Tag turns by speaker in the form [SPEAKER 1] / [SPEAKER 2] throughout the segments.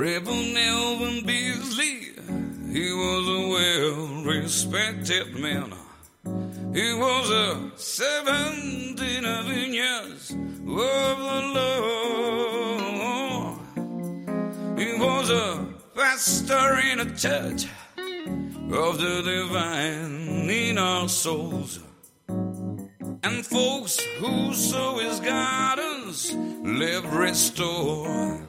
[SPEAKER 1] Reverend Elvin Beasley, he was a well-respected man. He was a 17 of years of the Lord. He was a pastor in a church of the divine in our souls. And folks who saw his guidance lived restored.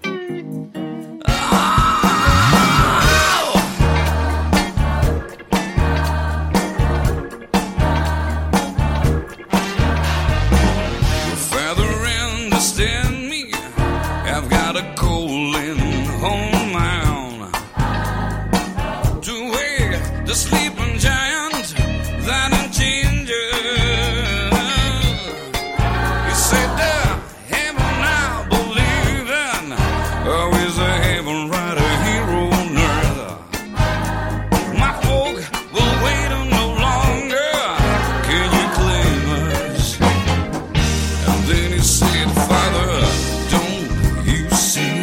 [SPEAKER 1] The sleeping giant that unchanged. He said, heaven I believe in. Oh, is a heaven right, a hero on earth. My folk will wait no longer. Can you claim us? And then he said, Father, don't you see?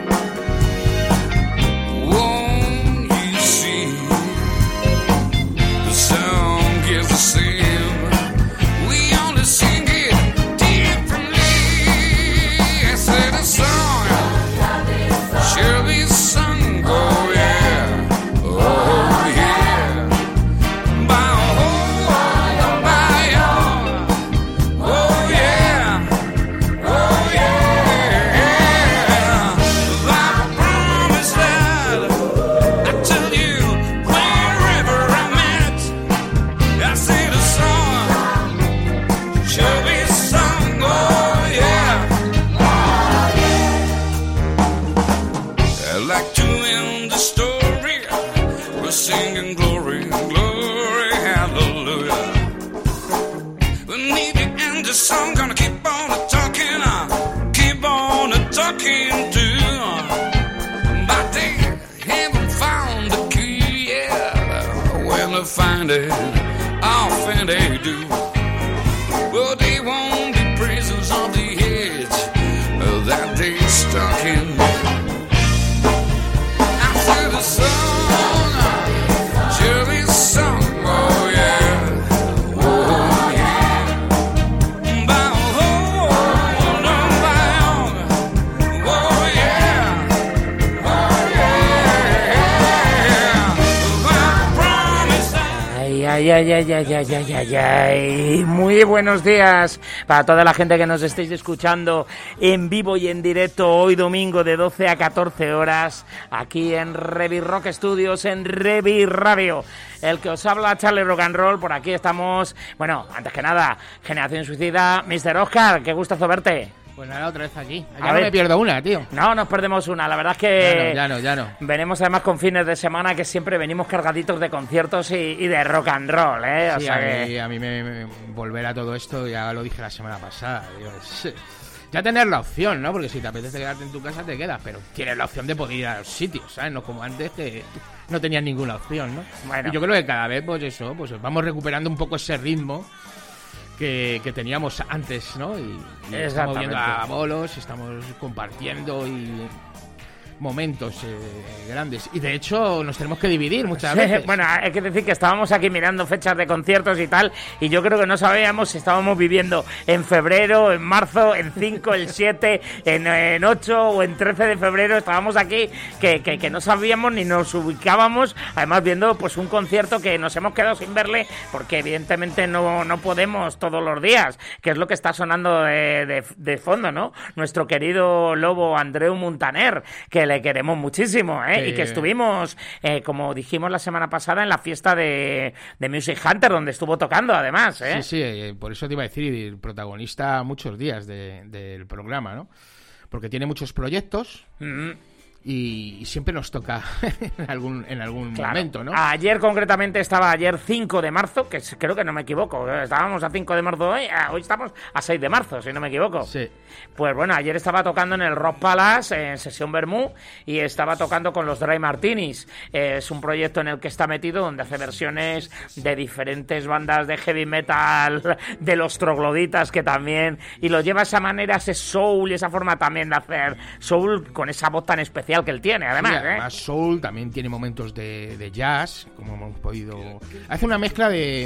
[SPEAKER 1] Find it, often they do. Well, they won't be prisoners of the edge that they stuck in. After the song, Jerry's song, oh yeah, oh yeah. By hold on, by on, oh yeah, oh yeah. Muy buenos días para toda la gente que nos estéis escuchando en vivo y en directo hoy domingo de 12 a 14 horas aquí en Revi Rock Studios, en Revi Radio. El que os habla, Charlie Rock and Roll, por aquí estamos. Bueno, antes que nada, Generación Suicida, Mr. Oscar, qué gustazo verte.
[SPEAKER 2] Pues nada, otra vez aquí. Ya no me pierdo una, tío.
[SPEAKER 1] No, nos perdemos una. La verdad es que
[SPEAKER 2] ya no.
[SPEAKER 1] Venimos además con fines de semana que siempre venimos cargaditos de conciertos y de rock and roll, ¿eh?
[SPEAKER 2] Sí, o sea a mí me volver a todo esto, ya lo dije la semana pasada. Digo, ya tener la opción, ¿no? Porque si te apetece quedarte en tu casa, te quedas. Pero tienes la opción de poder ir a los sitios, ¿sabes? No como antes, que no tenías ninguna opción, ¿no? Bueno. Y yo creo que cada vez, pues vamos recuperando un poco ese ritmo que teníamos antes, ¿no? Y estamos viendo a bolos, estamos compartiendo y momentos grandes. Y de hecho nos tenemos que dividir muchas veces. Bueno, hay que decir que estábamos aquí mirando fechas de conciertos y tal, y yo creo que no sabíamos si estábamos viviendo en febrero, en marzo, en 5, el 7, en 8 o en 13 de febrero. Estábamos aquí que no sabíamos ni nos ubicábamos, además viendo pues un concierto que nos hemos quedado sin verle porque evidentemente no podemos todos los días, que es lo que está sonando de fondo, ¿no? Nuestro querido lobo Andreu Muntaner, que le queremos muchísimo, ¿eh? Sí. Y que estuvimos, como dijimos la semana pasada, en la fiesta de Music Hunter, donde estuvo tocando, además, ¿eh? Sí, por eso te iba a decir, protagonista muchos días del programa, ¿no? Porque tiene muchos proyectos. Mm-hmm. Y siempre nos toca en algún momento, ¿no?
[SPEAKER 1] Ayer concretamente estaba 5 de marzo, que creo que no me equivoco, estábamos a 5 de marzo hoy estamos a 6 de marzo, si no me equivoco.
[SPEAKER 2] Sí.
[SPEAKER 1] Pues bueno, ayer estaba tocando en el Rock Palace, en Sesión Bermú, y estaba tocando con los Dry Martinis. Es un proyecto en el que está metido, donde hace versiones de diferentes bandas de heavy metal, de los trogloditas que también, y lo lleva a esa manera, ese soul y esa forma también de hacer soul, con esa voz tan especial
[SPEAKER 3] especial que él tiene, además.
[SPEAKER 2] Sí, además soul, también tiene momentos de jazz, como hemos podido... Hace una mezcla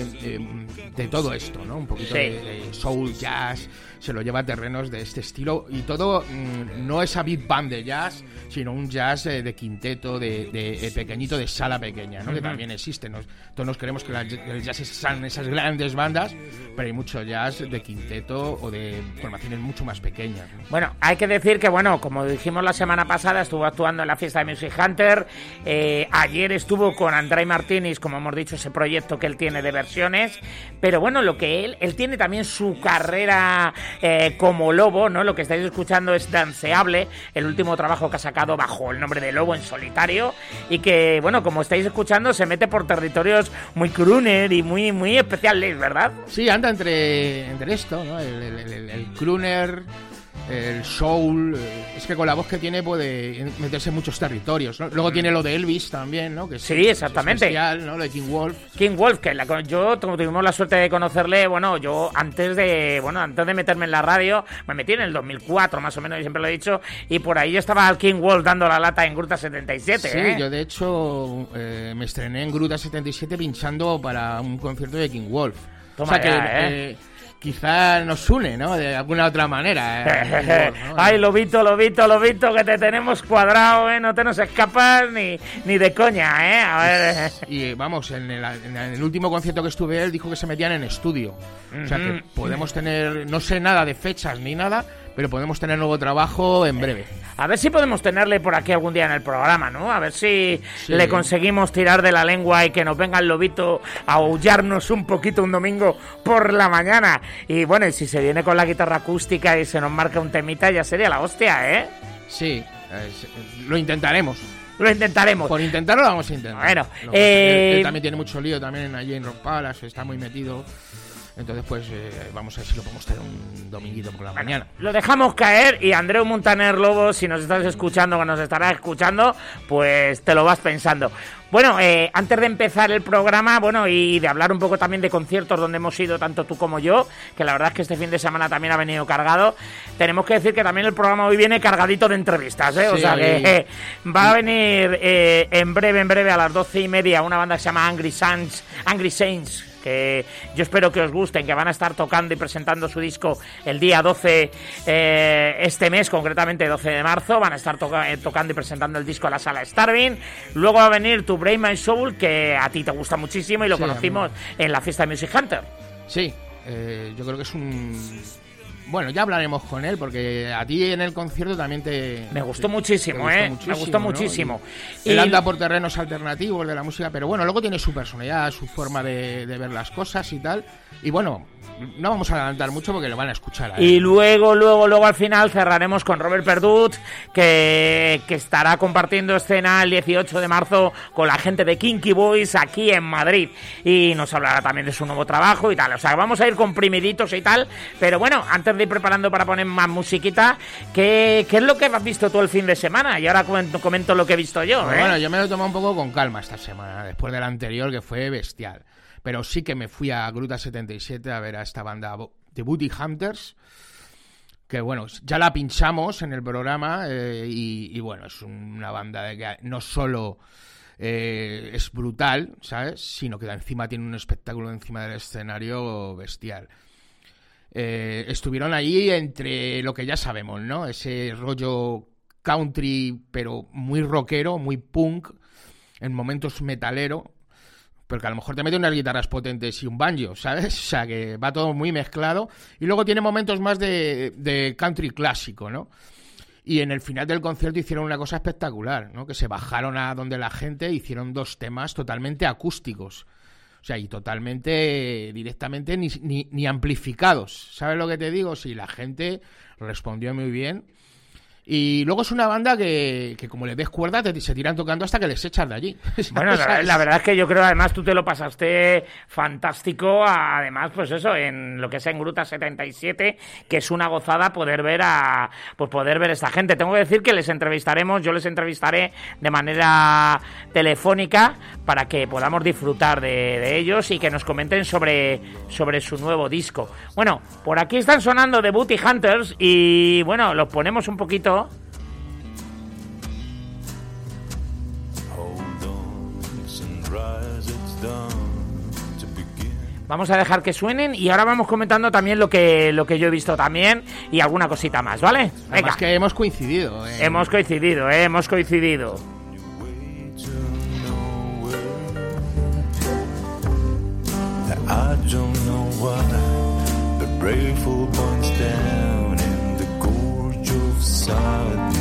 [SPEAKER 2] de todo esto, ¿no? Un poquito de soul, jazz, se lo lleva a terrenos de este estilo, y todo no es a big band de jazz, sino un jazz de quinteto, de pequeñito, de sala pequeña, ¿no? Que también existe. Todos nos creemos que el jazz son esas grandes bandas, pero hay mucho jazz de quinteto o de formaciones mucho más pequeñas, ¿no?
[SPEAKER 3] Bueno, hay que decir que, bueno, como dijimos la semana pasada, estuvo actuando en la fiesta de Music Hunter. Ayer estuvo con Andrei Martínez, como hemos dicho, ese proyecto que él tiene de versiones. Pero bueno, lo que él tiene también su carrera como Lobo, ¿no? Lo que estáis escuchando es Danceable, el último trabajo que ha sacado bajo el nombre de Lobo en solitario, y que, bueno, como estáis escuchando, se mete por territorios muy crooner y muy, muy especiales, ¿verdad?
[SPEAKER 2] Sí, anda entre esto, ¿no? El crooner, el soul, es que con la voz que tiene puede meterse en muchos territorios, ¿no? Luego tiene lo de Elvis también, ¿no? Que
[SPEAKER 3] sí, exactamente.
[SPEAKER 2] Es especial, ¿no? Lo de King Wolf.
[SPEAKER 3] King Wolf, que yo tuvimos la suerte de conocerle, bueno, yo antes de meterme en la radio, me metí en el 2004, más o menos, y siempre lo he dicho, y por ahí yo estaba al King Wolf dando la lata en Gruta 77,
[SPEAKER 2] Sí, yo de hecho me estrené en Gruta 77 pinchando para un concierto de King Wolf.
[SPEAKER 3] Toma,
[SPEAKER 2] o sea que quizá nos une, ¿no? De alguna otra manera.
[SPEAKER 3] ¿no? Ay, Lobito, que te tenemos cuadrado, ¿eh? No te nos escapas ni de coña, ¿eh? A ver.
[SPEAKER 2] Y vamos, en el último concierto que estuve, él dijo que se metían en estudio. O sea que podemos tener, no sé nada de fechas ni nada, pero podemos tener nuevo trabajo en breve.
[SPEAKER 3] A ver si podemos tenerle por aquí algún día en el programa, ¿no? A ver si le conseguimos tirar de la lengua y que nos venga el Lobito a aullarnos un poquito un domingo por la mañana. Y bueno, y si se viene con la guitarra acústica y se nos marca un temita, ya sería la hostia, ¿eh?
[SPEAKER 2] Sí, lo intentaremos.
[SPEAKER 3] Lo intentaremos.
[SPEAKER 2] Por intentarlo lo vamos a intentar.
[SPEAKER 3] Bueno,
[SPEAKER 2] él también tiene mucho lío también allí en Rock Palace, está muy metido. Entonces, pues, vamos a ver si lo podemos tener un dominguito por la mañana.
[SPEAKER 3] Lo dejamos caer, y Andreu Montaner Lobo, si nos estás escuchando, que nos estarás escuchando, pues te lo vas pensando. Bueno, antes de empezar el programa, bueno, y de hablar un poco también de conciertos donde hemos ido tanto tú como yo, que la verdad es que este fin de semana también ha venido cargado, tenemos que decir que también el programa hoy viene cargadito de entrevistas, ¿eh? Sí, o sea que va a venir en breve a las 12:30 una banda que se llama Angry Saints, que yo espero que os gusten, que van a estar tocando y presentando su disco el día 12, este mes, concretamente 12 de marzo, van a estar tocando y presentando el disco a la Sala Starving. Luego va a venir To Break My Soul, que a ti te gusta muchísimo y lo conocimos en la fiesta de Music Hunter.
[SPEAKER 2] Sí, yo creo que es un... Bueno, ya hablaremos con él, porque a ti en el concierto también
[SPEAKER 3] me gustó muchísimo, me gustó muchísimo.
[SPEAKER 2] Y él anda por terrenos alternativos de la música, pero bueno, luego tiene su personalidad, su forma de ver las cosas y tal. Y bueno, no vamos a adelantar mucho porque lo van a escuchar a él.
[SPEAKER 3] Y luego al final cerraremos con Robert Perdut, que estará compartiendo escena el 18 de marzo con la gente de Kinky Boys aquí en Madrid. Y nos hablará también de su nuevo trabajo y tal. O sea, vamos a ir comprimiditos y tal. Pero bueno, antes de ir preparando para poner más musiquita, ¿qué es lo que has visto tú el fin de semana? Y ahora comento lo que he visto yo, ¿eh?
[SPEAKER 2] Bueno, yo me lo he tomado un poco con calma esta semana, después del anterior, que fue bestial. Pero sí que me fui a Gruta 77 a ver a esta banda de Booty Hunters, que bueno, ya la pinchamos en el programa, y bueno, es una banda de que no solo es brutal, ¿sabes? Sino que encima tiene un espectáculo encima del escenario bestial. Estuvieron allí entre lo que ya sabemos, ¿no? Ese rollo country, pero muy rockero, muy punk, en momentos metalero, porque a lo mejor te mete unas guitarras potentes y un banjo, ¿sabes? O sea, que va todo muy mezclado. Y luego tiene momentos más de country clásico, ¿no? Y en el final del concierto hicieron una cosa espectacular, ¿no? Que se bajaron a donde la gente, hicieron 2 temas totalmente acústicos. O sea, y totalmente, directamente, ni amplificados. ¿Sabes lo que te digo? Sí, la gente respondió muy bien. Y luego es una banda que como les des cuerda, se tiran tocando hasta que les echas de allí.
[SPEAKER 3] Bueno, la verdad es que yo creo, además, tú te lo pasaste fantástico, además, pues eso, en lo que es en Gruta 77, que es una gozada poder ver a esta gente. Tengo que decir que yo les entrevistaré de manera telefónica para que podamos disfrutar de ellos y que nos comenten sobre su nuevo disco. Bueno, por aquí están sonando The Booty Hunters y, bueno, los ponemos un poquito. Vamos a dejar que suenen y ahora vamos comentando también lo que yo he visto también y alguna cosita más, ¿vale? Venga.
[SPEAKER 2] Además que hemos coincidido.
[SPEAKER 3] Hemos coincidido.
[SPEAKER 4] I don't know why, but Brayful points down in the gorge of sadness.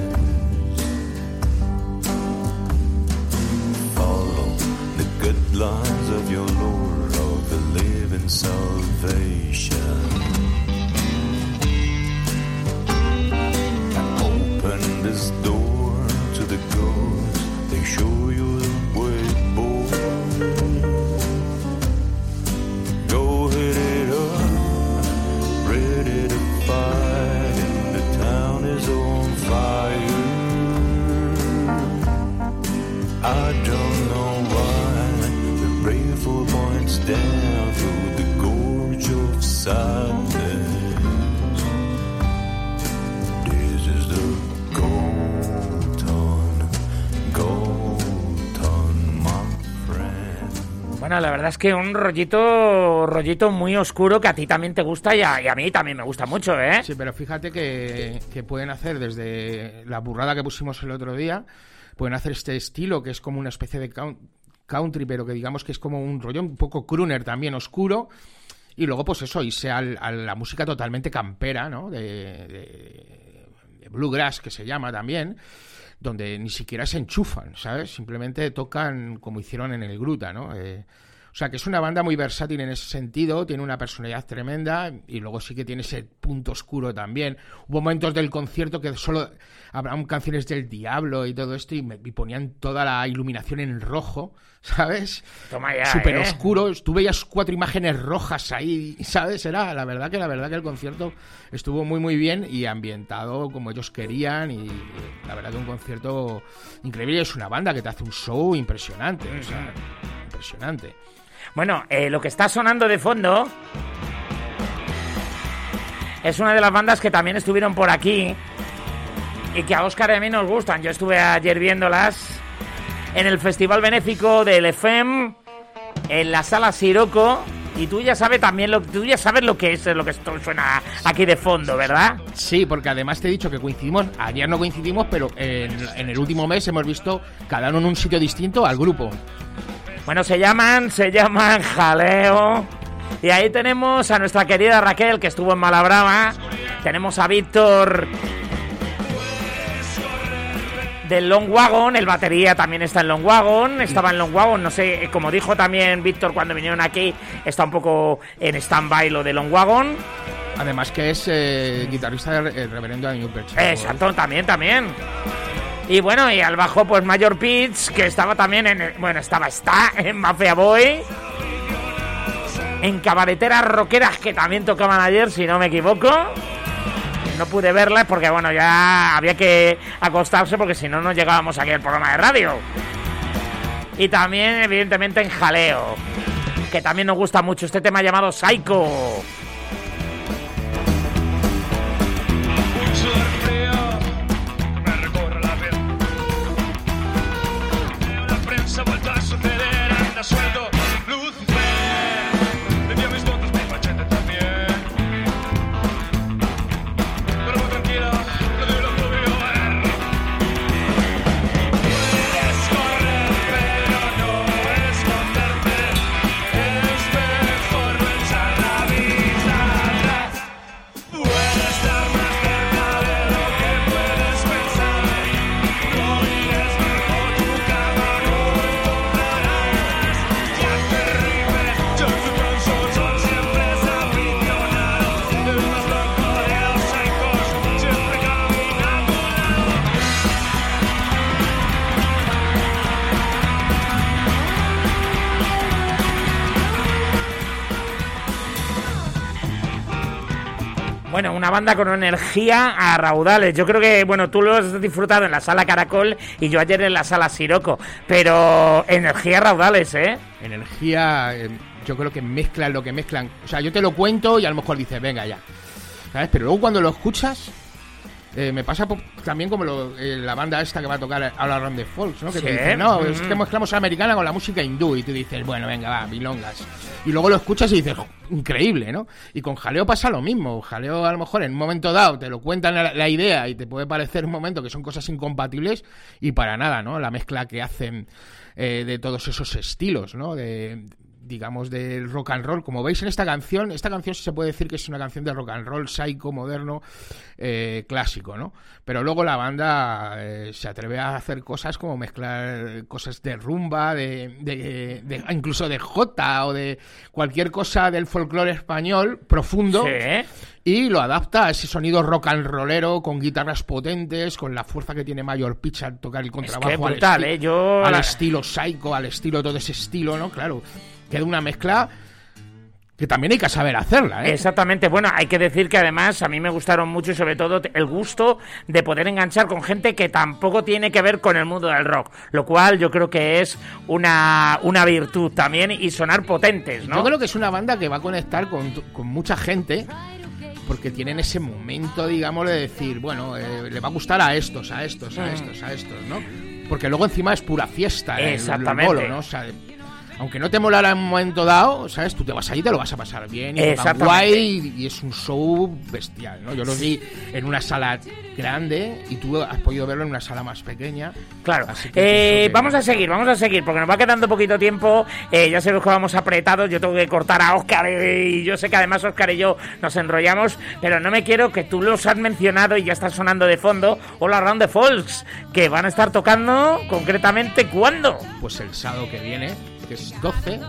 [SPEAKER 4] Follow the good lines of your Lord of the living salvation. Open this door to the ghosts, they show you the way, boy. Go hit it up, ready to fight, and the town is on fire. I don't know why the Brayful points down through the gorge of sadness. This is the Goldton, my friend.
[SPEAKER 3] Bueno, la verdad es que un rollito muy oscuro que a ti también te gusta y a mí también me gusta mucho, ¿eh?
[SPEAKER 2] Sí, pero fíjate que pueden hacer desde la burrada que pusimos el otro día, pueden hacer este estilo que es como una especie de country, pero que digamos que es como un rollo un poco crooner también oscuro, y luego pues eso, irse a la música totalmente campera, ¿no? De bluegrass, que se llama también, donde ni siquiera se enchufan, ¿sabes? Simplemente tocan como hicieron en el Gruta, ¿no? O sea, que es una banda muy versátil en ese sentido, tiene una personalidad tremenda y luego sí que tiene ese punto oscuro también. Hubo momentos del concierto que solo habrán canciones del diablo y todo esto y ponían toda la iluminación en rojo, ¿sabes?
[SPEAKER 3] Toma ya,
[SPEAKER 2] súper oscuro. Tú veías 4 imágenes rojas ahí, ¿sabes? Era la verdad que el concierto estuvo muy muy bien y ambientado como ellos querían, y la verdad que un concierto increíble. Es una banda que te hace un show impresionante, o sea, impresionante.
[SPEAKER 3] Bueno, lo que está sonando de fondo es una de las bandas que también estuvieron por aquí y que a Óscar y a mí nos gustan. Yo estuve ayer viéndolas en el Festival Benéfico del EFEM, en la Sala Siroco, y tú ya sabes también lo que es lo que suena aquí de fondo, ¿verdad?
[SPEAKER 2] Sí, porque además te he dicho que coincidimos, ayer no coincidimos, pero en el último mes hemos visto cada uno en un sitio distinto al grupo.
[SPEAKER 3] Bueno, se llaman Jaleo. Y ahí tenemos a nuestra querida Raquel, que estuvo en Malabrava. Tenemos a Víctor del Long Wagon, el batería también está en Long Wagon, estaba en Long Wagon, no sé, como dijo también Víctor cuando vinieron aquí, está un poco en stand-by lo de Long Wagon.
[SPEAKER 2] Además que es guitarrista del Reverendo Daniel Perch.
[SPEAKER 3] Exacto, también. Y bueno, y al bajo pues Major Pitts, que estaba también está en Mafia Boy, en Cabareteras Rockeras, que también tocaban ayer, si no me equivoco. No pude verlas porque bueno, ya había que acostarse porque si no, no llegábamos aquí al programa de radio. Y también, evidentemente, en Jaleo, que también nos gusta mucho este tema llamado Psycho. Bueno, una banda con energía a raudales. Yo creo que, bueno, tú lo has disfrutado en la Sala Caracol y yo ayer en la Sala Siroco. Pero energía a raudales, ¿eh?
[SPEAKER 2] Energía, yo creo que mezclan lo que mezclan. O sea, yo te lo cuento y a lo mejor dices, venga ya, ¿sabes? Pero luego cuando lo escuchas, Me pasa también como la banda esta que va a tocar All Around the Folks, ¿no? Que
[SPEAKER 3] Sí.
[SPEAKER 2] te dice, no, es que mezclamos americana con la música hindú. Y tú dices, bueno, venga, va, milongas. Y luego lo escuchas y dices, increíble, ¿no? Y con Jaleo pasa lo mismo. Jaleo, a lo mejor, en un momento dado, te lo cuentan la idea y te puede parecer un momento que son cosas incompatibles y para nada, ¿no? La mezcla que hacen de todos esos estilos, ¿no? Digamos, del rock and roll. Como veis en esta canción se puede decir que es una canción de rock and roll psycho, moderno, clásico, ¿no? Pero luego la banda se atreve a hacer cosas como mezclar cosas de rumba, incluso de jota o de cualquier cosa del folclore español profundo.
[SPEAKER 3] Sí.
[SPEAKER 2] Y lo adapta a ese sonido rock and rollero con guitarras potentes, con la fuerza que tiene Mayor Pitch al tocar el contrabajo.
[SPEAKER 3] Es que brutal,
[SPEAKER 2] al estilo psycho, al estilo todo ese estilo, ¿no? Claro, queda una mezcla que también hay que saber hacerla, ¿eh?
[SPEAKER 3] Exactamente. Bueno, hay que decir que además a mí me gustaron mucho y sobre todo el gusto de poder enganchar con gente que tampoco tiene que ver con el mundo del rock, lo cual yo creo que es una virtud también y sonar potentes, ¿no?
[SPEAKER 2] Yo creo que es una banda que va a conectar con mucha gente porque tienen ese momento, digamos, de decir, bueno, le va a gustar a estos, ¿no? Porque luego encima es pura fiesta,
[SPEAKER 3] exactamente.
[SPEAKER 2] El bolo, ¿no? O sea, aunque no te molara en un momento dado, ¿sabes? Tú te vas ahí y te lo vas a pasar bien y va guay y es un show bestial, ¿no? Yo lo vi en una sala grande y tú has podido verlo en una sala más pequeña.
[SPEAKER 3] Claro.
[SPEAKER 2] Así que
[SPEAKER 3] vamos a seguir porque nos va quedando poquito tiempo. Ya sabemos que vamos apretados. Yo tengo que cortar a Óscar y yo sé que además Óscar y yo nos enrollamos, pero no me quiero que tú los has mencionado y ya está sonando de fondo All Around the Folks, que van a estar tocando concretamente ¿cuándo?
[SPEAKER 2] Pues el sábado que viene, que es 12,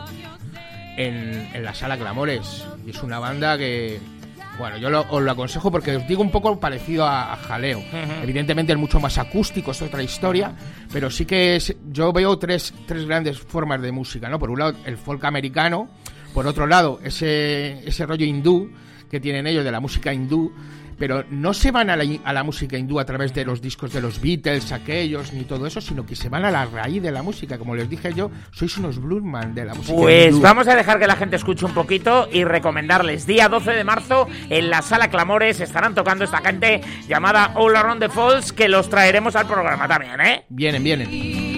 [SPEAKER 2] en la Sala Clamores. Y es una banda que, bueno, yo os lo aconsejo porque os digo un poco parecido a Jaleo. Evidentemente es mucho más acústico, es otra historia, pero sí que yo veo tres grandes formas de música, ¿no? Por un lado, el folk americano, por otro lado, ese rollo hindú que tienen ellos de la música hindú, pero no se van a la música hindú a través de los discos de los Beatles, aquellos, ni todo eso, sino que se van a la raíz de la música. Como les dije yo, sois unos bluesman de la música
[SPEAKER 3] pues
[SPEAKER 2] hindú.
[SPEAKER 3] Vamos a dejar que la gente escuche un poquito y recomendarles. Día 12 de marzo en la Sala Clamores estarán tocando esta gente llamada All Around the Falls, que los traeremos al programa también, ¿eh?
[SPEAKER 2] Vienen.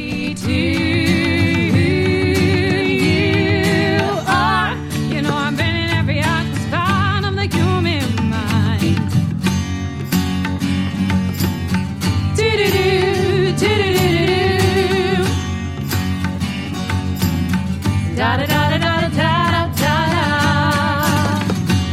[SPEAKER 5] Da da da da da da da da.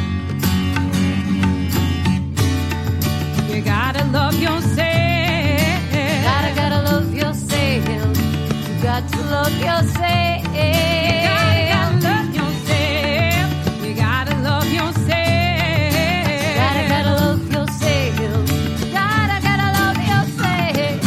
[SPEAKER 5] You gotta love yourself. Gotta love yourself. You got to love yourself. You gotta love yourself. You gotta love yourself. Gotta love yourself. Gotta love yourself.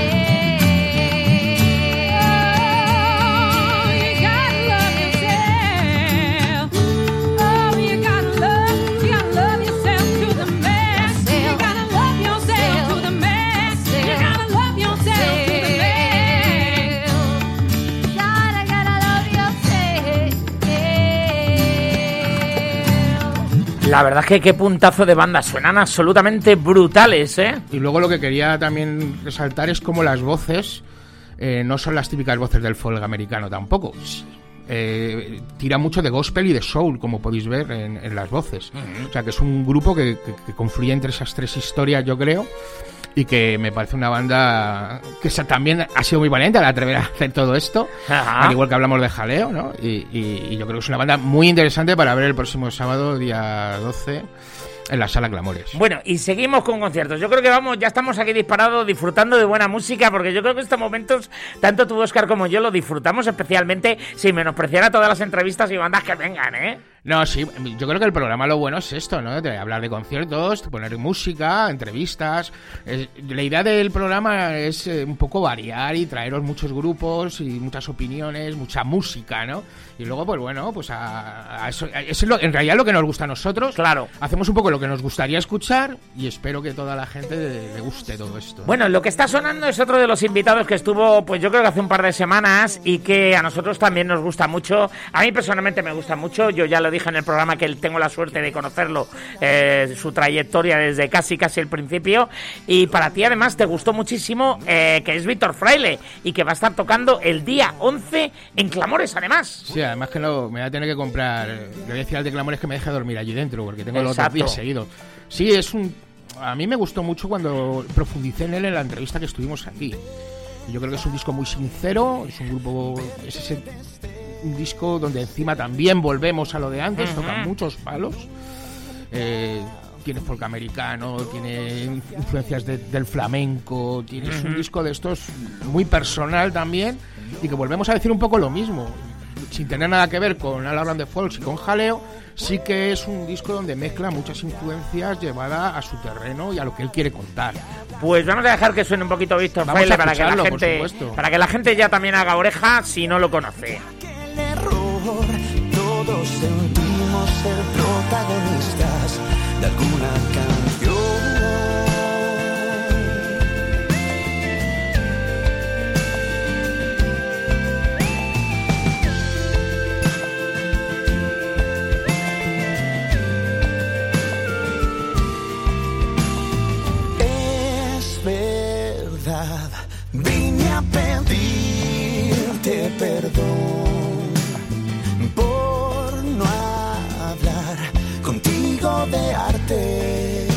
[SPEAKER 3] La verdad es que qué puntazo de banda, suenan absolutamente brutales, ¿eh?
[SPEAKER 2] Y luego lo que quería también resaltar es cómo las voces no son las típicas voces del folk americano tampoco. Tira mucho de gospel y de soul, como podéis ver en las voces. O sea que es un grupo que confluye entre esas tres historias, yo creo, y que me parece una banda que también ha sido muy valiente al atrever a hacer todo esto. Ajá. Al igual que hablamos de Jaleo, ¿no? Y yo creo que es una banda muy interesante para ver el próximo sábado, día 12, en la Sala Clamores.
[SPEAKER 3] Bueno, y seguimos con conciertos. Yo creo que ya estamos aquí disparados disfrutando de buena música, porque yo creo que estos momentos, tanto tú, Óscar, como yo, lo disfrutamos especialmente sin menospreciar a todas las entrevistas y bandas que vengan, ¿eh?
[SPEAKER 2] No, sí, yo creo que el programa lo bueno es esto, ¿no? De hablar de conciertos, de poner música, entrevistas. La idea del programa es un poco variar y traeros muchos grupos y muchas opiniones, mucha música, ¿no? Y luego, pues bueno, pues eso es en realidad lo que nos gusta a nosotros.
[SPEAKER 3] Claro.
[SPEAKER 2] Hacemos un poco lo que nos gustaría escuchar y espero que toda la gente le guste todo esto.
[SPEAKER 3] Bueno, lo que está sonando es otro de los invitados que estuvo, pues yo creo que hace un par de semanas y que a nosotros también nos gusta mucho. A mí personalmente me gusta mucho, yo ya lo dije en el programa que tengo la suerte de conocerlo, su trayectoria desde casi el principio, y para ti además te gustó muchísimo, que es Víctor Fraile y que va a estar tocando el día 11 en Clamores además.
[SPEAKER 2] Sí, además que me voy a tener que comprar, le voy a decir al de Clamores que me deje dormir allí dentro porque tengo los 2 días seguidos. Sí, a mí me gustó mucho cuando profundicé en él en la entrevista que estuvimos aquí. Yo creo que es un disco muy sincero, es un grupo, un disco donde encima también volvemos a lo de antes, tocan muchos palos, tiene folk americano, tiene influencias del flamenco, es un disco de estos muy personal también, y que volvemos a decir un poco lo mismo, sin tener nada que ver con All Around the Folks y con Jaleo. Sí que es un disco donde mezcla muchas influencias llevadas a su terreno y a lo que él quiere contar.
[SPEAKER 3] Pues vamos a dejar que suene un poquito Víctor Fraile para que la gente ya también haga oreja si no lo conoce.
[SPEAKER 6] Aquel error, todos sentimos ser protagonistas de alguna canción. Vine a pedirte perdón por no hablar contigo de arte.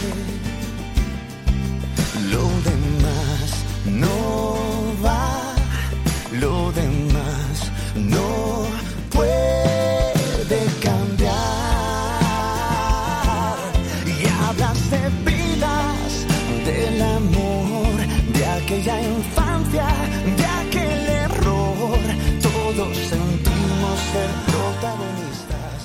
[SPEAKER 6] Lo demás no va, lo demás no puede cambiar. Y hablas de vidas, del amor, de aquella infancia, de aquel error. Todos sentimos ser protagonistas.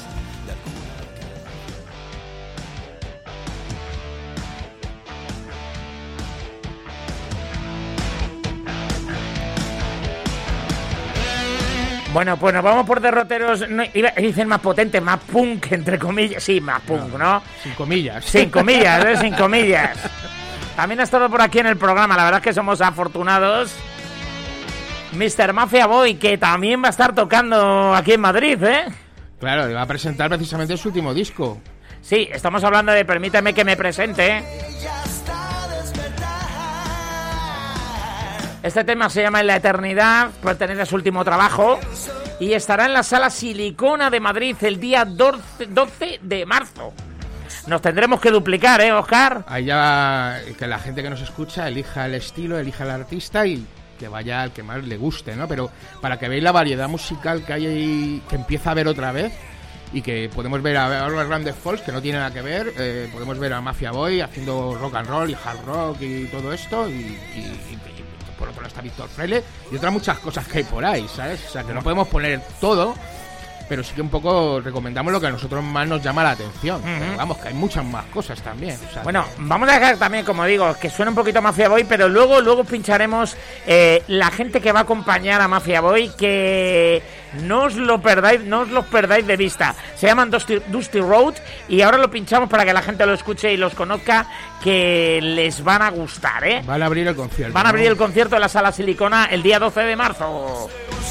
[SPEAKER 3] Bueno, pues nos vamos por derroteros, no, dicen más potentes, más punk, entre comillas. Sí, más punk, ¿no?
[SPEAKER 2] Sin comillas.
[SPEAKER 3] Sin comillas, sin comillas. También ha estado por aquí en el programa, la verdad es que somos afortunados. Mr. Mafia Boy, que también va a estar tocando aquí en Madrid, ¿eh?
[SPEAKER 2] Claro, le va a presentar precisamente su último disco.
[SPEAKER 3] Sí, estamos hablando de Permíteme que me presente. Este tema se llama En la Eternidad, pertenece a su último trabajo y estará en la Sala Silicona de Madrid el día 12 de marzo. Nos tendremos que duplicar, ¿eh, Oscar?
[SPEAKER 2] Ahí ya que la gente que nos escucha elija el estilo, elija el artista y que vaya al que más le guste, ¿no? Pero para que veáis la variedad musical que hay ahí, que empieza a ver otra vez, y que podemos ver a All Around the Folks, que no tiene nada que ver, podemos ver a Mafia Boy haciendo rock and roll y hard rock y todo esto, y por otro lado está Víctor Fraile y otras muchas cosas que hay por ahí, ¿sabes? O sea, que no podemos poner todo, pero sí que un poco recomendamos lo que a nosotros más nos llama la atención. Pero vamos, que hay muchas más cosas también. O sea,
[SPEAKER 3] bueno, vamos a dejar también, como digo, que suena un poquito Mafia Boy, pero luego pincharemos la gente que va a acompañar a Mafia Boy, que no os los perdáis de vista. Se llaman Dusty Road y ahora lo pinchamos para que la gente lo escuche y los conozca, que les van a gustar, ¿eh?
[SPEAKER 2] Van a abrir el concierto.
[SPEAKER 3] Van a abrir el concierto en la Sala Silicona el día 12 de marzo.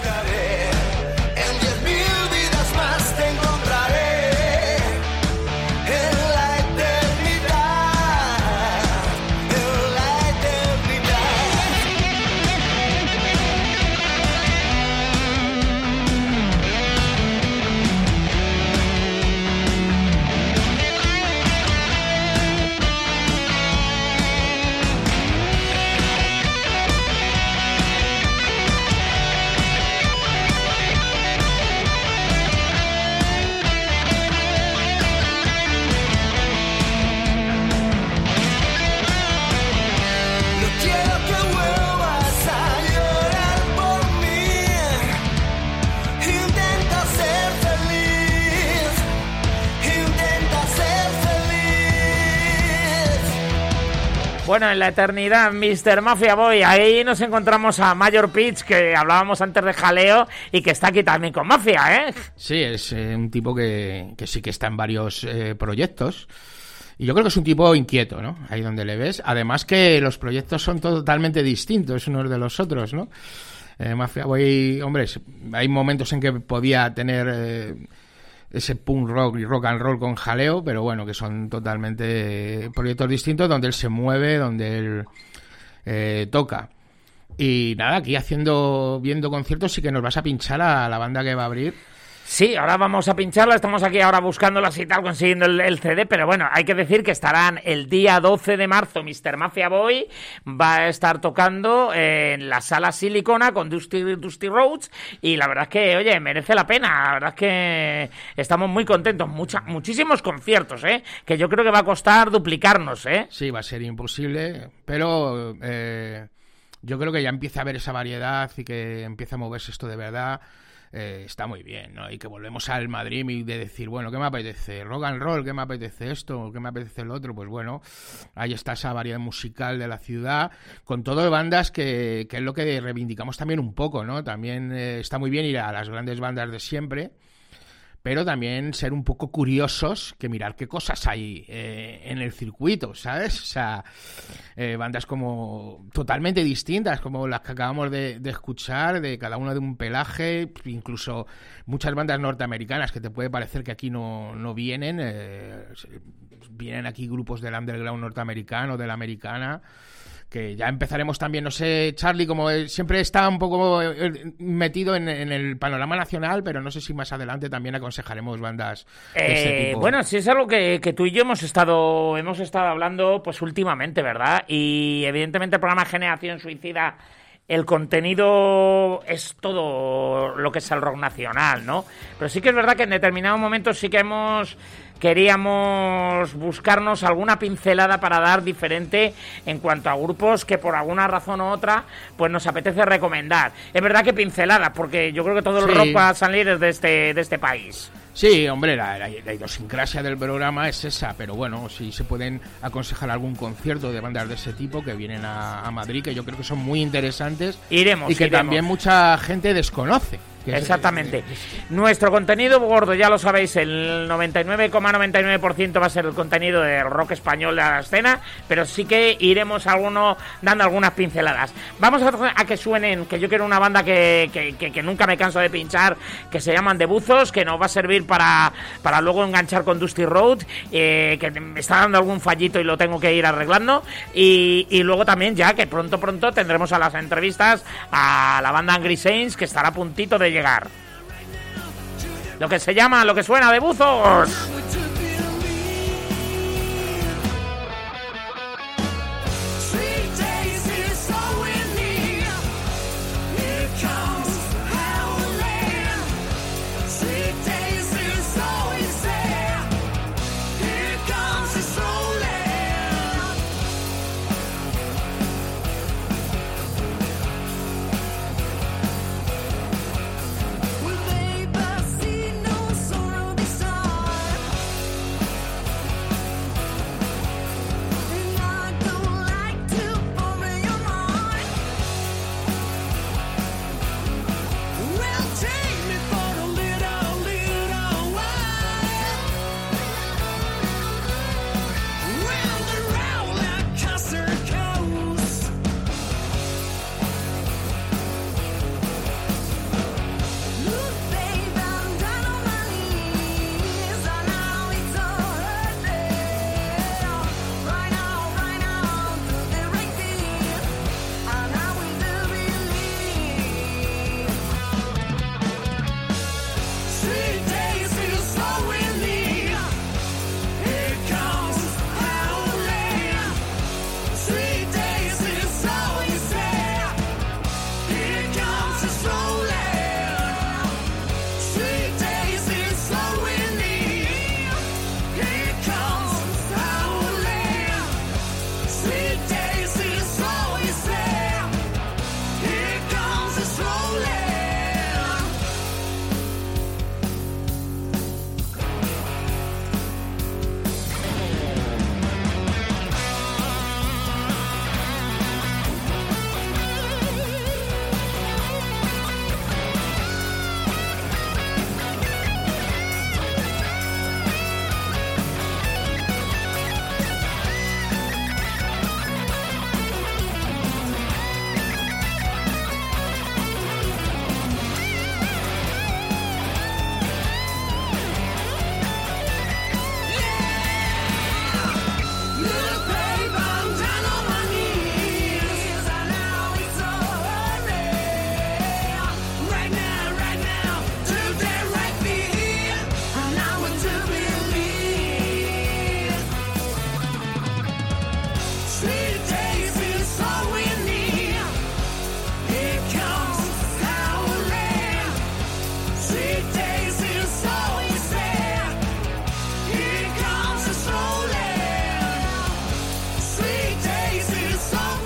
[SPEAKER 3] Bueno, en la eternidad, Mr. Mafia Boy, ahí nos encontramos a Major Pitch, que hablábamos antes de Jaleo, y que está aquí también con Mafia, ¿eh?
[SPEAKER 2] Sí, es un tipo que sí que está en varios proyectos. Y yo creo que es un tipo inquieto, ¿no? Ahí donde le ves. Además que los proyectos son totalmente distintos unos de los otros, ¿no? Mafia Boy, hombre, hay momentos en que podía tener ese punk rock y rock and roll con jaleo, pero bueno, que son totalmente proyectos distintos donde él se mueve, donde él toca. Y nada, aquí viendo conciertos sí que nos vas a pinchar a la banda que va a abrir.
[SPEAKER 3] Sí, ahora vamos a pincharla, estamos aquí ahora buscándolas y tal, consiguiendo el CD, pero bueno, hay que decir que estarán el día 12 de marzo, Mr. Mafia Boy va a estar tocando en la sala Silicona con Dusty Rhodes, y la verdad es que, oye, merece la pena, la verdad es que estamos muy contentos, muchísimos conciertos, que yo creo que va a costar duplicarnos,
[SPEAKER 2] Sí, va a ser imposible, pero yo creo que ya empieza a haber esa variedad y que empieza a moverse esto de verdad. Está muy bien, ¿no? Y que volvemos al Madrid y de decir, bueno, ¿qué me apetece? Rock and roll, ¿qué me apetece esto? ¿Qué me apetece lo otro? Pues bueno, ahí está esa variedad musical de la ciudad, con todo de bandas que es lo que reivindicamos también un poco, ¿no? También está muy bien ir a las grandes bandas de siempre, pero también ser un poco curiosos, que mirar qué cosas hay en el circuito, ¿sabes? O sea, bandas como totalmente distintas, como las que acabamos de escuchar, de cada una de un pelaje, incluso muchas bandas norteamericanas que te puede parecer que aquí no vienen, vienen aquí grupos del underground norteamericano, de la americana, que ya empezaremos también, no sé, Charlie, como siempre está un poco metido en el panorama nacional, pero no sé si más adelante también aconsejaremos bandas de ese tipo.
[SPEAKER 3] Bueno, sí es algo que tú y yo hemos estado hablando pues últimamente, ¿verdad? Y evidentemente el programa Generación Suicida, el contenido es todo lo que es el rock nacional, ¿no? Pero sí que es verdad que en determinados momentos sí que queríamos buscarnos alguna pincelada para dar diferente en cuanto a grupos que por alguna razón u otra pues nos apetece recomendar. Es verdad que pinceladas, porque yo creo que todo el rock va a salir de este país.
[SPEAKER 2] Sí, hombre, la idiosincrasia del programa es esa, pero bueno, si se pueden aconsejar algún concierto de bandas de ese tipo que vienen a Madrid, que yo creo que son muy interesantes y que también mucha gente desconoce.
[SPEAKER 3] Exactamente. Nuestro contenido gordo, ya lo sabéis, el 99,99% va a ser el contenido del rock español de la escena, pero sí que iremos dando algunas pinceladas. Vamos a que suenen, que yo quiero una banda que nunca me canso de pinchar, que se llaman De Buzos, que nos va a servir para luego enganchar con Dusty Road, que me está dando algún fallito y lo tengo que ir arreglando, y luego también ya que pronto tendremos a las entrevistas a la banda Angry Saints, que estará a puntito de llegar. Lo que suena De Buzos.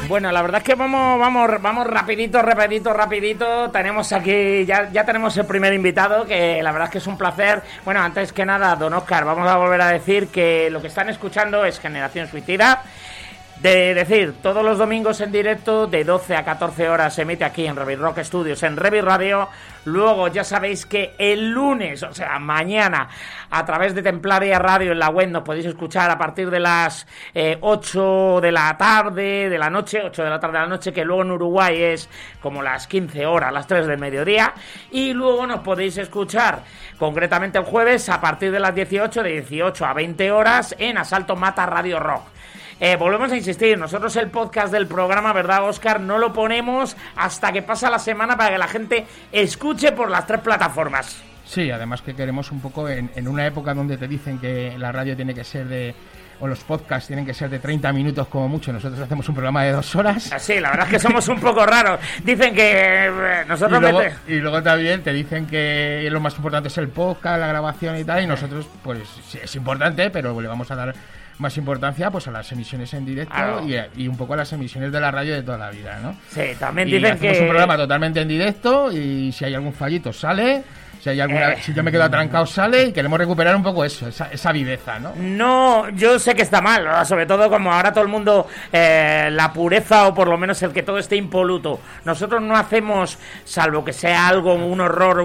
[SPEAKER 3] Bueno, la verdad es que vamos rapidito. Tenemos aquí, ya tenemos el primer invitado, que la verdad es que es un placer. Bueno, antes que nada, don Óscar, vamos a volver a decir que lo que están escuchando es Generación Suicida. De decir, todos los domingos en directo, de 12 a 14 horas se emite aquí en Revi Rock Studios, en Revi Radio. Luego ya sabéis que el lunes, o sea, mañana, a través de Templaria Radio en la web nos podéis escuchar a partir de las 8 de la tarde, de la noche, 8 de la tarde de la noche, que luego en Uruguay es como las 15 horas, las 3 del mediodía. Y luego nos podéis escuchar concretamente el jueves a partir de las 18, de 18 a 20 horas en Asalto Mata Radio Rock. Volvemos a insistir, nosotros el podcast del programa, ¿verdad, Óscar? No lo ponemos hasta que pasa la semana para que la gente escuche por las 3 plataformas.
[SPEAKER 2] Sí, además que queremos un poco, en una época donde te dicen que la radio tiene que ser o los podcasts tienen que ser de 30 minutos como mucho, nosotros hacemos un programa de 2 horas.
[SPEAKER 3] Sí, la verdad es que somos un poco raros. Dicen que nosotros...
[SPEAKER 2] Y luego también te dicen que lo más importante es el podcast, la grabación y tal, y nosotros, pues sí, es importante, pero le vamos a dar más importancia pues a las emisiones en directo, claro, y un poco a las emisiones de la radio de toda la vida, ¿no?
[SPEAKER 3] Sí, también dicen que...
[SPEAKER 2] hacemos un programa totalmente en directo y si hay algún fallito sale... Si yo me quedo atrancado sale y queremos recuperar un poco eso, esa viveza, ¿no?
[SPEAKER 3] No, yo sé que está mal, ¿no? Sobre todo como ahora todo el mundo, la pureza o por lo menos el que todo esté impoluto. Nosotros no hacemos, salvo que sea algo, un horror,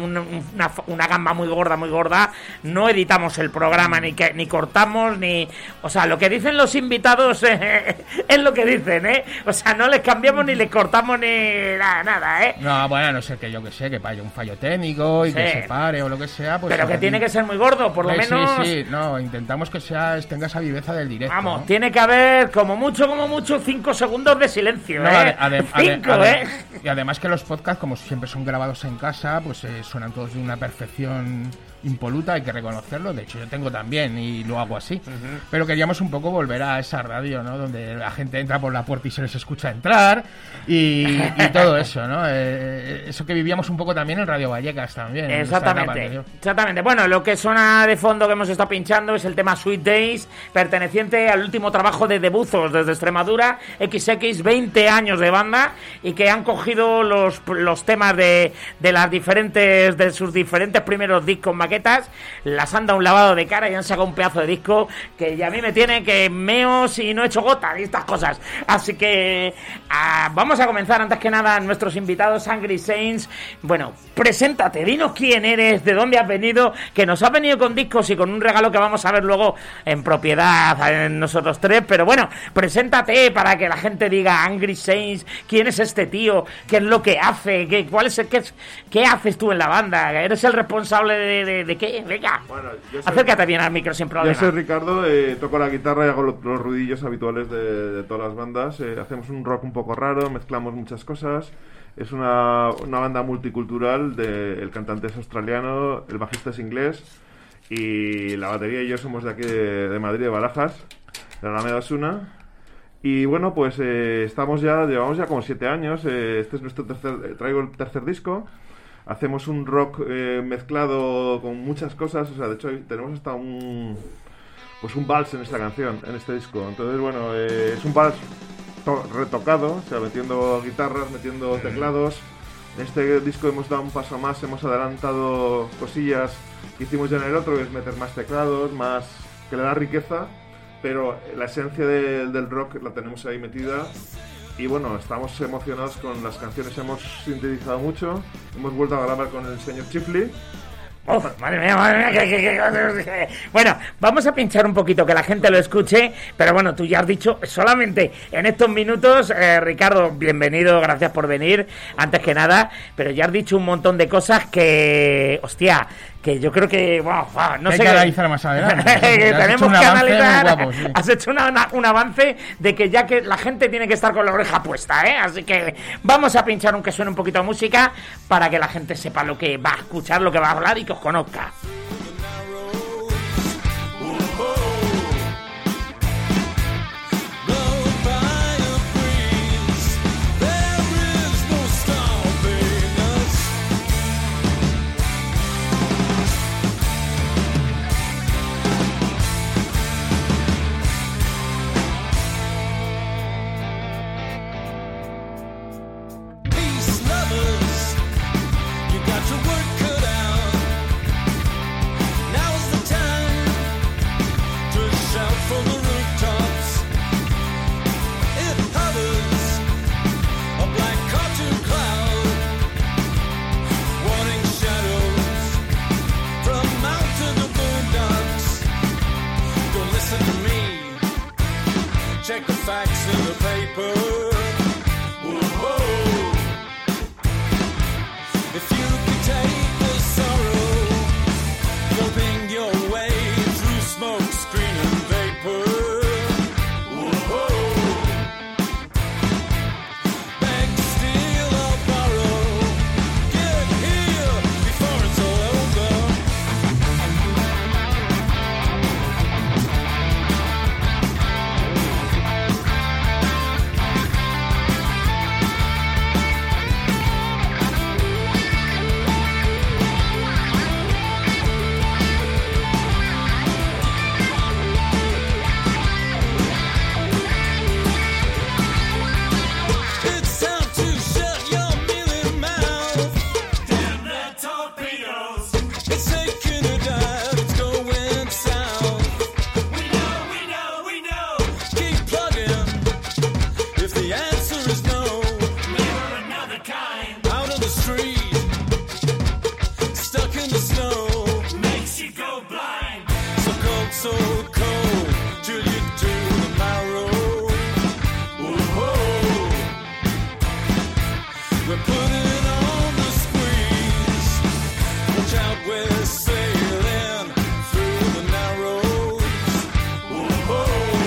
[SPEAKER 3] una gamba muy gorda, no editamos el programa, ni cortamos, ni... O sea, lo que dicen los invitados es lo que dicen, ¿eh? O sea, no les cambiamos ni les cortamos ni nada, ¿eh?
[SPEAKER 2] No, bueno, a no ser que yo que sé, que haya un fallo técnico y que se pare o lo que sea, pues...
[SPEAKER 3] Pero que tiene que ser muy gordo, por lo menos...
[SPEAKER 2] Sí, no, intentamos que tenga esa viveza del directo.
[SPEAKER 3] Vamos,
[SPEAKER 2] ¿no?
[SPEAKER 3] Tiene que haber como mucho 5 segundos de silencio,
[SPEAKER 2] no,
[SPEAKER 3] ¿eh?
[SPEAKER 2] 5, Y además que los podcasts, como siempre son grabados en casa, pues suenan todos de una perfección impoluta, hay que reconocerlo. De hecho, yo tengo también y lo hago así. Uh-huh. Pero queríamos un poco volver a esa radio, ¿no? Donde la gente entra por la puerta y se les escucha entrar y todo eso, ¿no? Eso que vivíamos un poco también en Radio Vallecas también.
[SPEAKER 3] Exactamente. Bueno, lo que suena de fondo que hemos estado pinchando es el tema Sweet Days, perteneciente al último trabajo de Debuzos desde Extremadura, XX, 20 años de banda, y que han cogido los temas de sus diferentes primeros discos maquetas, las han dado un lavado de cara y han sacado un pedazo de disco que ya a mí me tiene que meo si no he hecho gota y estas cosas. Así que vamos a comenzar. Antes que nada, nuestros invitados Angry Saints. Bueno, preséntate, dinos quién eres, de dónde has venido, que nos has venido con discos y con un regalo que vamos a ver luego en propiedad en nosotros 3, pero bueno, preséntate para que la gente diga Angry Saints, quién es este tío, qué es lo que hace, qué haces tú en la banda, eres el responsable de qué, venga, bueno, acércate bien al micro sin problema.
[SPEAKER 7] Yo soy Ricardo, toco la guitarra y hago los ruidillos habituales de todas las bandas. Hacemos un rock un poco raro, mezclamos muchas cosas. Es una banda multicultural, el cantante es australiano, el bajista es inglés y la batería y yo somos de aquí de Madrid, de Barajas, de la Alameda Osuna. Y bueno, pues llevamos ya como 7 años, este es traigo el tercer disco. Hacemos un rock mezclado con muchas cosas, o sea, de hecho tenemos hasta un vals en esta canción, en este disco. Entonces, bueno, es un vals retocado, o sea, metiendo guitarras, metiendo teclados. En este disco hemos dado un paso más, hemos adelantado cosillas que hicimos ya en el otro, que es meter más teclados, más que le da riqueza, pero la esencia del rock la tenemos ahí metida. Y bueno, estamos emocionados con las canciones, hemos sintetizado mucho, hemos vuelto a grabar con el señor Chifli.
[SPEAKER 3] Oh, madre mía, Bueno, vamos a pinchar un poquito, que la gente lo escuche, pero bueno, tú ya has dicho solamente en estos minutos, Ricardo, bienvenido, gracias por venir, antes que nada, pero ya has dicho un montón de cosas que, hostia, que yo creo que, no sé.
[SPEAKER 2] Hay que analizar más adelante.
[SPEAKER 3] Tenemos que analizar. Guapo, sí. Has hecho un avance de que ya que la gente tiene que estar con la oreja puesta, ¿eh? Así que vamos a pinchar aunque suene un poquito de música para que la gente sepa lo que va a escuchar, lo que va a hablar y que os conozca.
[SPEAKER 8] check the facts in the paper. Whoa. If you could take the sorrow, groping your way through smoke, screen and vapor. Whoa. Beg, steal or borrow, get here before it's all over. It's time to shut your mealy mouth. Damn that torpedoes. It's taking a dive, it's going south. We know. Keep plugging. If the answer is no, we're another kind. Out on the street, stuck in the snow, makes you go blind. So cold, till you do the marrow. Whoa. We're putting on the squeeze. Watch out, we're sailing through the narrows. Whoa.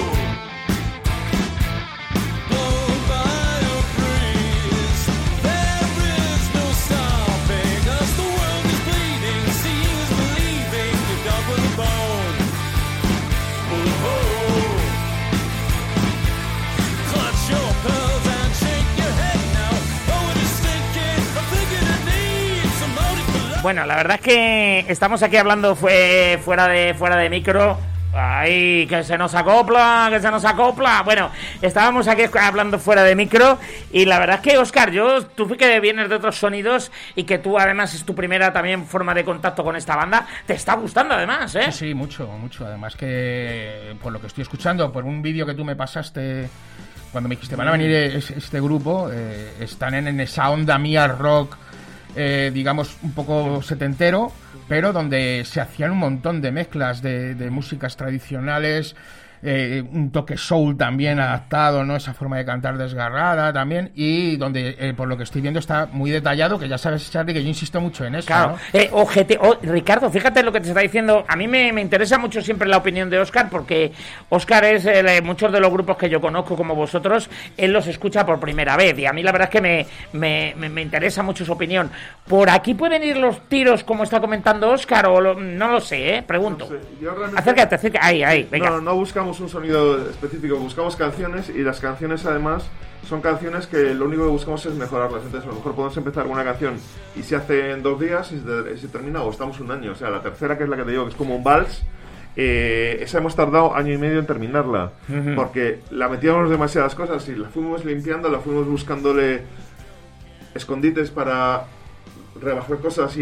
[SPEAKER 8] Blown by a breeze. There is no stopping us. The world is bleeding. Seeing is believing. You're dog with a bone. Whoa. Clutch your pearls and shake your head now. Oh, it is thinking, I'm thinking it needs some motive for love.
[SPEAKER 3] Bueno, la verdad es que estamos aquí hablando fuera de micro. ¡Ay, que se nos acopla! Bueno, estábamos aquí hablando fuera de micro y la verdad es que, Óscar, tú que vienes de otros sonidos y que tú además es tu primera también forma de contacto con esta banda, te está gustando además, ¿eh?
[SPEAKER 2] Sí, mucho. Además que por lo que estoy escuchando, por un vídeo que tú me pasaste cuando me dijiste van a venir este grupo, están en esa onda mía rock, digamos un poco setentero, pero donde se hacían un montón de mezclas de músicas tradicionales, un toque soul también adaptado, ¿no? Esa forma de cantar desgarrada también, y donde por lo que estoy viendo está muy detallado, que ya sabes, Charlie, que yo insisto mucho en eso,
[SPEAKER 3] Claro,
[SPEAKER 2] ¿no?
[SPEAKER 3] Ricardo, fíjate lo que te está diciendo. A mí me interesa mucho siempre la opinión de Óscar, porque Óscar es muchos de los grupos que yo conozco como vosotros, él los escucha por primera vez, y a mí la verdad es que me interesa mucho su opinión. ¿Por aquí pueden ir los tiros como está comentando Óscar? No lo sé, pregunto.
[SPEAKER 7] No sé, yo realmente-
[SPEAKER 3] Acércate, ahí, venga.
[SPEAKER 7] No buscamos un sonido específico, buscamos canciones, y las canciones además son canciones que lo único que buscamos es mejorarlas. Entonces a lo mejor podemos empezar con una canción y se hace en 2 días y se termina, o estamos un año. O sea, la tercera, que es la que te digo, que es como un vals, esa hemos tardado 1 año y medio en terminarla, porque la metíamos demasiadas cosas y la fuimos limpiando, la fuimos buscándole escondites para rebajar cosas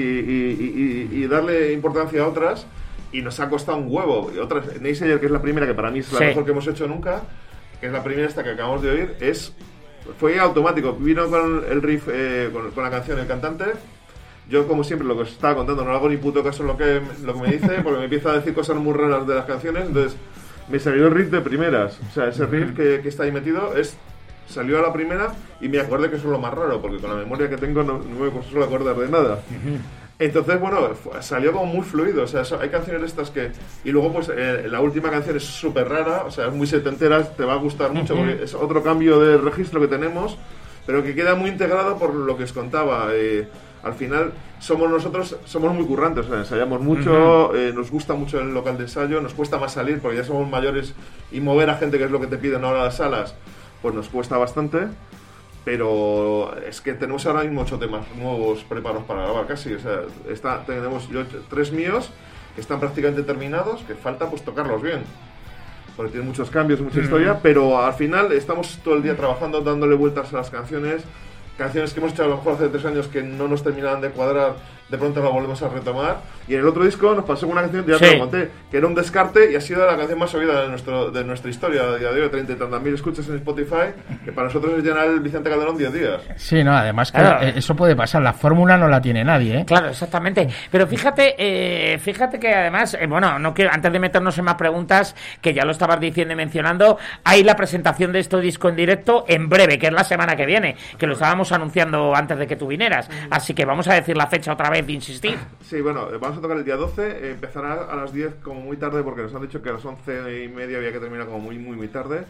[SPEAKER 7] y darle importancia a otras, y nos ha costado un huevo. Y otras, Naysayer, que es la primera, que para mí es la
[SPEAKER 3] Sí.
[SPEAKER 7] mejor que hemos hecho nunca, que es la primera esta que acabamos de oír, fue automático. Vino con el riff, con la canción, el cantante. Yo, como siempre, lo que os estaba contando, no le hago ni puto caso en lo que me dice, porque me empieza a decir cosas muy raras de las canciones. Entonces me salió el riff de primeras. O sea, ese riff que está ahí metido salió a la primera, y me acordé que eso es lo más raro, porque con la memoria que tengo no me suelo acordar de nada. Entonces, bueno, salió como muy fluido. O sea, hay canciones de estas que... Y luego, pues, la última canción es súper rara, o sea, es muy setentera, te va a gustar mucho, porque es otro cambio de registro que tenemos, pero que queda muy integrado por lo que os contaba. Al final, somos muy currantes, o sea, ensayamos mucho, nos gusta mucho el local de ensayo, nos cuesta más salir, porque ya somos mayores, y mover a gente, que es lo que te piden ahora las salas, pues nos cuesta bastante. Pero es que tenemos ahora mismo 8 temas nuevos preparados para grabar casi. O sea, tenemos 3 míos que están prácticamente terminados, que falta pues tocarlos bien, porque tienen muchos cambios, mucha historia, pero al final estamos todo el día trabajando, dándole vueltas a las canciones, canciones que hemos hecho a lo mejor hace 3 años que no nos terminaban de cuadrar, de pronto la volvemos a retomar. Y en el otro disco nos pasó con una canción, ya te lo conté, que era un descarte y ha sido la canción más oída de nuestra historia a día de hoy, 30 y tantas mil escuchas en Spotify, que para nosotros es llenar el Vicente Calderón 10 días.
[SPEAKER 2] Sí, no, además que
[SPEAKER 3] Claro.
[SPEAKER 2] eso puede pasar, la fórmula no la tiene nadie, ¿eh?
[SPEAKER 3] Claro, exactamente. Pero fíjate que además, bueno, no quiero, antes de meternos en más preguntas, que ya lo estabas diciendo y mencionando, hay la presentación de este disco en directo en breve, que es la semana que viene, que lo estábamos anunciando antes de que tú vinieras. Así que vamos a decir la fecha otra vez de insistir.
[SPEAKER 7] Sí, bueno, vamos a tocar el día 12, empezará a las 10 como muy tarde, porque nos han dicho que a las 11:30 había que terminar como muy tarde.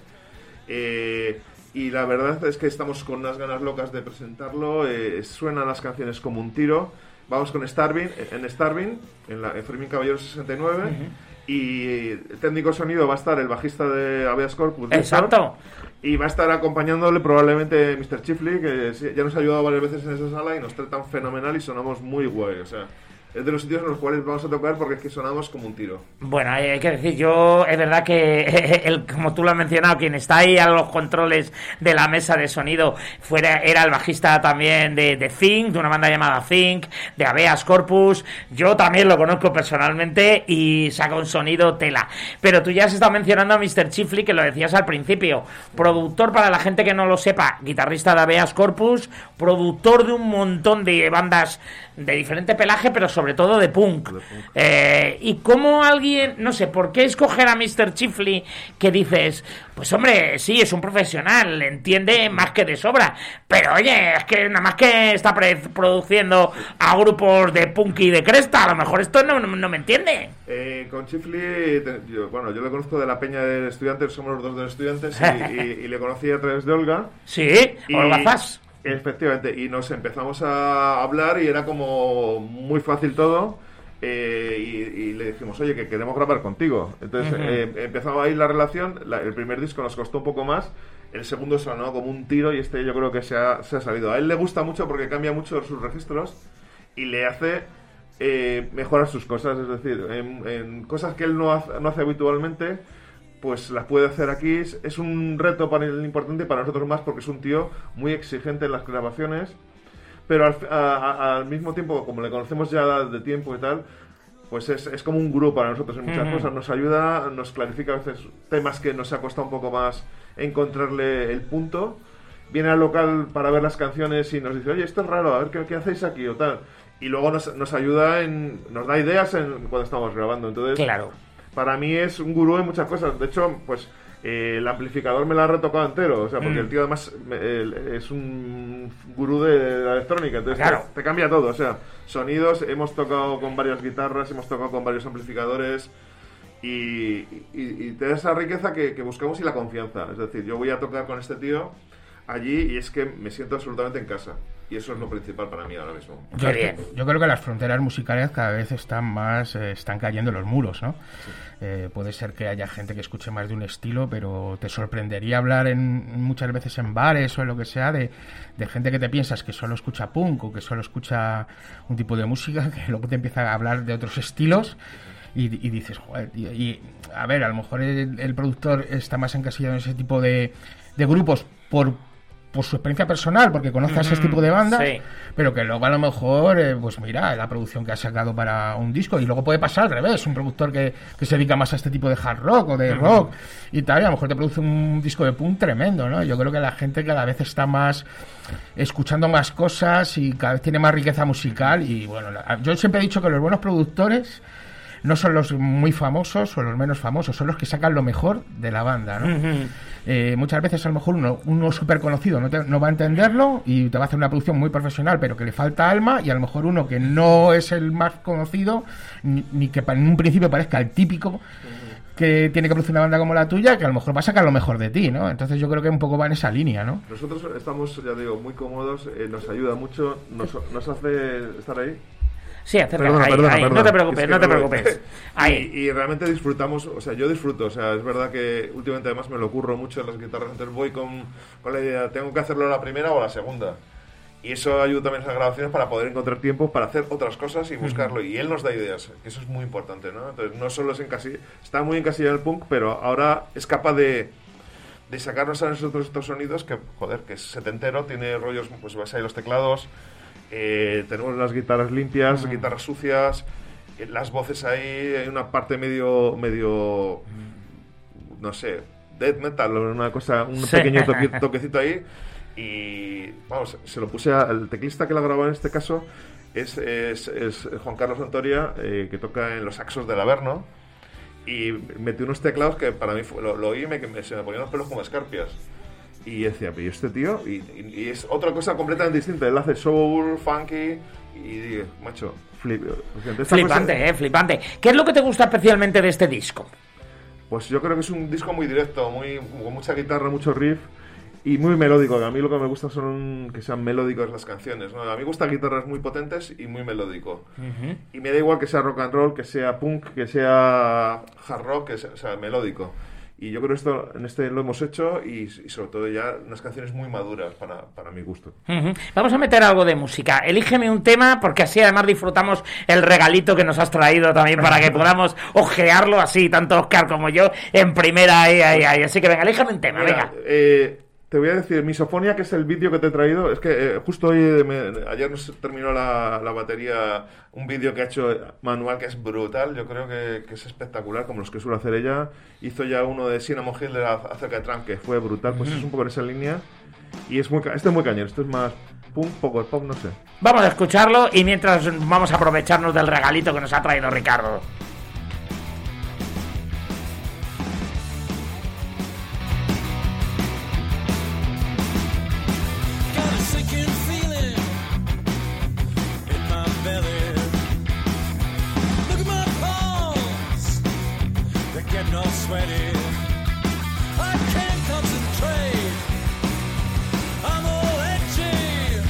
[SPEAKER 7] Y la verdad es que estamos con unas ganas locas de presentarlo, suenan las canciones como un tiro. Vamos con Starving, en Fermín Caballero 69, y el técnico de sonido va a estar el bajista de Habeas Corpus,
[SPEAKER 3] Exacto.
[SPEAKER 7] y va a estar acompañándole probablemente Mr. Chifley, que ya nos ha ayudado varias veces en esa sala y nos tratan fenomenal y sonamos muy guay, o sea, es de los sitios en los cuales vamos a tocar porque es que sonamos como un tiro.
[SPEAKER 3] Bueno, hay que decir, yo es verdad que como tú lo has mencionado, quien está ahí a los controles de la mesa de sonido era el bajista también de Think, de una banda llamada Think, de Habeas Corpus. Yo también lo conozco personalmente y saca un sonido tela. Pero tú ya has estado mencionando a Mr. Chifley, que lo decías al principio, productor, para la gente que no lo sepa, guitarrista de Habeas Corpus, productor de un montón de bandas de diferente pelaje, pero sobre todo de punk. Y como alguien, no sé, ¿por qué escoger a Mr. Chifley, que dices, pues hombre, sí, es un profesional, entiende más que de sobra, pero oye, es que nada más que está produciendo a grupos de punk y de cresta, a lo mejor esto no me entiende.
[SPEAKER 7] Con Chifley, yo le conozco de la peña de estudiantes, somos los dos de estudiantes, y le conocí a través de Olga.
[SPEAKER 3] Sí, Olga Zas.
[SPEAKER 7] Efectivamente, y nos empezamos a hablar y era como muy fácil todo, y le dijimos, oye, que queremos grabar contigo. Entonces empezaba ahí la relación. El primer disco nos costó un poco más, el segundo sonó como un tiro, y yo creo que se ha salido. A él le gusta mucho porque cambia mucho sus registros y le hace mejorar sus cosas, es decir, en cosas que él no hace habitualmente, pues las puede hacer aquí. Es un reto para él importante, para nosotros más, porque es un tío muy exigente en las grabaciones, pero al mismo tiempo, como le conocemos ya de tiempo y tal, pues es como un gurú para nosotros en muchas cosas. Nos ayuda, nos clarifica a veces temas que nos ha costado un poco más encontrarle el punto. Viene al local para ver las canciones y nos dice, oye, esto es raro, a ver qué hacéis aquí o tal. Y luego nos ayuda, nos da ideas cuando estamos grabando. Entonces,
[SPEAKER 3] claro,
[SPEAKER 7] para mí es un gurú en muchas cosas. De hecho, pues el amplificador me lo ha retocado entero, o sea, porque el tío además es un gurú de la electrónica, entonces
[SPEAKER 3] claro,
[SPEAKER 7] te cambia todo, o sea, sonidos, hemos tocado con varias guitarras, hemos tocado con varios amplificadores, y te da esa riqueza que buscamos, y la confianza. Es decir, yo voy a tocar con este tío allí y es que me siento absolutamente en casa. Y eso es lo principal para mí ahora mismo.
[SPEAKER 2] Yo creo que las fronteras musicales cada vez están cayendo los muros, ¿no? Sí. Puede ser que haya gente que escuche más de un estilo, pero te sorprendería hablar muchas veces en bares o en lo que sea de gente que te piensas que solo escucha punk o que solo escucha un tipo de música, que luego te empieza a hablar de otros estilos. Y dices, joder, y a ver, a lo mejor el productor está más encasillado en ese tipo de grupos por su experiencia personal, porque conoce a ese tipo de bandas, sí, pero que luego a lo mejor, pues mira, la producción que ha sacado para un disco, y luego puede pasar al revés, un productor que se dedica más a este tipo de hard rock o de rock y tal, y a lo mejor te produce un disco de punk tremendo, ¿no? Yo creo que la gente cada vez está más escuchando más cosas y cada vez tiene más riqueza musical, y bueno, yo siempre he dicho que los buenos productores no son los muy famosos o los menos famosos, son los que sacan lo mejor de la banda, ¿no? Muchas veces a lo mejor uno súper conocido no va a entenderlo y te va a hacer una producción muy profesional, pero que le falta alma, y a lo mejor uno que no es el más conocido, ni que en un principio parezca el típico que tiene que producir una banda como la tuya, que a lo mejor va a sacar lo mejor de ti, ¿no? Entonces yo creo que un poco va en esa línea, ¿no?
[SPEAKER 7] Nosotros estamos, ya digo, muy cómodos, nos ayuda mucho, nos hace estar ahí.
[SPEAKER 3] Sí, acércate, ahí. No te preocupes, es que no te preocupes. Ahí.
[SPEAKER 7] Y realmente disfrutamos, o sea, yo disfruto, o sea, es verdad que últimamente además me lo ocurro mucho en las guitarras, entonces voy con la idea, tengo que hacerlo la primera o la segunda. Y eso ayuda también a las grabaciones para poder encontrar tiempo para hacer otras cosas y buscarlo. Y él nos da ideas, que eso es muy importante, ¿no? Entonces no solo es está muy encasillado en el punk, pero ahora es capaz de de sacarnos a nosotros estos sonidos que, joder, que es setentero, tiene rollos, pues ves ahí los teclados, tenemos las guitarras limpias, guitarras sucias, las voces ahí, hay una parte medio no sé, death metal, una cosa, un pequeño toquecito ahí. Y vamos, se lo puse al teclista que la grabó en este caso, es Juan Carlos Santoria, que toca en los saxos del Averno, y metió unos teclados que para mí lo oí y se me ponían los pelos como escarpias. Y decía, pero ¿y este tío? Y es otra cosa completamente distinta. Él hace soul, funky, y digo, macho,
[SPEAKER 3] flipante, flipante. ¿Qué es lo que te gusta especialmente de este disco?
[SPEAKER 7] Pues yo creo que es un disco muy directo, con mucha guitarra, mucho riff y muy melódico. A mí lo que me gusta son que sean melódicos las canciones, ¿no? A mí me gustan guitarras muy potentes y muy melódico. Y me da igual que sea rock and roll, que sea punk, que sea hard rock, que sea melódico. Y yo creo que esto en este lo hemos hecho y sobre todo ya unas canciones muy maduras para mi gusto.
[SPEAKER 3] Vamos a meter algo de música. Elígeme un tema porque así además disfrutamos el regalito que nos has traído también para que podamos ojearlo así, tanto Óscar como yo, en primera. Ahí. Así que venga, elígeme un tema,
[SPEAKER 7] mira,
[SPEAKER 3] venga.
[SPEAKER 7] Te voy a decir, Misofonia, que es el vídeo que te he traído. Es que justo hoy, ayer nos terminó la batería, un vídeo que ha hecho Manuel que es brutal. Yo creo que es espectacular, como los que suele hacer ella. Hizo ya uno de Cinnamon Hill acerca de Trump, que fue brutal. Pues es un poco en esa línea. Y este es muy cañero, esto es más punk, poco pop, no sé.
[SPEAKER 3] Vamos a escucharlo y mientras vamos a aprovecharnos del regalito que nos ha traído Ricardo.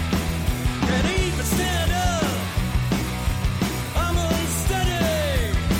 [SPEAKER 8] Stand up, I'm unsteady.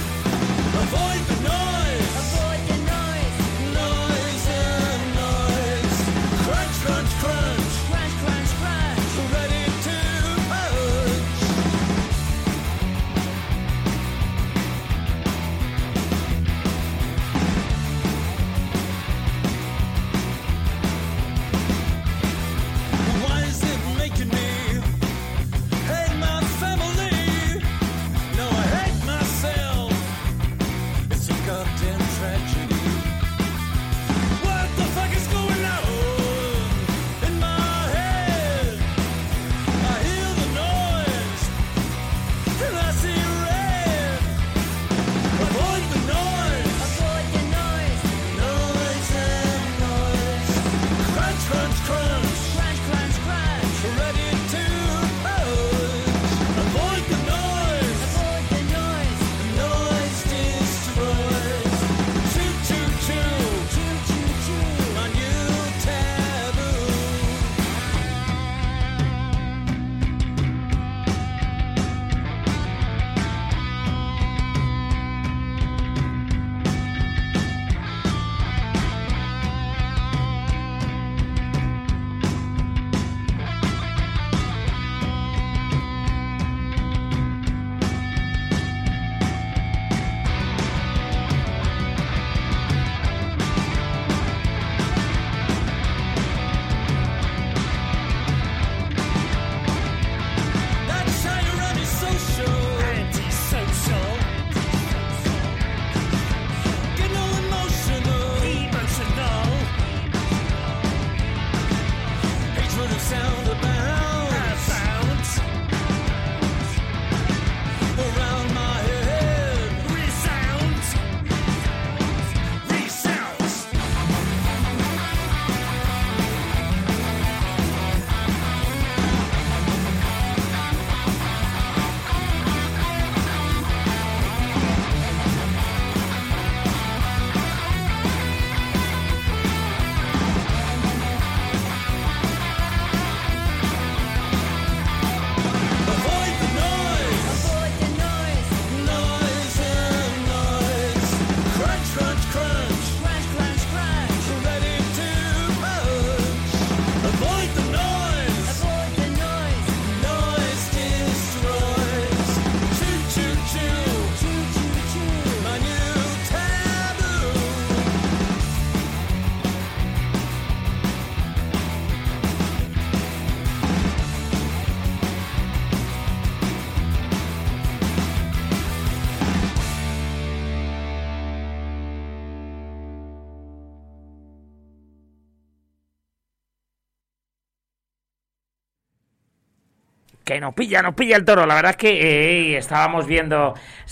[SPEAKER 3] que nos pilla el toro. La verdad es que estábamos viendo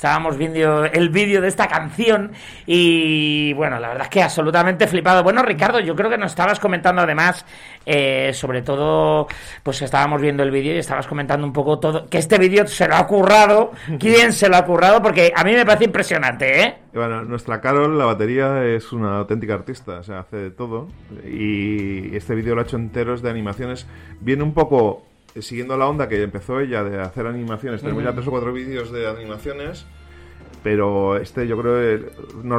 [SPEAKER 3] el vídeo de esta canción y bueno, la verdad es que absolutamente flipado. Bueno, Ricardo, yo creo que nos estabas comentando además, sobre todo, pues estábamos viendo el vídeo y estabas comentando un poco todo, que este vídeo se lo ha currado. ¿Quién se lo ha currado? Porque a mí me parece impresionante, ¿eh?
[SPEAKER 7] Bueno, nuestra Carol, la batería, es una auténtica artista, o sea, hace de todo. Y este vídeo lo ha hecho enteros de animaciones. Viene un poco siguiendo la onda que empezó ella de hacer animaciones. Tenemos ya 3 o 4 vídeos de animaciones, pero yo creo que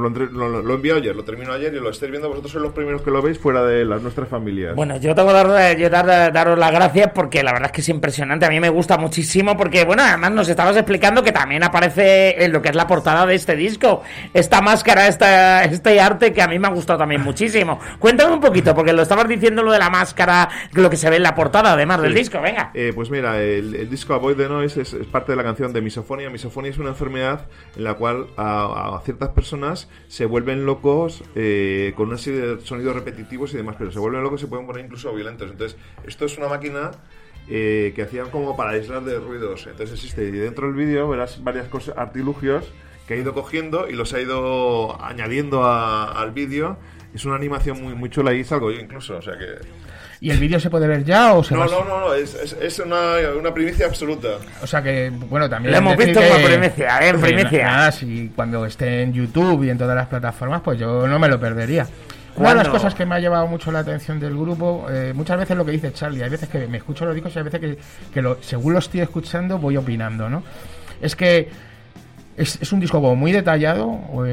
[SPEAKER 7] lo envié ayer, lo termino ayer y lo estáis viendo vosotros, sois los primeros que lo veis fuera de nuestras familias.
[SPEAKER 3] Bueno, yo tengo que daros las gracias porque la verdad es que es impresionante, a mí me gusta muchísimo porque, bueno, además nos estabas explicando que también aparece en lo que es la portada de este disco, esta máscara, este arte que a mí me ha gustado también muchísimo. Cuéntame un poquito, porque lo estabas diciendo lo de la máscara, lo que se ve en la portada además del disco, venga.
[SPEAKER 7] Pues mira, el disco Avoid the Noise es parte de la canción de Misofonia. Misofonia es una enfermedad en la cual a ciertas personas se vuelven locos con una serie de sonidos repetitivos y demás, pero se vuelven locos y se pueden poner incluso violentos. Entonces, esto es una máquina que hacían como para aislar de ruidos. Entonces existe, y dentro del vídeo verás varias cosas, artilugios que ha ido cogiendo y los ha ido añadiendo al vídeo. Es una animación muy, muy chula y salgo yo incluso, o sea que...
[SPEAKER 2] ¿Y el vídeo se puede ver ya o se va?
[SPEAKER 7] No, es una primicia absoluta.
[SPEAKER 2] O sea que, bueno, también...
[SPEAKER 3] Lo hemos visto
[SPEAKER 2] que,
[SPEAKER 3] como primicia, en primicia.
[SPEAKER 2] Nada, si cuando esté en YouTube y en todas las plataformas, pues yo no me lo perdería. Una de las cosas que me ha llevado mucho la atención del grupo, muchas veces lo que dice Charlie, hay veces que me escucho los discos y hay veces que según lo estoy escuchando voy opinando, ¿no? Es que es un disco como muy detallado,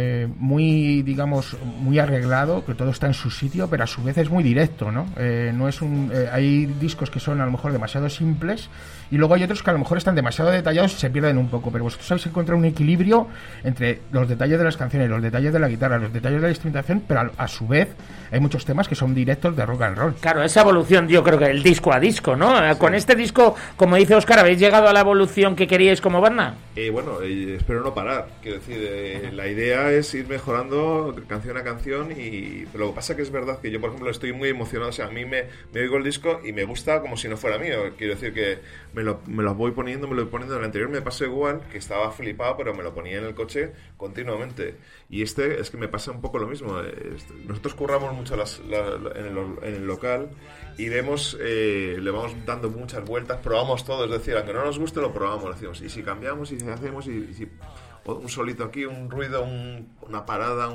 [SPEAKER 2] muy, digamos, muy arreglado, que todo está en su sitio, pero a su vez es muy directo, ¿no? No es hay discos que son a lo mejor demasiado simples y luego hay otros que a lo mejor están demasiado detallados y se pierden un poco, pero vosotros habéis encontrado un equilibrio entre los detalles de las canciones, los detalles de la guitarra, los detalles de la instrumentación, pero a su vez hay muchos temas que son directos de rock and roll.
[SPEAKER 3] Claro, esa evolución yo creo que el disco a disco, ¿no? Sí. Con este disco, como dice Óscar, ¿habéis llegado a la evolución que queríais como banda?
[SPEAKER 7] Bueno, espero no parar. Quiero decir, la idea es ir mejorando canción a canción pero lo que pasa que es verdad que yo, por ejemplo, estoy muy emocionado. O sea, a mí me oigo el disco y me gusta como si no fuera mío. Quiero decir que me lo voy poniendo. En el anterior me pasó igual, que estaba flipado, pero me lo ponía en el coche continuamente. Y es que me pasa un poco lo mismo. Nosotros curramos mucho en el local y le vamos dando muchas vueltas, probamos todo, es decir, aunque no nos guste lo probamos, decimos, y si cambiamos y si hacemos y si un solito aquí, un ruido, una parada,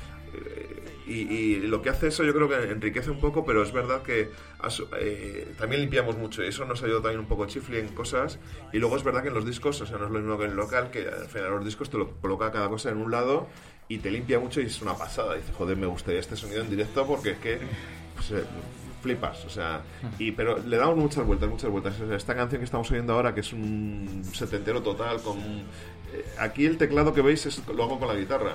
[SPEAKER 7] y lo que hace eso yo creo que enriquece un poco, pero es verdad que también limpiamos mucho y eso nos ayuda también un poco chifli en cosas. Y luego es verdad que en los discos, o sea, no es lo mismo que en el local, que al final los discos te lo coloca cada cosa en un lado y te limpia mucho y es una pasada. Y dices, joder, me gustaría este sonido en directo porque es que pues, flipas, o sea, pero le damos muchas vueltas. Esta canción que estamos oyendo ahora, que es un setentero total, con aquí el teclado que veis lo hago con la guitarra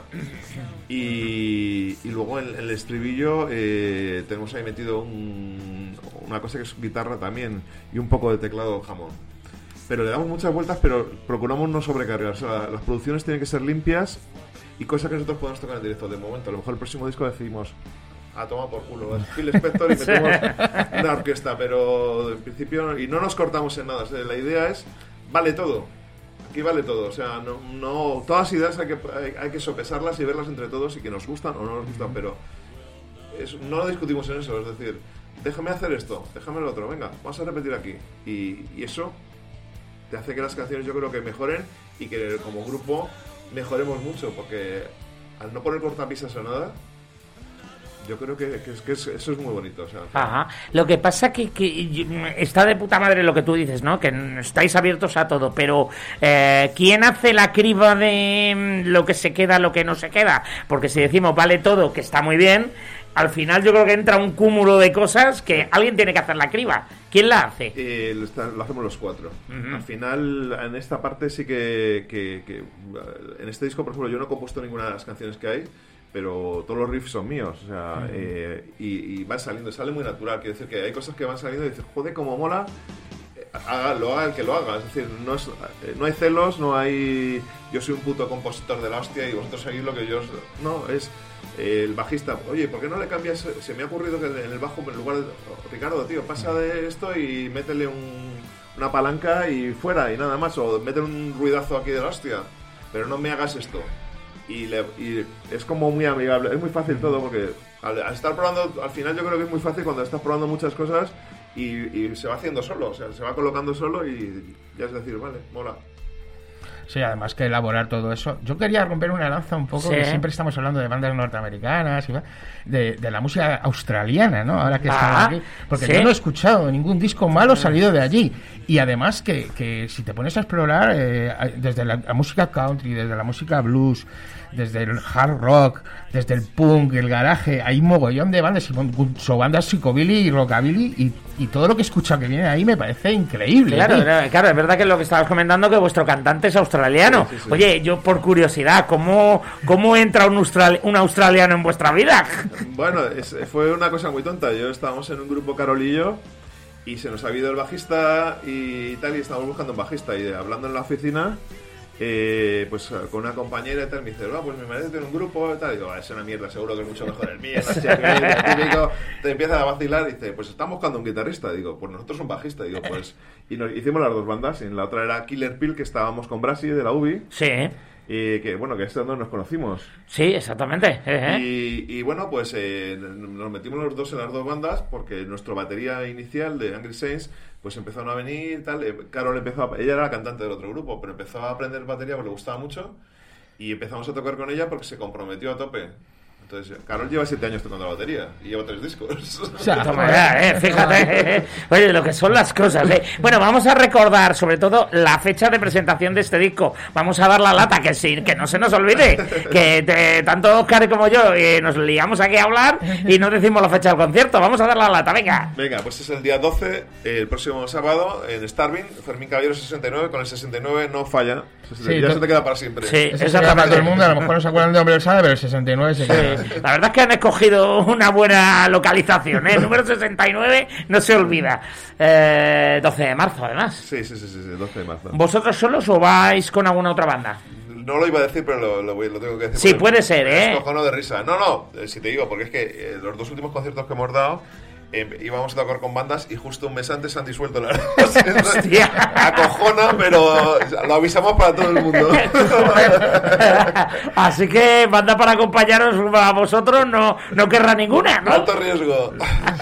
[SPEAKER 7] y luego en el estribillo tenemos ahí metido una cosa que es guitarra también y un poco de teclado jamón, pero le damos muchas vueltas, pero procuramos no sobrecargar. O sea, las producciones tienen que ser limpias y cosas que nosotros podemos tocar en directo. De momento, a lo mejor el próximo disco decidimos a tomar por culo Phil Spector y metemos una orquesta, pero en principio, y no nos cortamos en nada. O sea, la idea es, vale todo. Aquí vale todo, o sea, no todas las ideas hay que sopesarlas y verlas entre todos y que nos gustan o no nos gustan, pero no lo discutimos en eso, es decir, déjame hacer esto, déjame lo otro, venga, vamos a repetir aquí, y eso te hace que las canciones yo creo que mejoren y que como grupo mejoremos mucho, porque al no poner cortapisas o nada, yo creo que eso es muy bonito. O sea,
[SPEAKER 3] ajá. Lo que pasa que está de puta madre lo que tú dices, ¿no? Que estáis abiertos a todo, pero ¿quién hace la criba de lo que se queda, lo que no se queda? Porque si decimos vale todo, que está muy bien, al final yo creo que entra un cúmulo de cosas que alguien tiene que hacer la criba. ¿Quién la hace?
[SPEAKER 7] Lo hacemos los cuatro. Al final, en esta parte sí que en este disco, por ejemplo, yo no he compuesto ninguna de las canciones que hay, pero todos los riffs son míos, o sea, y van saliendo, sale muy natural. Quiere decir que hay cosas que van saliendo y dices, joder, como mola, lo haga el que lo haga. Es decir, no hay celos, no hay yo soy un puto compositor de la hostia y vosotros seguís lo que yo... No, es el bajista, oye, ¿por qué no le cambias? Se me ha ocurrido que en el bajo, en lugar de... Ricardo, tío, pasa de esto y métele una palanca y fuera, y nada más, o meter un ruidazo aquí de la hostia, pero no me hagas esto. Y es como muy amigable, es muy fácil todo, porque al estar probando, al final yo creo que es muy fácil cuando estás probando muchas cosas y se va haciendo solo, o sea, se va colocando solo y ya es decir, vale, mola.
[SPEAKER 2] Sí, además que elaborar todo eso. Yo quería romper una lanza un poco, que siempre estamos hablando de bandas norteamericanas, de la música australiana, ¿no? Ahora que estamos aquí. Porque yo no he escuchado ningún disco malo salido de allí. Y además que si te pones a explorar, desde la música country, desde la música blues, desde el hard rock, desde el punk, el garaje, hay un mogollón de bandas, son bandas psicobilly y rockabilly, y todo lo que he escuchado que viene ahí me parece increíble.
[SPEAKER 3] Claro, es verdad que lo que estabas comentando, que vuestro cantante es australiano.
[SPEAKER 7] Sí.
[SPEAKER 3] Oye, yo por curiosidad, ¿cómo entra un australiano en vuestra vida?
[SPEAKER 7] Bueno, fue una cosa muy tonta. Estábamos en un grupo Carolillo y se nos ha ido el bajista y tal, y estábamos buscando un bajista, y hablando en la oficina, pues con una compañera y tal, me dice, pues mi marido tiene un grupo y tal, y digo, es una mierda, seguro que es mucho mejor el mío, típico. Te empieza a vacilar y dice, pues están buscando un guitarrista. Digo, pues nosotros un bajista. Digo, pues, y nos hicimos las dos bandas, y en la otra era Killer Pill, que estábamos con Brasi de la UBI.
[SPEAKER 3] Sí.
[SPEAKER 7] Y que bueno, que es donde nos conocimos.
[SPEAKER 3] Sí, exactamente.
[SPEAKER 7] Y bueno, pues nos metimos los dos en las dos bandas, porque nuestra batería inicial de Angry Saints pues empezaron a venir tal. Carol ella era la cantante del otro grupo, pero empezó a aprender batería porque le gustaba mucho, y empezamos a tocar con ella porque se comprometió a tope. Entonces, Carol lleva 7 años tocando la batería y lleva 3 discos.
[SPEAKER 2] O sea,
[SPEAKER 3] fíjate. Oye, lo que son las cosas. Bueno, vamos a recordar sobre todo la fecha de presentación de este disco. Vamos a dar la lata, que no se nos olvide. Que tanto Oscar como yo nos liamos aquí a hablar y no decimos la fecha del concierto. Vamos a dar la lata, venga.
[SPEAKER 7] Venga, pues es el día 12, el próximo sábado, en Starving, Fermín Caballero 69. Con el 69 no falla. Ya se te queda para siempre.
[SPEAKER 3] Sí,
[SPEAKER 2] eso es para todo el mundo. A lo mejor no se acuerdan de Hombre del Sade, pero el 69 se queda.
[SPEAKER 3] La verdad es que han escogido una buena localización, ¿eh? El número 69 no se olvida. 12 de marzo, además.
[SPEAKER 7] Sí, 12 de marzo.
[SPEAKER 3] ¿Vosotros solos o vais con alguna otra banda?
[SPEAKER 7] No lo iba a decir, pero lo tengo que decir.
[SPEAKER 3] Sí, puede ser, ¿eh?
[SPEAKER 7] Es cojono de risa. No, si te digo, porque es que los dos últimos conciertos que hemos dado íbamos a tocar con bandas y justo un mes antes se han disuelto las dos.
[SPEAKER 3] ¡Hostia!
[SPEAKER 7] Acojona, pero lo avisamos para todo el mundo.
[SPEAKER 3] Así que banda para acompañaros a vosotros no querrá ninguna, ¿no?
[SPEAKER 7] Alto riesgo.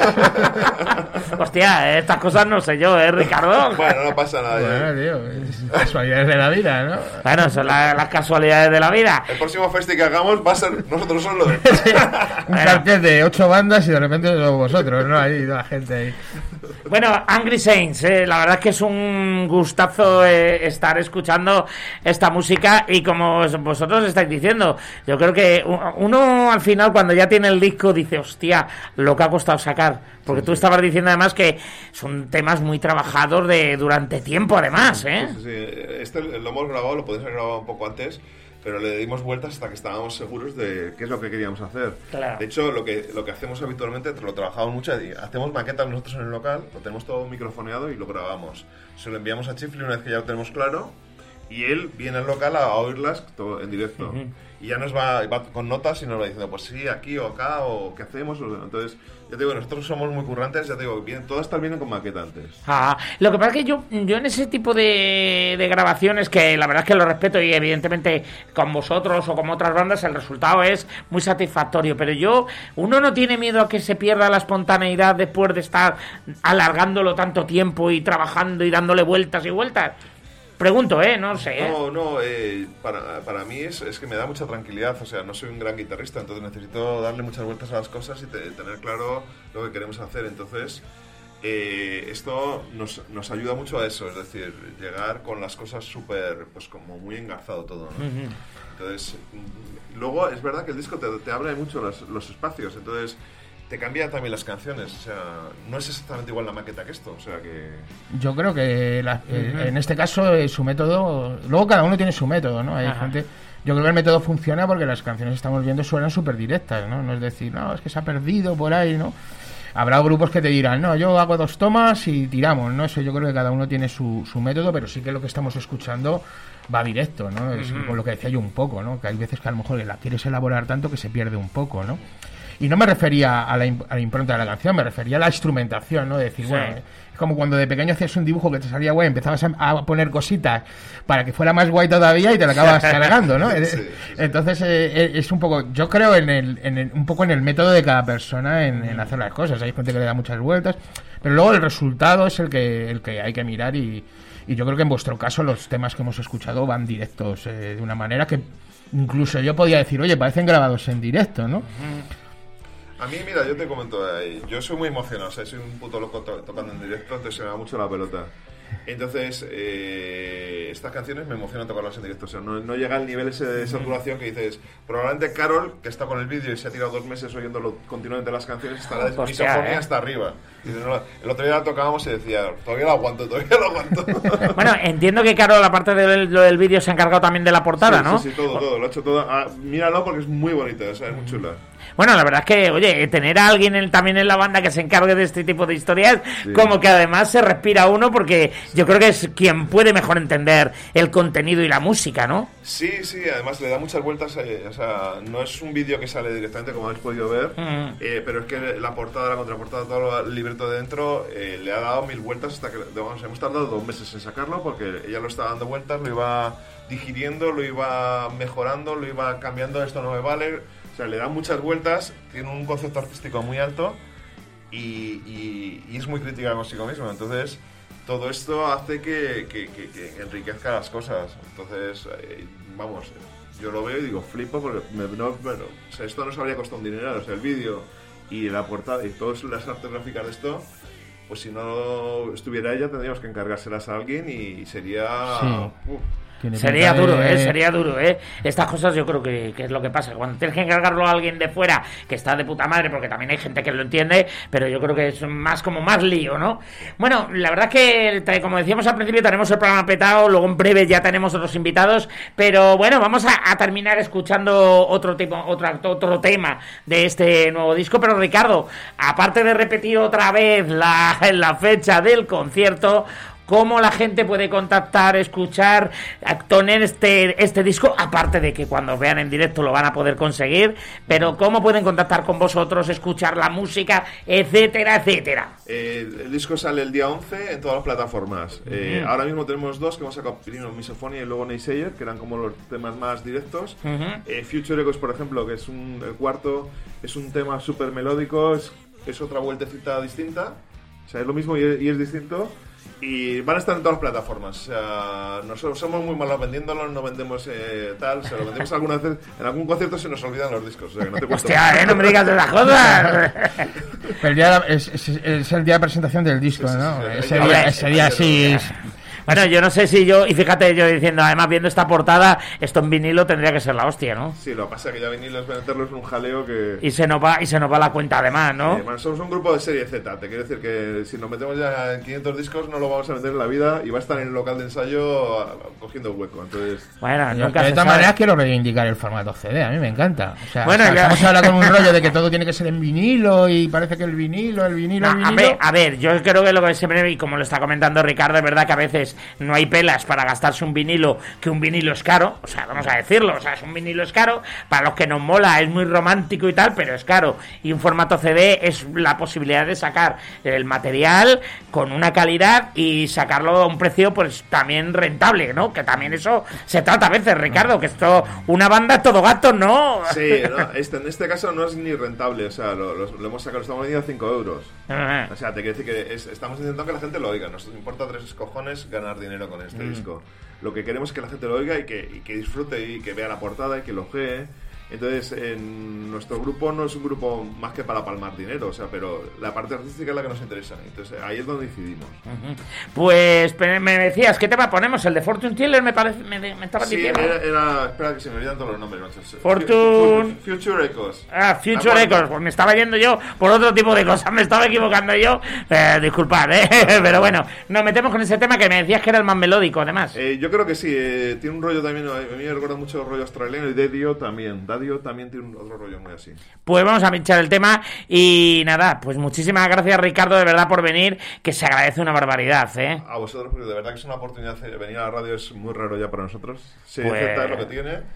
[SPEAKER 3] Hostia, estas cosas no sé yo, Ricardo.
[SPEAKER 7] Bueno, no pasa nada.
[SPEAKER 2] Bueno, tío, es casualidades de la vida, ¿no?
[SPEAKER 3] Bueno, son las casualidades de la vida.
[SPEAKER 7] El próximo festi que hagamos va a ser nosotros solos.
[SPEAKER 2] Un cartel de 8 bandas y de repente somos vosotros, ¿no? Ahí, toda la gente ahí.
[SPEAKER 3] Bueno, Angry Saints, la verdad es que es un gustazo estar escuchando esta música, y como vosotros estáis diciendo, yo creo que uno al final, cuando ya tiene el disco, dice, hostia, lo que ha costado sacar, porque tú estabas diciendo además que son temas muy trabajados durante tiempo, además, ¿eh?
[SPEAKER 7] Sí. Este lo hemos grabado, lo podemos haber grabado un poco antes, pero le dimos vueltas hasta que estábamos seguros de qué es lo que queríamos hacer.
[SPEAKER 3] Claro.
[SPEAKER 7] De hecho, lo que hacemos habitualmente, lo trabajamos mucho, hacemos maquetas nosotros en el local, lo tenemos todo microfoneado y lo grabamos. Se lo enviamos a Chifli una vez que ya lo tenemos claro, y él viene al local a oírlas todo en directo. Y ya nos va con notas y nos va diciendo, pues sí, aquí o acá, o qué hacemos. Entonces, ya te digo, nosotros somos muy currantes, ya te digo, todas estas vienen con maqueta antes.
[SPEAKER 3] Lo que pasa es que yo en ese tipo de grabaciones, que la verdad es que lo respeto, y evidentemente con vosotros o con otras bandas el resultado es muy satisfactorio, pero uno no tiene miedo a que se pierda la espontaneidad después de estar alargándolo tanto tiempo y trabajando y dándole vueltas y vueltas. Pregunto, no sé.
[SPEAKER 7] No, para mí es que me da mucha tranquilidad. O sea, no soy un gran guitarrista, entonces necesito darle muchas vueltas a las cosas y tener claro lo que queremos hacer. Entonces, esto nos ayuda mucho a eso, es decir, llegar con las cosas súper, pues como muy engarzado todo, ¿no? Entonces, luego es verdad que el disco te abre mucho los espacios, entonces te cambia también las canciones, o sea, no es exactamente igual la maqueta que esto, o sea que...
[SPEAKER 2] Yo creo que en este caso su método, luego cada uno tiene su método, ¿no? Hay gente, yo creo que el método funciona porque las canciones que estamos viendo suenan súper directas, ¿no? No es decir, no, es que se ha perdido por ahí, ¿no? Habrá grupos que te dirán, no, yo hago 2 tomas y tiramos, ¿no? Eso yo creo que cada uno tiene su método, pero sí que lo que estamos escuchando va directo, ¿no? Es con lo que decía yo un poco, ¿no? Que hay veces que a lo mejor la quieres elaborar tanto que se pierde un poco, ¿no? Y no me refería a la impronta de la canción, me refería a la instrumentación, ¿no? De decir,
[SPEAKER 3] Sí.
[SPEAKER 2] bueno, es como cuando de pequeño hacías un dibujo que te salía guay, empezabas a poner cositas para que fuera más guay todavía y te lo acabas cargando, ¿no? Entonces es un poco, yo creo un poco en el método de cada persona en hacer las cosas. Hay gente que le da muchas vueltas, pero luego el resultado es el que hay que mirar y yo creo que en vuestro caso los temas que hemos escuchado van directos de una manera que incluso yo podía decir, oye, parecen grabados en directo, ¿no?
[SPEAKER 7] A mí, mira, yo te comento, yo soy muy emocionado, o sea, soy un puto loco tocando en directo, entonces se me da mucho la pelota. Entonces, estas canciones me emocionan tocarlas en directo, o sea, no llega al nivel ese de saturación que dices, probablemente Carol, que está con el vídeo y se ha tirado 2 meses oyéndolo continuamente las canciones, estará de misofonía hasta arriba. Y dice, no, el otro día la tocábamos y decía, todavía lo aguanto.
[SPEAKER 3] Bueno, entiendo que Carol, aparte de lo del vídeo, se ha encargado también de la portada,
[SPEAKER 7] sí,
[SPEAKER 3] ¿no?
[SPEAKER 7] Sí, todo, lo ha hecho todo. Míralo porque es muy bonito, o sea, es muy chula.
[SPEAKER 3] Bueno, la verdad es que, oye, tener a alguien también en la banda que se encargue de este tipo de historias, como que además se respira uno, porque yo creo que es quien puede mejor entender el contenido y la música, ¿no?
[SPEAKER 7] Sí, además le da muchas vueltas, o sea, no es un vídeo que sale directamente como habéis podido ver, pero es que la portada, la contraportada, todo el libreto de dentro le ha dado 1000 vueltas hasta que, vamos, hemos tardado 2 meses en sacarlo porque ella lo está dando vueltas, lo iba digiriendo, lo iba mejorando, lo iba cambiando, esto no me vale. O sea, le da muchas vueltas, tiene un concepto artístico muy alto y es muy crítica consigo mismo. Entonces, todo esto hace que enriquezca las cosas. Entonces, vamos, yo lo veo y digo, flipo porque o sea, esto no se habría costado un dineral. O sea, el vídeo y la portada y todas las artes gráficas de esto, pues si no estuviera ella tendríamos que encargárselas a alguien y sería...
[SPEAKER 3] Sería duro, ¿eh? Estas cosas yo creo que es lo que pasa. Cuando tienes que encargarlo a alguien de fuera, que está de puta madre, porque también hay gente que lo entiende, pero yo creo que es más lío, ¿no? Bueno, la verdad es que, como decíamos al principio, tenemos el programa petado, luego en breve ya tenemos otros invitados, pero bueno, vamos a terminar escuchando otro tema de este nuevo disco. Pero Ricardo, aparte de repetir otra vez la fecha del concierto, ¿cómo la gente puede contactar, escuchar, tener este disco? Aparte de que cuando vean en directo lo van a poder conseguir, pero ¿cómo pueden contactar con vosotros, escuchar la música, etcétera, etcétera?
[SPEAKER 7] El disco sale el día 11 en todas las plataformas. Ahora mismo tenemos 2 que hemos sacado, primero Misofonia y luego Naysayer, que eran como los temas más directos. Future Echoes, por ejemplo, que es el cuarto, es un tema súper melódico, es otra vueltecita distinta. O sea, es lo mismo y es distinto. Y van a estar en todas las plataformas. O sea, nosotros somos muy malos vendiéndolos, no vendemos tal, se lo vendemos alguna vez. En algún concierto se nos olvidan los discos. O sea, que no te cuento.
[SPEAKER 3] Hostia, no me digas de las cosas.
[SPEAKER 2] Es el día de presentación del disco,
[SPEAKER 7] Sí,
[SPEAKER 2] ¿no?
[SPEAKER 7] sí.
[SPEAKER 2] Ese día sí.
[SPEAKER 3] Bueno, yo no sé si y fíjate yo diciendo, además viendo esta portada, esto en vinilo tendría que ser la hostia, ¿no?
[SPEAKER 7] Sí, lo que pasa es que ya vinilo es meterlos en un jaleo que...
[SPEAKER 3] Y se nos va la cuenta además, ¿no?
[SPEAKER 7] Bueno, somos un grupo de serie Z, te quiero decir que si nos metemos ya en 500 discos no lo vamos a vender en la vida y va a estar en el local de ensayo cogiendo hueco, entonces...
[SPEAKER 3] Bueno,
[SPEAKER 2] Yo,
[SPEAKER 3] nunca
[SPEAKER 2] de
[SPEAKER 3] se
[SPEAKER 2] todas
[SPEAKER 3] sabe.
[SPEAKER 2] maneras quiero reivindicar el formato CD, a mí me encanta. O sea,
[SPEAKER 3] Bueno, ya-
[SPEAKER 2] estamos ahora con un rollo de que todo tiene que ser en vinilo y parece que el vinilo.
[SPEAKER 3] No, a ver, yo creo que lo que siempre, y como lo está comentando Ricardo, es verdad que a veces no hay pelas para gastarse un vinilo, que un vinilo es caro, o sea, vamos a decirlo, o sea, es un vinilo es caro, para los que nos mola es muy romántico y tal, pero es caro, y un formato CD es la posibilidad de sacar el material con una calidad y sacarlo a un precio pues también rentable, ¿no? Que también eso se trata a veces, Ricardo, que esto, una banda es todo gato, ¿no?
[SPEAKER 7] Sí, no, en este caso no es ni rentable, o sea, lo hemos sacado, lo estamos vendiendo a 5 euros. O sea, te quiero decir que estamos intentando que la gente lo oiga, nos importa 3 cojones ganar dinero con este disco. Lo que queremos es que la gente lo oiga y que disfrute y que vea la portada y que lo ojee. Entonces, en nuestro grupo no es un grupo más que para palmar dinero, o sea, pero la parte artística es la que nos interesa. Entonces, ahí es donde decidimos.
[SPEAKER 3] Pues me decías, ¿qué tema ponemos? El de Fortune Teller me parece, me estaba
[SPEAKER 7] Sí,
[SPEAKER 3] diciendo.
[SPEAKER 7] era... Espera que se me olvidan todos los nombres, macho.
[SPEAKER 3] Fortune-
[SPEAKER 7] Future Echoes.
[SPEAKER 3] Future Echoes, pues me estaba yendo yo por otro tipo de cosas, me estaba equivocando yo. Disculpad, pero bueno, nos metemos con ese tema que me decías que era el más melódico, además.
[SPEAKER 7] Yo creo que sí, tiene un rollo también, a mí me recuerda mucho el rollo australiano y Dadio también tiene otro rollo muy así.
[SPEAKER 3] Pues vamos a pinchar el tema y nada, pues muchísimas gracias Ricardo de verdad por venir, que se agradece una barbaridad, ¿eh?
[SPEAKER 7] A vosotros, porque de verdad que es una oportunidad, venir a la radio es muy raro ya para nosotros. Sí,
[SPEAKER 3] Pues-
[SPEAKER 7] Z es lo que tiene.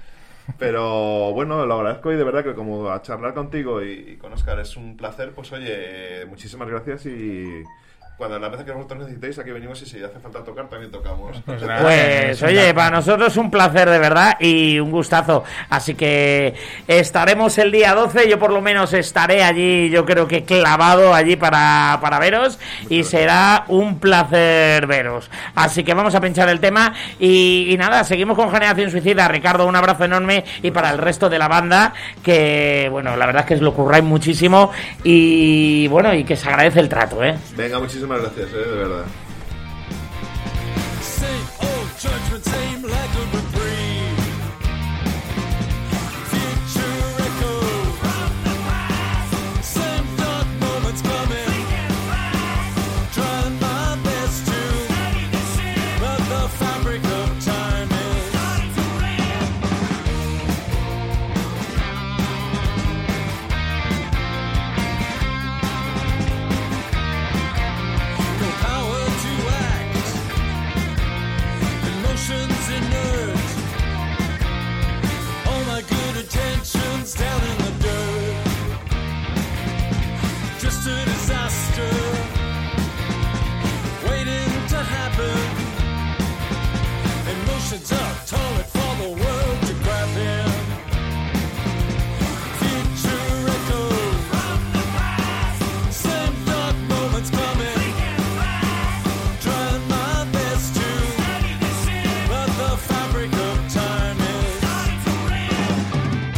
[SPEAKER 7] Pero bueno, lo agradezco y de verdad que como a charlar contigo y con Óscar es un placer, pues oye, muchísimas gracias y cuando la vez que vosotros necesitéis aquí venimos y si hace falta tocar también tocamos.
[SPEAKER 3] Pues oye, para nosotros un placer de verdad y un gustazo. Así que estaremos el día 12, yo por lo menos estaré allí, yo creo que clavado allí para veros y será un placer veros. Así que vamos a pinchar el tema y nada, seguimos con Generación Suicida. Ricardo, un abrazo enorme y para el resto de la banda que, bueno, la verdad es que os lo curráis muchísimo y bueno, y que se agradece el trato, ¿eh?
[SPEAKER 7] Venga, muchísimas gracias, de verdad.
[SPEAKER 8] Same old judgment, same lack of reprieve. Future echo from the past. Same dark moments coming. Trying my best to, but the fabric of time is starting to rip. No power to act. Emotions inert. All my good intentions down in the dirt. Just a disaster waiting to happen. Emotions are toilet for the world to grab in. Future echoes from the past. Same dark moments coming. Trying my best to, but the fabric of time is starting to rip.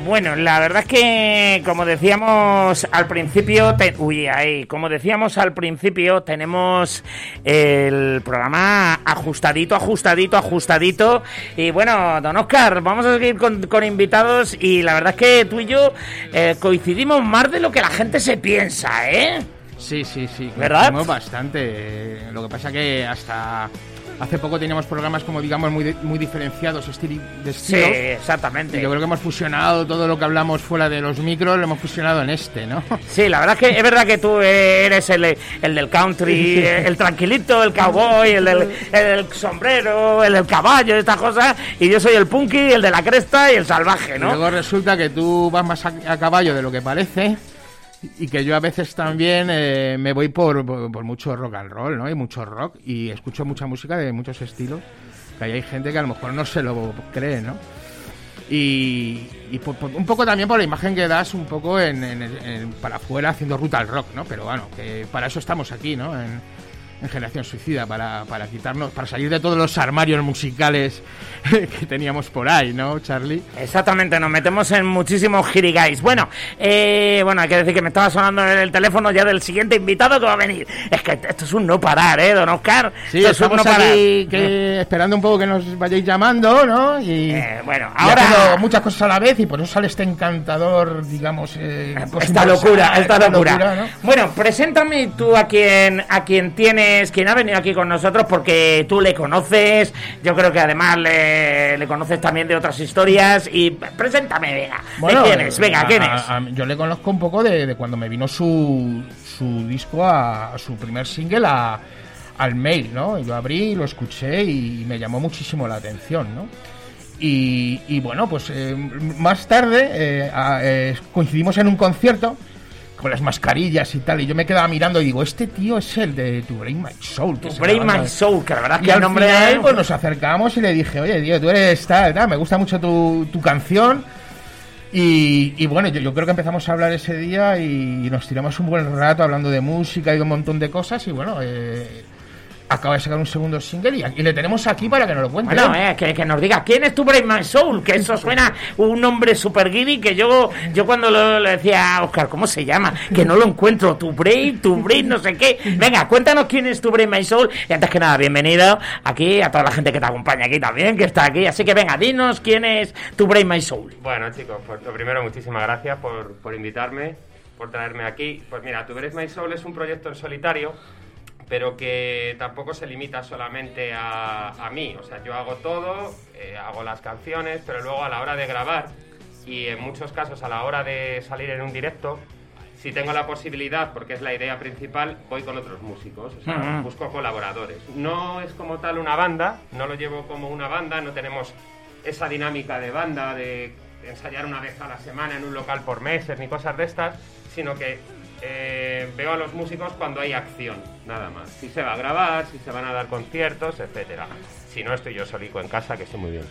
[SPEAKER 3] Bueno, la verdad es que, como decíamos al principio, tenemos el programa ajustadito. Y bueno, don Óscar, vamos a seguir con invitados y la verdad es que tú y yo coincidimos más de lo que la gente se piensa, ¿eh?
[SPEAKER 2] Sí,
[SPEAKER 3] ¿Verdad?
[SPEAKER 2] coincidimos bastante. Lo que pasa que hasta hace poco teníamos programas como digamos muy diferenciados de estilos.
[SPEAKER 3] Sí, exactamente.
[SPEAKER 2] Y yo creo que hemos fusionado todo lo que hablamos fuera de los micros, lo hemos fusionado en este, ¿no?
[SPEAKER 3] Sí, la verdad es verdad que tú eres el del country, el tranquilito, el cowboy, el del sombrero, el del caballo, estas cosas, y yo soy el punky, el de la cresta y el salvaje,
[SPEAKER 2] Y
[SPEAKER 3] ¿no?
[SPEAKER 2] luego resulta que tú vas más a caballo de lo que parece. Y que yo a veces también me voy por mucho rock and roll, ¿no? Y mucho rock. Y escucho mucha música de muchos estilos. Que hay gente que a lo mejor no se lo cree, ¿no? Y un poco también por la imagen que das un poco para afuera haciendo ruta al rock, ¿no? Pero bueno, que para eso estamos aquí, ¿no? En Generación Suicida, para quitarnos, para salir de todos los armarios musicales que teníamos por ahí, ¿no, Charlie?
[SPEAKER 3] Exactamente, nos metemos en muchísimos jirigais. Bueno, hay que decir que me estaba sonando el teléfono ya del siguiente invitado que va a venir. Es que esto es un no parar, don Óscar.
[SPEAKER 2] Sí,
[SPEAKER 3] Esto es un
[SPEAKER 2] estamos
[SPEAKER 3] no parar.
[SPEAKER 2] aquí esperando un poco que nos vayáis llamando, ¿no? Y
[SPEAKER 3] bueno,
[SPEAKER 2] y
[SPEAKER 3] ahora
[SPEAKER 2] haciendo muchas cosas a la vez y por eso sale este encantador, digamos...
[SPEAKER 3] esta locura.
[SPEAKER 2] ¿no?
[SPEAKER 3] Bueno, preséntame tú a quien ha venido aquí con nosotros, porque tú le conoces, yo creo que además le conoces también de otras historias, y preséntame, venga,
[SPEAKER 2] Bueno,
[SPEAKER 3] ¿de quién es? Venga, ¿quién es?
[SPEAKER 2] Yo le conozco un poco de cuando me vino su disco, a su primer single, al mail, ¿no? Yo abrí, lo escuché y me llamó muchísimo la atención, ¿no? Y bueno, pues más tarde coincidimos en un concierto con las mascarillas y tal, y yo me quedaba mirando y digo, este tío es el de To Break My Soul.
[SPEAKER 3] To Break My Soul, que la verdad es
[SPEAKER 2] Y
[SPEAKER 3] que el
[SPEAKER 2] al
[SPEAKER 3] nombre...
[SPEAKER 2] final, pues nos acercamos y le dije, oye, tío, tú eres tal, me gusta mucho tu canción. Y bueno, yo creo que empezamos a hablar ese día y nos tiramos un buen rato hablando de música y de un montón de cosas, y bueno, acaba de sacar un segundo single y le tenemos aquí para que nos lo cuente.
[SPEAKER 3] Bueno, que nos diga quién es To Break My Soul, que eso suena un nombre super giddy, que yo cuando le decía a Óscar, ¿cómo se llama? Que no lo encuentro, To Break, no sé qué. Venga, cuéntanos quién es To Break My Soul, y antes que nada, bienvenido aquí a toda la gente que te acompaña aquí también, que está aquí, así que venga, dinos quién es To Break My Soul.
[SPEAKER 9] Bueno, chicos, pues lo primero, muchísimas gracias por invitarme, por traerme aquí. Pues mira, To Break My Soul es un proyecto en solitario, pero que tampoco se limita solamente a mí. O sea, yo hago todo, hago las canciones, pero luego a la hora de grabar, y en muchos casos a la hora de salir en un directo, si tengo la posibilidad, porque es la idea principal, voy con otros músicos, o sea, busco colaboradores. No es como tal una banda, no lo llevo como una banda, no tenemos esa dinámica de banda, de ensayar una vez a la semana en un local por meses, ni cosas de estas, sino que veo a los músicos cuando hay acción, nada más. Si se va a grabar, si se van a dar conciertos, etcétera. Si no, estoy yo solico en casa, que estoy muy bien.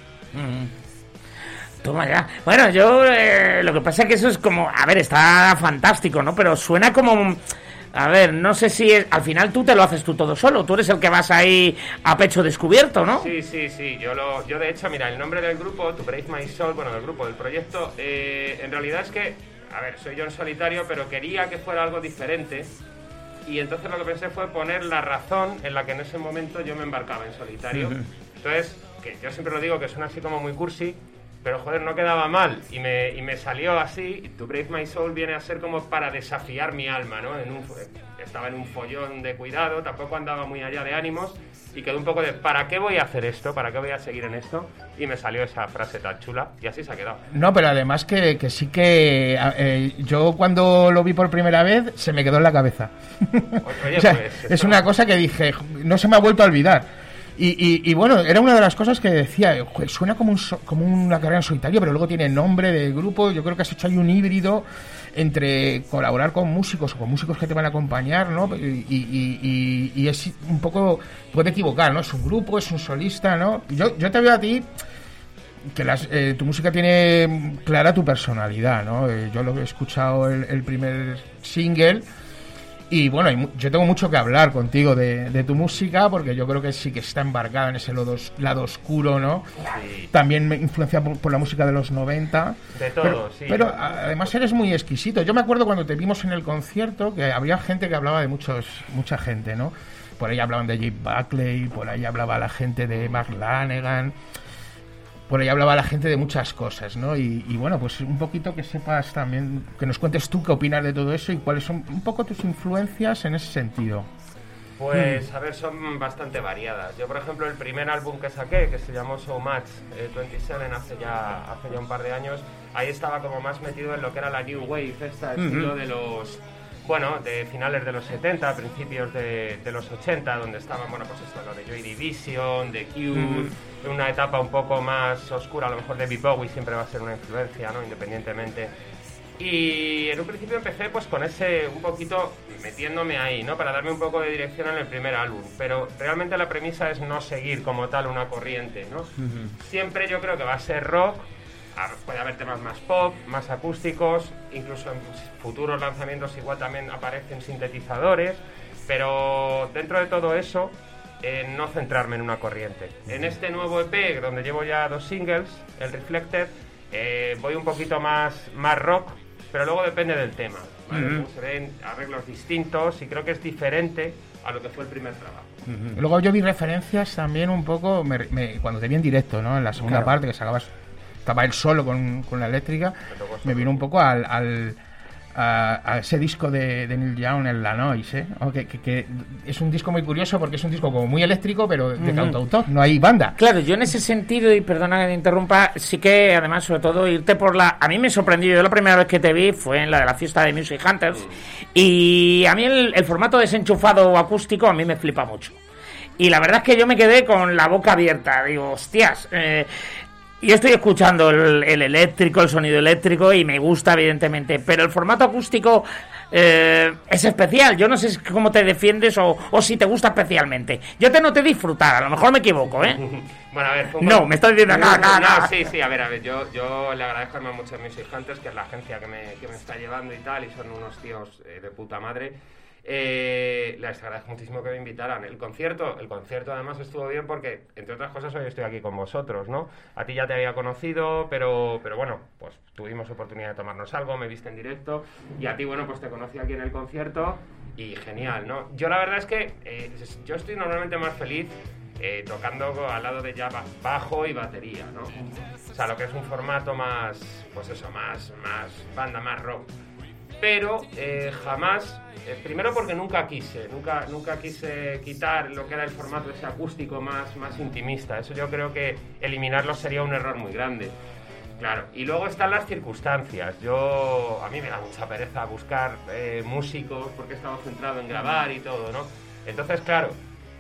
[SPEAKER 3] Toma ya. Bueno, yo lo que pasa es que eso es como... A ver, está fantástico, ¿no? Pero suena como... A ver, no sé si al final tú te lo haces tú todo solo. Tú eres el que vas ahí a pecho descubierto, ¿no?
[SPEAKER 9] Sí. Yo de hecho, mira, el nombre del grupo, To Break My Soul, bueno, del grupo, del proyecto, en realidad es que... A ver, soy yo en solitario, pero quería que fuera algo diferente. Y entonces lo que pensé fue poner la razón en la que en ese momento yo me embarcaba en solitario. Entonces, que yo siempre lo digo que suena así como muy cursi, pero joder, no quedaba mal. Y me salió así. Y To Break My Soul viene a ser como para desafiar mi alma, ¿no? Estaba en un follón de cuidado, tampoco andaba muy allá de ánimos. Y quedó un poco de, ¿para qué voy a hacer esto? ¿Para qué voy a seguir en esto? Y me salió esa frase tan chula y así se ha quedado.
[SPEAKER 2] No, pero además que sí que yo cuando lo vi por primera vez se me quedó en la cabeza.
[SPEAKER 9] Oye,
[SPEAKER 2] o sea,
[SPEAKER 9] pues,
[SPEAKER 2] es una cosa que dije, no se me ha vuelto a olvidar. Y bueno, era una de las cosas que decía, suena como una carrera en solitario, pero luego tiene nombre de grupo. Yo creo que has hecho ahí un híbrido entre colaborar con músicos o con músicos que te van a acompañar, ¿no? Y es un poco, puede equivocar, ¿no? Es un grupo, es un solista, ¿no? Yo te veo a ti que tu música tiene clara tu personalidad, ¿no? Yo lo he escuchado el primer single Y bueno, yo tengo mucho que hablar contigo de tu música, porque yo creo que sí que está embarcada en ese lado oscuro, ¿no?
[SPEAKER 9] Sí.
[SPEAKER 2] También me influencia por la música de los 90.
[SPEAKER 9] De todo, sí.
[SPEAKER 2] Pero además eres muy exquisito. Yo me acuerdo cuando te vimos en el concierto que había gente que hablaba de mucha gente, ¿no? Por ahí hablaban de Jeff Buckley, por ahí hablaba la gente de Mark Lanegan, por ahí hablaba la gente de muchas cosas, ¿no? Y bueno, pues un poquito que sepas también, que nos cuentes tú qué opinas de todo eso y cuáles son un poco tus influencias en ese sentido.
[SPEAKER 9] Pues, a ver, son bastante variadas. Yo, por ejemplo, el primer álbum que saqué, que se llamó So Much 27, hace ya un par de años, ahí estaba como más metido en lo que era la New Wave, estilo de los... Bueno, de finales de los 70, principios de los 80, donde estaban, bueno, pues esto, lo de Joy Division, de Cure, una etapa un poco más oscura, a lo mejor David Bowie siempre va a ser una influencia, ¿no? Independientemente. Y en un principio empecé pues con ese, un poquito metiéndome ahí, ¿no? Para darme un poco de dirección en el primer álbum, pero realmente la premisa es no seguir como tal una corriente, ¿no? Siempre yo creo que va a ser rock. Puede haber temas más pop, más acústicos, incluso en futuros lanzamientos igual también aparecen sintetizadores, pero dentro de todo eso, no centrarme en una corriente. En este nuevo EP, donde llevo ya 2 singles, el Reflected, voy un poquito más rock, pero luego depende del tema, ¿vale? Se ven arreglos distintos y creo que es diferente a lo que fue el primer trabajo.
[SPEAKER 2] Luego yo vi referencias también un poco, cuando te vi en directo, ¿no? En la segunda parte que estaba él solo con la eléctrica, me vino un poco a ese disco de Neil Young, el La Noise, ¿eh? Que es un disco muy curioso porque es un disco como muy eléctrico, pero de cantautor, no hay banda.
[SPEAKER 3] Claro, yo en ese sentido, y perdona que te interrumpa, sí que además, sobre todo, irte por la... A mí me sorprendió, yo la primera vez que te vi fue en la de la fiesta de Music Hunters, y a mí el formato desenchufado o acústico a mí me flipa mucho. Y la verdad es que yo me quedé con la boca abierta, digo, hostias... Yo estoy escuchando el eléctrico, el sonido eléctrico, y me gusta, evidentemente, pero el formato acústico es especial. Yo no sé cómo te defiendes o si te gusta especialmente. Yo te noté disfrutar, a lo mejor me equivoco, ¿eh?
[SPEAKER 9] Bueno, a ver...
[SPEAKER 3] No, me estás diciendo acá.
[SPEAKER 9] No, sí, a ver, yo le agradezco mucho a Music Hunters, que es la agencia que me está llevando y tal, y son unos tíos de puta madre. Les agradezco muchísimo que me invitaran. El concierto además estuvo bien porque, entre otras cosas, hoy estoy aquí con vosotros, ¿no? A ti ya te había conocido, pero bueno, pues tuvimos oportunidad de tomarnos algo, me viste en directo, y a ti, bueno, pues te conocí aquí en el concierto y genial, ¿no? Yo la verdad es que yo estoy normalmente más feliz tocando al lado de ya bajo y batería, ¿no? O sea, lo que es un formato más, pues eso, más banda, más rock. Pero jamás, primero porque nunca quise quitar lo que era el formato ese acústico más intimista. Eso yo creo que eliminarlo sería un error muy grande. Claro, y luego están las circunstancias. A mí me da mucha pereza buscar músicos porque he estado centrado en grabar y todo, ¿no? Entonces, claro,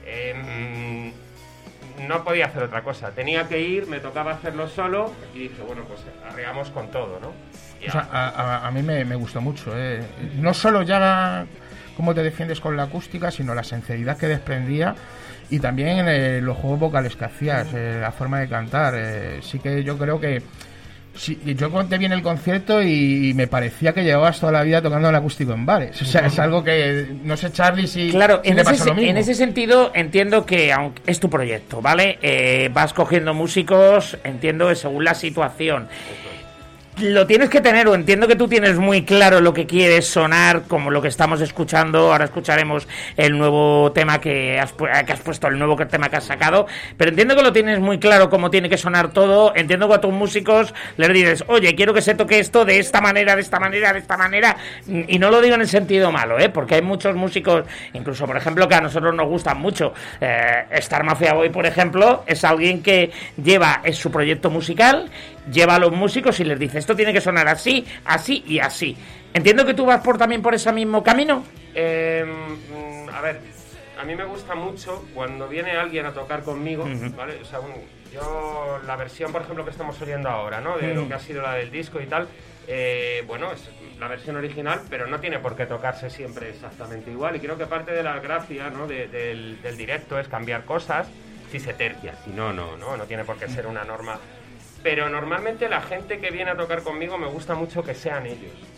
[SPEAKER 9] no podía hacer otra cosa. Tenía que ir, me tocaba hacerlo solo y dije, bueno, pues arreglamos con todo, ¿no?
[SPEAKER 2] O sea, a mí me gustó mucho, ¿eh? No solo ya cómo te defiendes con la acústica, sino la sinceridad que desprendía y también los juegos vocales que hacías, la forma de cantar. Sí que yo creo que... Sí, yo conté bien el concierto y me parecía que llevabas toda la vida tocando el acústico en bares. O sea, es algo que... No sé, Charlie, si
[SPEAKER 3] claro,
[SPEAKER 2] te pasa lo mismo.
[SPEAKER 3] En ese sentido entiendo que aunque es tu proyecto, ¿vale? Vas cogiendo músicos, entiendo que según la situación... Lo tienes que tener, o entiendo que tú tienes muy claro lo que quieres sonar, como lo que estamos escuchando. Ahora escucharemos el nuevo tema que has puesto, el nuevo tema que has sacado, pero entiendo que lo tienes muy claro cómo tiene que sonar todo. Entiendo que a tus músicos les dices, oye, quiero que se toque esto de esta manera, de esta manera, de esta manera, y no lo digo en el sentido malo, porque hay muchos músicos, incluso por ejemplo, que a nosotros nos gustan mucho. Star Mafia Boy, por ejemplo, es alguien que lleva su proyecto musical, lleva a los músicos y les dice, esto tiene que sonar así, así y así. Entiendo que tú vas también por ese mismo camino.
[SPEAKER 9] A ver, a mí me gusta mucho cuando viene alguien a tocar conmigo, ¿vale? O sea, yo la versión, por ejemplo, que estamos oyendo ahora, ¿no? De lo que ha sido la del disco y tal, bueno, es la versión original, pero no tiene por qué tocarse siempre exactamente igual. Y creo que parte de la gracia, ¿no? del directo es cambiar cosas si se tercia. Si no tiene por qué ser una norma. Pero normalmente la gente que viene a tocar conmigo me gusta mucho que sean ellos.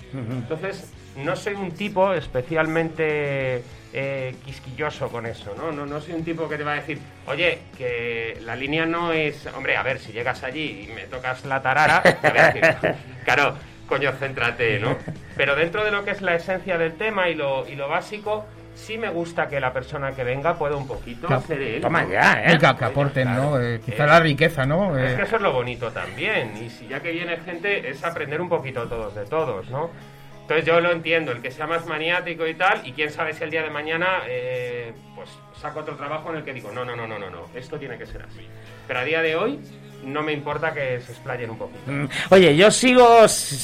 [SPEAKER 9] Entonces, no soy un tipo especialmente quisquilloso con eso, ¿no? No soy un tipo que te va a decir, oye, que la línea no es... Hombre, a ver, si llegas allí y me tocas la tarara, te voy a decir, claro, coño, céntrate, ¿no? Pero dentro de lo que es la esencia del tema y lo básico, sí me gusta que la persona que venga pueda un poquito hacer él.
[SPEAKER 3] Toma
[SPEAKER 9] ¿no?
[SPEAKER 3] ya,
[SPEAKER 2] Que aporten, ¿no? Quizá la riqueza, ¿no?
[SPEAKER 9] Es que eso es lo bonito también. Y si ya que viene gente, es aprender un poquito todos de todos, ¿no? Entonces yo lo entiendo, el que sea más maniático y tal, y quién sabe si el día de mañana, pues saco otro trabajo en el que digo, no, esto tiene que ser así. Pero a día de hoy, no me importa que se explayen un poquito.
[SPEAKER 3] Oye, yo sigo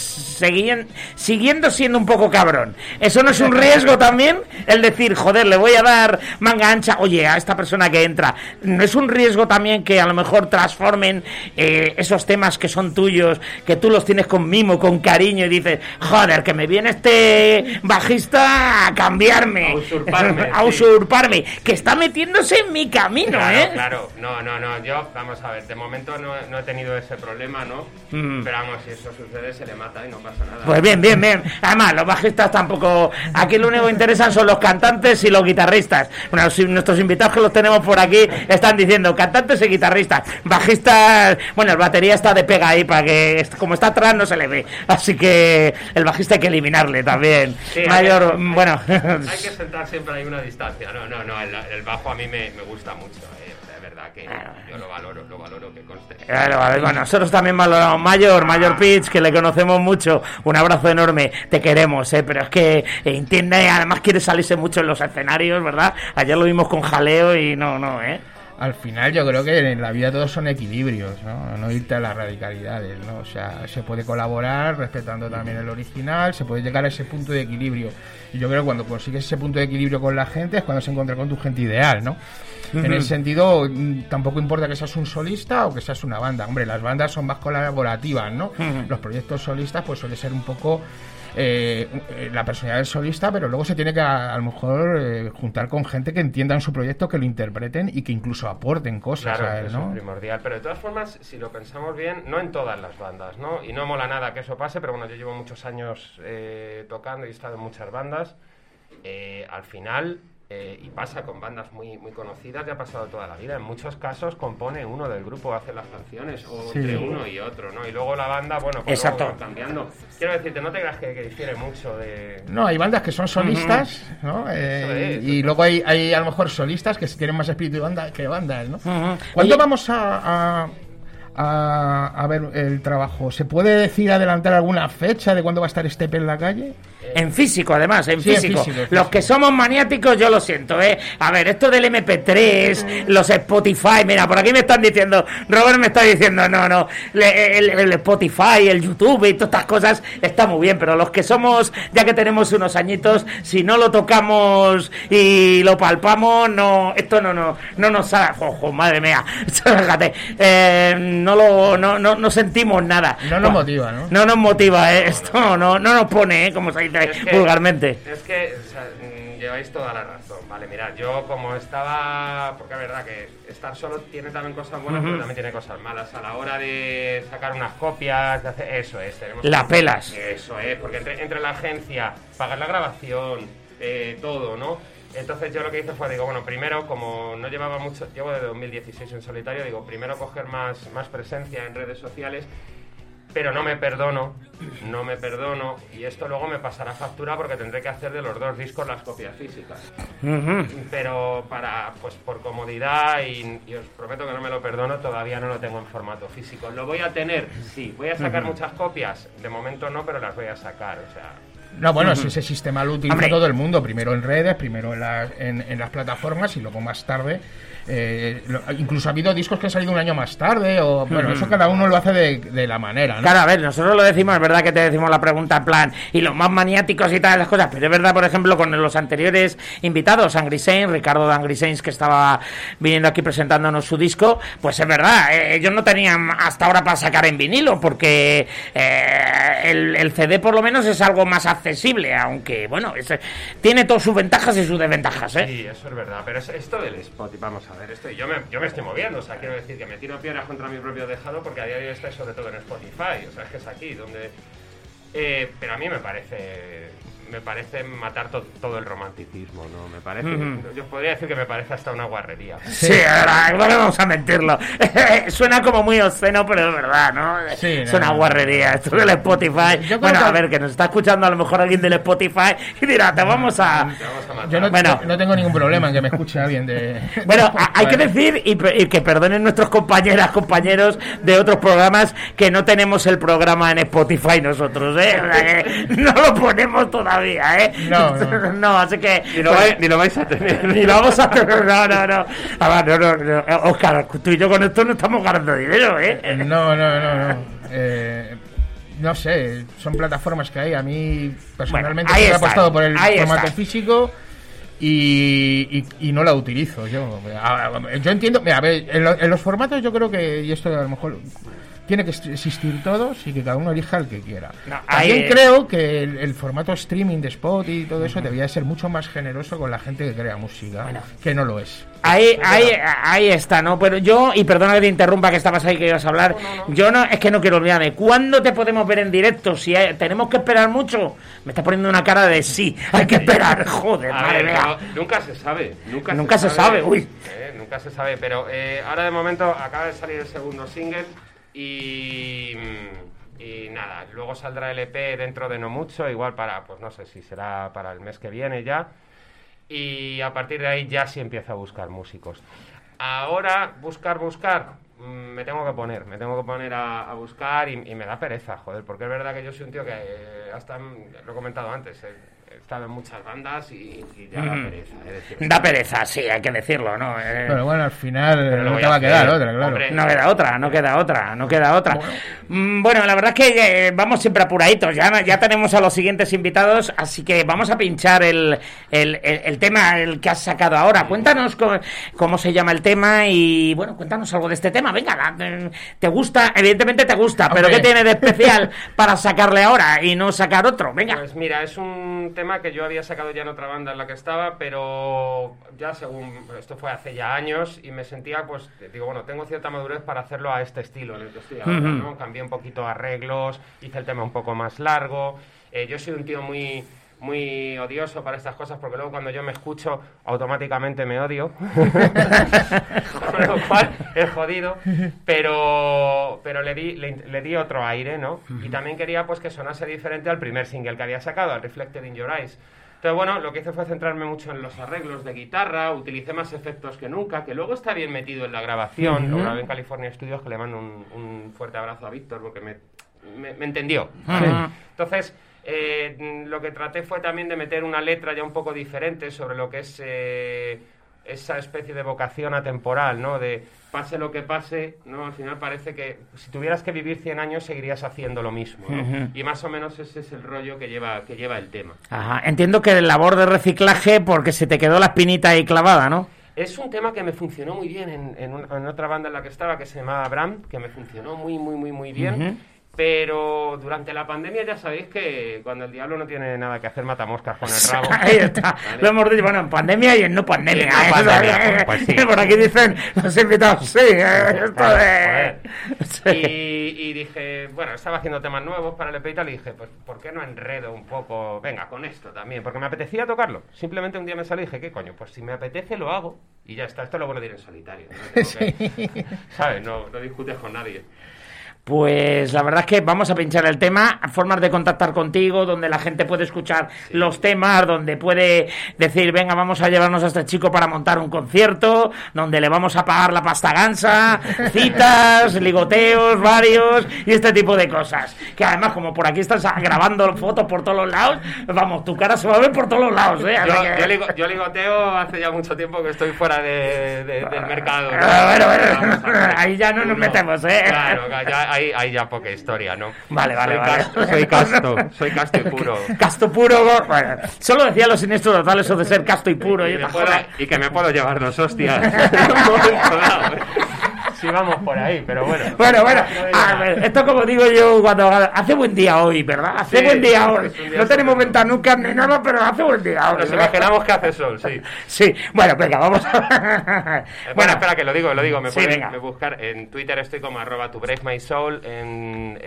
[SPEAKER 3] siguiendo siendo un poco cabrón. ¿Eso no es un riesgo también? El decir, joder, le voy a dar manga ancha, oye, a esta persona que entra. ¿No es un riesgo también que a lo mejor transformen esos temas que son tuyos, que tú los tienes con mimo, con cariño, y dices, joder, que me viene este bajista a cambiarme, a usurparme, que está metiéndose en mi camino,
[SPEAKER 9] Claro, no, yo, vamos a ver, de momento no he tenido ese problema, ¿no? Pero vamos, si eso sucede, se le mata y no pasa nada.
[SPEAKER 3] Pues bien. Además, los bajistas tampoco... Aquí lo único que interesan son los cantantes y los guitarristas. Bueno, nuestros invitados que los tenemos por aquí están diciendo cantantes y guitarristas. Bajistas... Bueno, el batería está de pega ahí para que... Como está atrás no se le ve. Así que el bajista hay que eliminarle también.
[SPEAKER 9] Sí,
[SPEAKER 3] Mayor...
[SPEAKER 9] Bueno... Hay que sentar siempre ahí una distancia. No, el bajo a mí me gusta mucho, de verdad que yo lo valoro, que conste.
[SPEAKER 3] Bueno, nosotros también valoramos Mayor Pitch, que le conocemos mucho. Un abrazo enorme, te queremos, pero es que entiende, además quiere salirse mucho en los escenarios, ¿verdad? Ayer lo vimos con jaleo y no.
[SPEAKER 2] Al final yo creo que en la vida todos son equilibrios, ¿no? No irte a las radicalidades, ¿no? O sea, se puede colaborar respetando también el original, se puede llegar a ese punto de equilibrio. Y yo creo que cuando consigues ese punto de equilibrio con la gente es cuando se encuentra con tu gente ideal, ¿no? En ese sentido, tampoco importa que seas un solista o que seas una banda. Hombre, las bandas son más colaborativas, ¿no? Los proyectos solistas pues suele ser un poco... la personalidad del solista, pero luego se tiene que a lo mejor juntar con gente que entiendan su proyecto, que lo interpreten y que incluso aporten cosas
[SPEAKER 9] claro,
[SPEAKER 2] a él,
[SPEAKER 9] eso
[SPEAKER 2] ¿no?
[SPEAKER 9] es primordial, pero de todas formas, si lo pensamos bien, no en todas las bandas, ¿no? Y no mola nada que eso pase, pero bueno, yo llevo muchos años tocando y he estado en muchas bandas. Al final, y pasa con bandas muy conocidas, ya ha pasado toda la vida. En muchos casos compone uno del grupo, hace las canciones, o
[SPEAKER 2] Sí.
[SPEAKER 9] entre uno y otro, ¿no? Y luego la banda, bueno, pues
[SPEAKER 3] Exacto.
[SPEAKER 9] luego va cambiando. Quiero decirte, no te creas que difiere mucho de...
[SPEAKER 2] No, hay bandas que son solistas, ¿no? Y luego hay a lo mejor solistas que tienen más espíritu de banda que bandas, ¿no? ¿Cuándo vamos a ver el trabajo? ¿Se puede decir, adelantar alguna fecha de cuándo va a estar Estepe en la calle?
[SPEAKER 3] En físico, además, en
[SPEAKER 2] Sí, en
[SPEAKER 3] físico.
[SPEAKER 2] físico.
[SPEAKER 3] Los que somos maniáticos, yo lo siento, ¿eh? A ver, esto del MP3, los Spotify, mira, por aquí me están diciendo, Robert me está diciendo, no, el Spotify, el YouTube y todas estas cosas está muy bien, pero los que somos, ya que tenemos unos añitos, si no lo tocamos y lo palpamos, esto no nos sale, ojo, madre mía, fíjate, no sentimos nada.
[SPEAKER 2] No nos motiva, ¿no?
[SPEAKER 3] No nos motiva, esto no nos pone, como se dice vulgarmente.
[SPEAKER 9] Es que, o sea, lleváis toda la razón, vale, mirad, yo como estaba, porque es verdad que estar solo tiene también cosas buenas, pero también tiene cosas malas. A la hora de sacar unas copias, de hacer, eso es, tenemos
[SPEAKER 3] La pelas.
[SPEAKER 9] Eso es, porque entre la agencia, pagar la grabación, todo, ¿no? Entonces yo lo que hice fue, digo, bueno, primero, como no llevaba mucho, llevo desde 2016 en solitario, digo, primero coger más presencia en redes sociales, pero no me perdono, y esto luego me pasará factura porque tendré que hacer de los dos discos las copias físicas. Pero pues por comodidad, y os prometo que no me lo perdono, todavía no lo tengo en formato físico. ¿Lo voy a tener? Sí. ¿Voy a sacar muchas copias? De momento no, pero las voy a sacar, o sea...
[SPEAKER 2] No, bueno, si ese sistema lo utiliza todo el mundo, primero en redes, primero en las plataformas y luego más tarde. Incluso ha habido discos que han salido un año más tarde, o bueno, eso cada uno lo hace de la manera, ¿no?
[SPEAKER 3] Claro, a ver, nosotros lo decimos, es verdad que te decimos la pregunta en plan, y los más maniáticos y todas las cosas, pero es verdad, por ejemplo, con los anteriores invitados, Angry Saints, Ricardo de Angry Saints, que estaba viniendo aquí presentándonos su disco, pues es verdad, ellos no tenían hasta ahora para sacar en vinilo, porque el CD por lo menos es algo más accesible, aunque, bueno, tiene todas sus ventajas y sus desventajas, ¿eh?
[SPEAKER 9] Sí, eso es verdad, pero esto del Spotify, vamos a ver, yo me estoy moviendo, o sea, quiero decir que me tiro piedras contra mi propio tejado porque a día de hoy está sobre todo en Spotify, o sea, es que es aquí donde... Pero a mí me parece matar todo el romanticismo, ¿no? Me parece, yo podría decir que me parece hasta una guarrería.
[SPEAKER 3] Sí, ahora, no vamos a mentirlo. Suena como muy obsceno, pero es verdad, ¿no?
[SPEAKER 2] Sí,
[SPEAKER 3] es una guarrería. Esto del Spotify.
[SPEAKER 2] Yo creo
[SPEAKER 3] Bueno,
[SPEAKER 2] que-
[SPEAKER 3] a ver, que nos está escuchando a lo mejor alguien del Spotify y dirá, te vamos a...
[SPEAKER 2] Yo no,
[SPEAKER 3] Bueno.
[SPEAKER 2] no tengo ningún problema en que me escuche alguien de...
[SPEAKER 3] Bueno, hay que decir y que perdonen nuestros compañeros de otros programas que no tenemos el programa en Spotify nosotros, ¿eh? O sea, que no lo ponemos todavía, ¿eh?
[SPEAKER 2] No.
[SPEAKER 3] No, así que...
[SPEAKER 9] Ni lo vais a tener.
[SPEAKER 3] Ni lo vamos a tener, no. A ver, no. Óscar, tú y yo con esto no estamos ganando dinero, ¿eh?
[SPEAKER 2] No. No sé, son plataformas que hay. A mí, personalmente,
[SPEAKER 3] ahí
[SPEAKER 2] me he
[SPEAKER 3] están,
[SPEAKER 2] apostado por el
[SPEAKER 3] ahí
[SPEAKER 2] formato
[SPEAKER 3] están.
[SPEAKER 2] físico y no la utilizo yo. Yo entiendo, mira, a ver, en los formatos yo creo que, y esto a lo mejor tiene que existir todos y que cada uno elija el que quiera.
[SPEAKER 3] No,
[SPEAKER 2] También
[SPEAKER 3] ahí-
[SPEAKER 2] creo que el formato streaming de Spot y todo eso debería ser mucho más generoso con la gente que crea música, que no lo es.
[SPEAKER 3] Ahí está, ¿no? Pero yo, y perdona que te interrumpa, que estabas ahí que ibas a hablar, yo no, es que no quiero olvidarme. ¿Cuándo te podemos ver en directo? Si tenemos que esperar mucho, me estás poniendo una cara de sí, hay que esperar, joder,
[SPEAKER 9] A
[SPEAKER 3] madre
[SPEAKER 9] ver,
[SPEAKER 3] mía.
[SPEAKER 9] pero nunca se sabe.
[SPEAKER 3] Nunca se sabe, uy.
[SPEAKER 9] Nunca se sabe, pero ahora de momento acaba de salir el segundo single y nada, luego saldrá el EP dentro de no mucho, igual para, pues no sé si será para el mes que viene ya. Y a partir de ahí ya sí empiezo a buscar músicos. Ahora, buscar, me tengo que poner a buscar y me da pereza, joder, porque es verdad que yo soy un tío que hasta, lo he comentado antes, he estado en muchas bandas y ya da pereza. Es decir,
[SPEAKER 3] Da pereza, sí, hay que decirlo, ¿no?
[SPEAKER 2] Pero bueno, al final
[SPEAKER 9] Pero lo
[SPEAKER 2] no
[SPEAKER 9] voy
[SPEAKER 2] te
[SPEAKER 9] a
[SPEAKER 2] va a quedar
[SPEAKER 9] hacer,
[SPEAKER 2] otra, claro.
[SPEAKER 9] hombre.
[SPEAKER 3] No queda otra. Bueno, la verdad es que vamos siempre apuraditos. Ya tenemos a los siguientes invitados, así que vamos a pinchar el tema el que has sacado ahora. Cuéntanos cómo se llama el tema y, bueno, cuéntanos algo de este tema. Venga, ¿te gusta? Evidentemente te gusta, pero
[SPEAKER 2] Hombre.
[SPEAKER 3] ¿qué tiene de especial para sacarle ahora y no sacar otro? Venga.
[SPEAKER 9] Pues mira, es un tema que yo había sacado ya en otra banda en la que estaba, pero ya esto fue hace ya años y me sentía, pues, digo, bueno, tengo cierta madurez para hacerlo a este estilo en el que estoy ahora, ¿no? Cambié un poquito arreglos, hice el tema un poco más largo. Yo soy un tío muy odioso para estas cosas porque luego cuando yo me escucho automáticamente me odio. Con lo cual es jodido, pero le di otro aire, ¿no? Y también quería pues que sonase diferente al primer single que había sacado, al Reflected in Your Eyes. Entonces, bueno, lo que hice fue centrarme mucho en los arreglos de guitarra, utilicé más efectos que nunca, que luego está bien metido en la grabación. Lo grabé en California Studios, que le mando un fuerte abrazo a Víctor porque me entendió. ¿vale? Entonces, lo que traté fue también de meter una letra ya un poco diferente sobre lo que es esa especie de vocación atemporal, ¿no? De pase lo que pase, ¿no? Al final parece que si tuvieras que vivir 100 años seguirías haciendo lo mismo, ¿no? Y más o menos ese es el rollo que lleva el tema.
[SPEAKER 3] Ajá. Entiendo que el labor de reciclaje porque se te quedó la espinita ahí clavada, ¿no?
[SPEAKER 9] Es un tema que me funcionó muy bien en otra banda en la que estaba, que se llamaba Bram, que me funcionó muy bien. Pero durante la pandemia ya sabéis que cuando el diablo no tiene nada que hacer mata moscas con el rabo.
[SPEAKER 3] Ahí está.
[SPEAKER 9] ¿Vale?
[SPEAKER 3] Lo hemos dicho, bueno, en pandemia y en no pandemia.
[SPEAKER 9] Y en no pandemia, pues sí.
[SPEAKER 3] Por aquí dicen los invitados, sí. Esto
[SPEAKER 9] Joder.
[SPEAKER 3] Sí.
[SPEAKER 9] Y dije, bueno, estaba haciendo temas nuevos para el EP y tal, y dije, pues, ¿por qué no enredo un poco? Venga, con esto también, porque me apetecía tocarlo. Simplemente un día me salí y dije, ¿qué coño? Pues si me apetece lo hago y ya está. Esto es lo bueno de ir en solitario. No tengo que, ¿sabes? No discutes con nadie.
[SPEAKER 3] Pues la verdad es que vamos a pinchar el tema, formas de contactar contigo, donde la gente puede escuchar los temas, donde puede decir, venga, vamos a llevarnos a este chico para montar un concierto, donde le vamos a pagar la pasta gansa, citas, ligoteos varios y este tipo de cosas. Que además, como por aquí estás grabando fotos por todos los lados, vamos, tu cara se va a ver por todos los lados, ¿eh? Así que-
[SPEAKER 9] Yo ligoteo hace ya mucho tiempo que estoy fuera del mercado. ¿no?
[SPEAKER 3] Bueno,
[SPEAKER 9] Vamos a ver.
[SPEAKER 3] ahí ya no nos metemos, ¿eh?
[SPEAKER 9] Claro, ya hay ya poca historia, ¿no?
[SPEAKER 3] Vale.
[SPEAKER 9] Soy casto y puro.
[SPEAKER 3] Casto puro, bueno, solo decía los siniestros totales eso de ser casto y puro.
[SPEAKER 9] Y que me puedo llevar 2 hostias. En un momento dado, ¿eh? Sí, vamos por ahí, pero bueno.
[SPEAKER 3] Bueno, a ver, esto como digo yo cuando hace buen día hoy, ¿verdad? Hace
[SPEAKER 9] Sí,
[SPEAKER 3] buen día hoy.
[SPEAKER 9] es un día
[SPEAKER 3] No tenemos
[SPEAKER 9] estupendo.
[SPEAKER 3] ventanucas ni nada, pero hace buen día hoy.
[SPEAKER 9] Nos
[SPEAKER 3] ¿verdad?
[SPEAKER 9] imaginamos que hace sol, sí.
[SPEAKER 3] Sí, bueno, venga, vamos a...
[SPEAKER 9] Bueno, espera, que lo digo. Me
[SPEAKER 3] Sí,
[SPEAKER 9] pueden
[SPEAKER 3] venga.
[SPEAKER 9] buscar en Twitter, estoy como @toBreakMySoul, en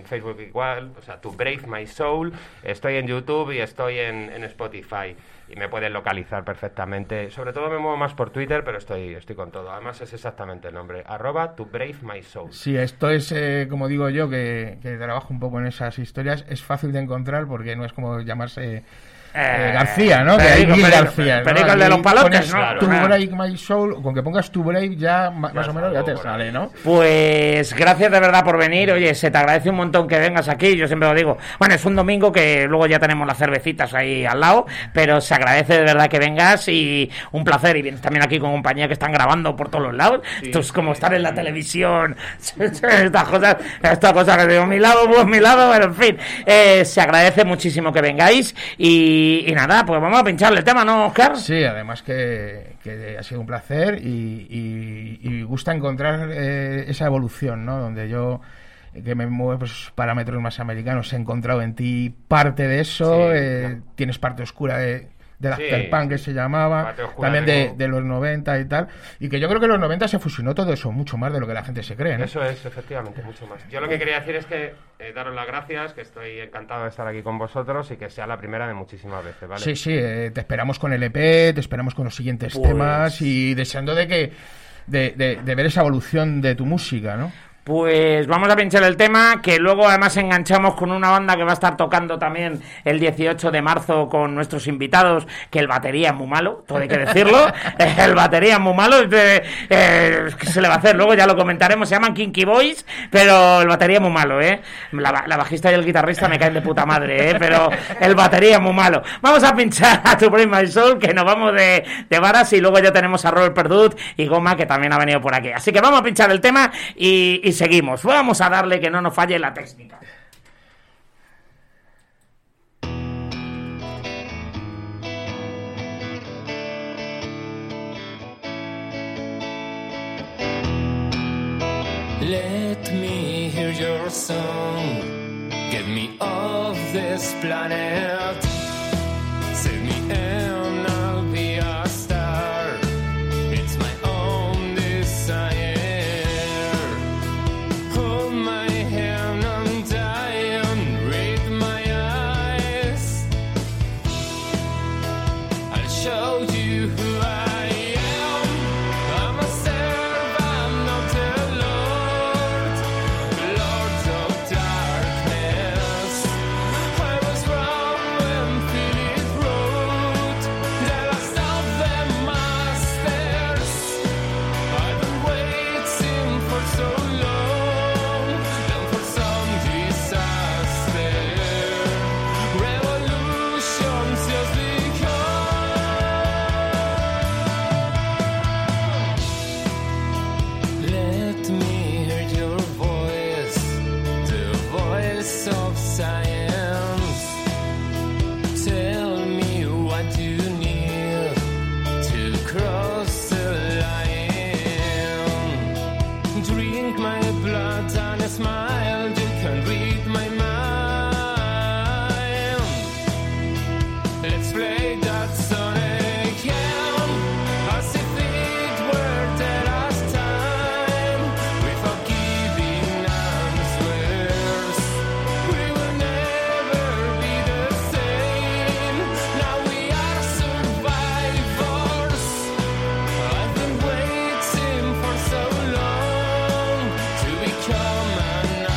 [SPEAKER 9] en Facebook igual, o sea, To Brave My Soul. Estoy en YouTube y estoy en Spotify. Y me pueden localizar perfectamente. Sobre todo me muevo más por Twitter, pero estoy con todo. Además es exactamente el nombre, @ToBraveMySoul.
[SPEAKER 2] Sí, esto es, como digo yo, que trabajo un poco en esas historias, es fácil de encontrar porque no es como llamarse García, ¿no? Que hay mil García.
[SPEAKER 3] Perico el de los palotes, ¿no?
[SPEAKER 2] To Brave My Soul, con que pongas To Brave ya más o menos ya te sale, ¿no?
[SPEAKER 3] Pues gracias de verdad por venir. Oye, se te agradece un montón que vengas aquí. Yo siempre lo digo. Bueno, es un domingo que luego ya tenemos las cervecitas ahí al lado, pero se agradece de verdad que vengas y un placer. Y vienes también aquí con compañía que están grabando por todos los lados. Sí, esto es como estar en la televisión. Estas cosas que digo, mi lado, pero en fin. Se agradece muchísimo que vengáis y nada, pues vamos a pincharle el tema, ¿no, Oscar?
[SPEAKER 2] Sí, además que ha sido un placer y gusta encontrar esa evolución, ¿no? Donde yo, que me muevo pues parámetros más americanos, he encontrado en ti parte de eso, tienes parte oscura del afterpunk que se llamaba, también de los 90 y tal, y que yo creo que en los 90 se fusionó todo eso mucho más de lo que la gente se cree, ¿no?
[SPEAKER 9] Eso es, efectivamente, mucho más. Yo lo que quería decir es que daros las gracias, que estoy encantado de estar aquí con vosotros y que sea la primera de muchísimas veces, ¿vale?
[SPEAKER 2] Sí, te esperamos con el EP, te esperamos con los siguientes temas y deseando de ver esa evolución de tu música, ¿no?
[SPEAKER 3] Pues vamos a pinchar el tema, que luego además enganchamos con una banda que va a estar tocando también el 18 de marzo con nuestros invitados, que el batería es muy malo, todo hay que decirlo. El batería es muy malo, ¿qué se le va a hacer? Luego ya lo comentaremos, se llaman Kinky Boys, pero el batería es muy malo, ¿eh? La bajista y el guitarrista me caen de puta madre, ¿eh? Pero el batería es muy malo. Vamos a pinchar a To Brave My Soul, que nos vamos de varas, y luego ya tenemos a Robert Perdut y Goma, que también ha venido por aquí. Así que vamos a pinchar el tema y seguimos. Vamos a darle que no nos falle la técnica.
[SPEAKER 10] Let me hear your song. Get me off this planet. Save me and I'll be a star. It's my own desire. Hold my hand, I'm dying. Read my eyes. I'll show you who I am. I'm a servant, I'm not a lord. Lord of darkness. I was wrong when Philip wrote the last of the masters. I've been waiting for so long, and for some disaster. Revolutions just begun. Let me hear your voice, the voice of science. Tell me what you need to cross the line. Drink my blood and smile, you can read my mind. Let's play that song again, as if it were the last time. Without giving answers, we will never be the same. Now we are survivors. I've been waiting for so long to become an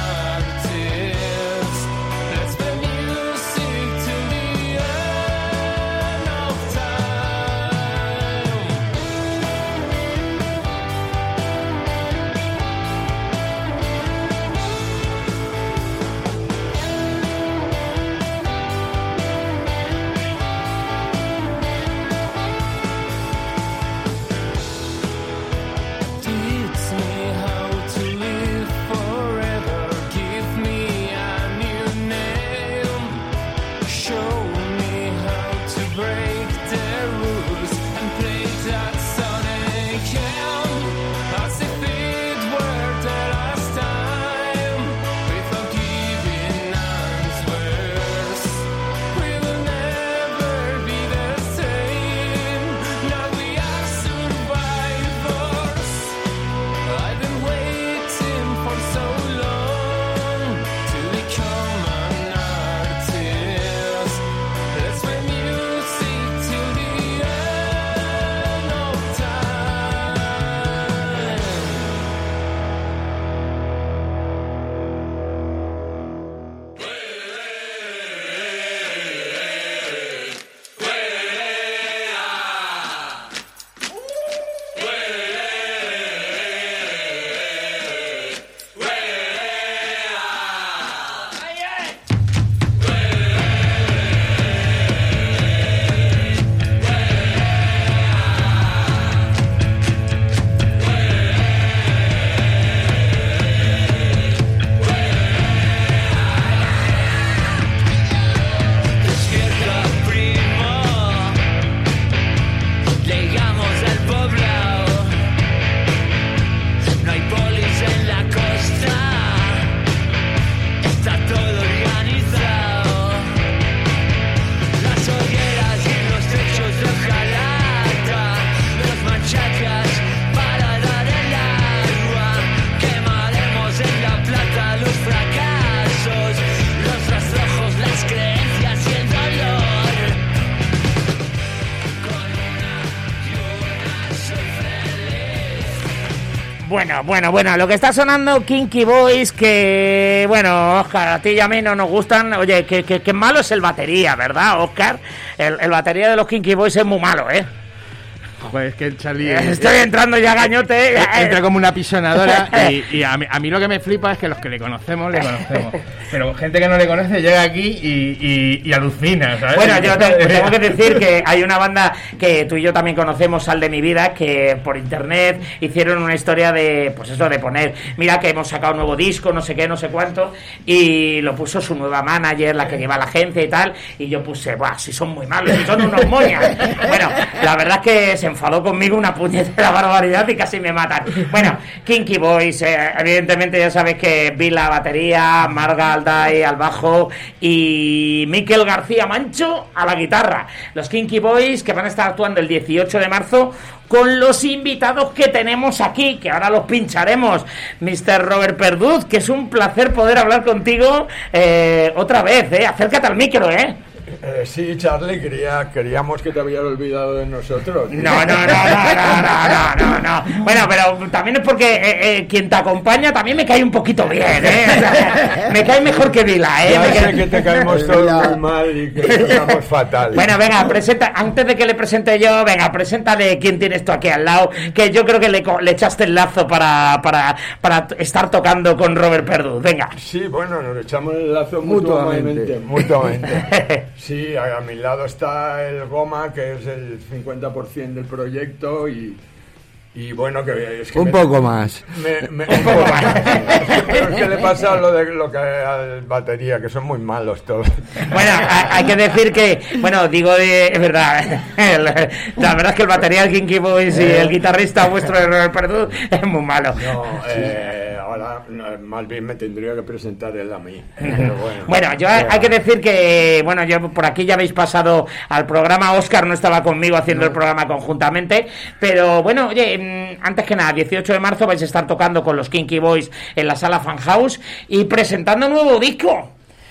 [SPEAKER 3] Bueno, lo que está sonando Kinky Boys, que, bueno, Óscar, a ti y a mí no nos gustan. Oye, que malo es el batería, ¿verdad, Óscar? El batería de los Kinky Boys es muy malo, ¿eh?
[SPEAKER 2] Joder, es que el Charlie...
[SPEAKER 3] Estoy entrando ya, gañote.
[SPEAKER 2] Entra como una pisonadora y a mí lo que me flipa es que los que le conocemos. Pero gente que no le conoce llega aquí y alucina, ¿sabes?
[SPEAKER 3] Bueno, yo tengo que decir que hay una banda que tú y yo también conocemos, Sal de mi vida, que por internet hicieron una historia de, pues eso, de poner, mira que hemos sacado un nuevo disco, no sé qué, no sé cuánto, y lo puso su nueva manager, la que lleva la agencia y tal, y yo puse, buah, si son muy malos, si son unos moñas. Bueno, la verdad es que se enfadó conmigo una puñetera barbaridad y casi me matan. Bueno, Kinky Boys, evidentemente ya sabes que vi la batería, Marga Alday al bajo y Miquel García Mancho a la guitarra. Los Kinky Boys que van a estar actuando el 18 de marzo con los invitados que tenemos aquí, que ahora los pincharemos. Mr. Robert Perduz, que es un placer poder hablar contigo otra vez, acércate al micro,
[SPEAKER 11] Sí, Charlie, queríamos que te habías olvidado de nosotros.
[SPEAKER 3] No. Bueno, pero también es porque quien te acompaña también me cae un poquito bien, O sea, me cae mejor que Vila,
[SPEAKER 11] Ya sé que te caemos todos muy mal y que estamos fatal.
[SPEAKER 3] Bueno, venga, presenta, antes de que le presente yo, venga, preséntale quién tienes tú aquí al lado, que yo creo que le echaste el lazo para estar tocando con Robert Perduz, venga.
[SPEAKER 11] Sí, bueno, nos echamos el lazo mutuamente. Sí, a mi lado está el Goma, que es el 50% del proyecto y bueno, que es que
[SPEAKER 12] un poco más.
[SPEAKER 11] Un poco más. Pero es que le pasa lo que al batería, que son muy malos todos.
[SPEAKER 3] Bueno, hay que decir que, bueno, es verdad, la verdad es que el batería del Kinky Boys y el guitarrista vuestro de Robert Perduz es muy malo.
[SPEAKER 11] No, ahora más bien me tendría que presentar él a mí. Pero
[SPEAKER 3] bueno, yo hay que decir que, bueno, yo por aquí ya habéis pasado al programa. Óscar no estaba conmigo haciendo el programa conjuntamente, pero bueno, oye, antes que nada, 18 de marzo vais a estar tocando con los Kinky Boys en la sala Fan House y presentando un nuevo disco.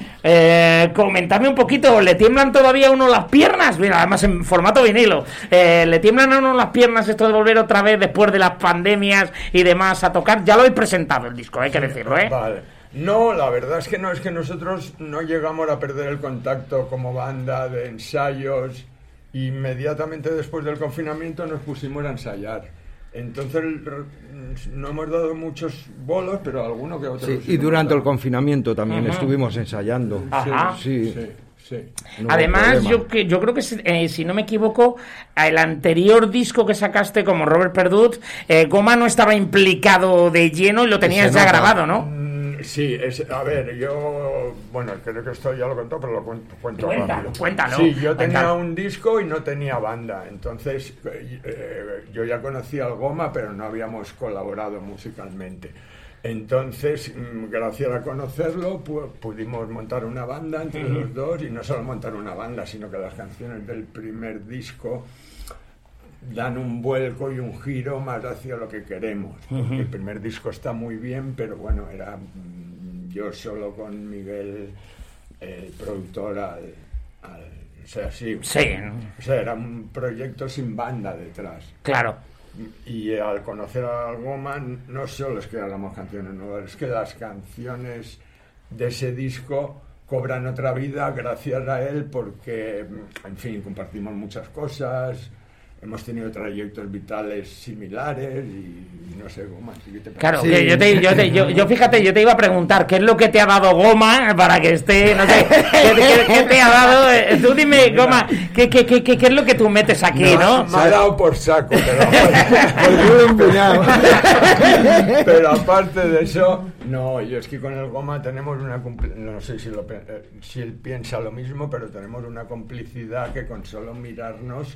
[SPEAKER 3] Comentadme un poquito, ¿le tiemblan todavía a uno las piernas? Mira, además en formato vinilo, ¿le tiemblan a uno las piernas esto de volver otra vez después de las pandemias y demás a tocar? Ya lo habéis presentado el disco, hay que decirlo,
[SPEAKER 11] Vale. No, la verdad es que no, es que nosotros no llegamos a perder el contacto como banda de ensayos. Inmediatamente después del confinamiento nos pusimos a ensayar. Entonces no hemos dado muchos bolos, pero alguno que otro.
[SPEAKER 12] Sí, y durante el confinamiento también estuvimos ensayando.
[SPEAKER 3] Ajá.
[SPEAKER 11] Sí.
[SPEAKER 3] No, además, yo creo que si no me equivoco, el anterior disco que sacaste como Robert Perduz, Goma no estaba implicado de lleno y lo tenías ya grabado, ¿no?
[SPEAKER 11] Sí, a ver, yo, bueno, creo que esto ya lo contó, pero lo cuento rápido.
[SPEAKER 3] Cuéntalo.
[SPEAKER 11] Sí, yo tenía un disco y no tenía banda, entonces yo ya conocía al Goma, pero no habíamos colaborado musicalmente. Entonces, gracias a conocerlo, pudimos montar una banda entre los dos, y no solo montar una banda, sino que las canciones del primer disco dan un vuelco y un giro más hacia lo que queremos. Porque el primer disco está muy bien, pero bueno, era yo solo con Miguel, el productor, o sea, sí. O sea, era un proyecto sin banda detrás.
[SPEAKER 3] Claro.
[SPEAKER 11] Y al conocer a Goma, no solo es que hagamos canciones nuevas, es que las canciones de ese disco cobran otra vida gracias a él, porque, en fin, compartimos muchas cosas. Hemos tenido trayectos vitales similares y no sé, Goma.
[SPEAKER 3] Claro, sí. Que yo fíjate, yo te iba a preguntar qué es lo que te ha dado Goma para que esté, no sé, ¿qué te ha dado? Tú dime, Goma, ¿qué es lo que tú metes aquí, no?
[SPEAKER 11] Me ha dado por saco, pero aparte de eso, no, yo es que con el Goma tenemos no sé si él piensa lo mismo, pero tenemos una complicidad que con solo mirarnos.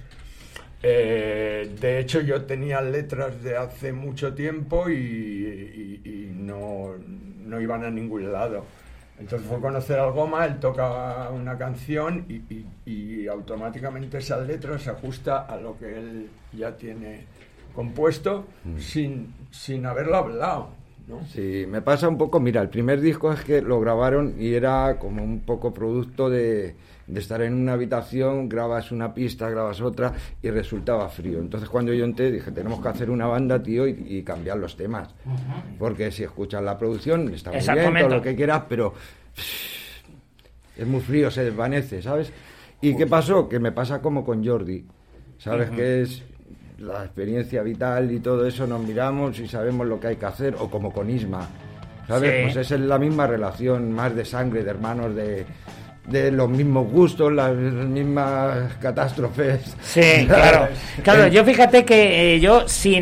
[SPEAKER 11] De hecho, yo tenía letras de hace mucho tiempo y no iban a ningún lado. Entonces fue conocer al Goma, él toca una canción y automáticamente esa letra se ajusta a lo que él ya tiene compuesto sin haberlo hablado. ¿no?
[SPEAKER 12] Sí, me pasa un poco, mira, el primer disco es que lo grabaron y era como un poco producto de estar en una habitación, grabas una pista, grabas otra y resultaba frío. Entonces cuando yo entré dije, tenemos que hacer una banda, tío, y cambiar los temas. Porque si escuchas la producción está muy bien, todo lo que quieras, pero es muy frío, se desvanece, ¿sabes? ¿Y qué pasó? Que me pasa como con Jordi, ¿sabes? Que es la experiencia vital y todo eso, nos miramos y sabemos lo que hay que hacer, o como con Isma, ¿sabes?
[SPEAKER 3] Sí.
[SPEAKER 12] Pues es la misma relación, más de sangre, de hermanos, de los mismos gustos, las mismas catástrofes.
[SPEAKER 3] Sí, claro. Claro, yo fíjate que yo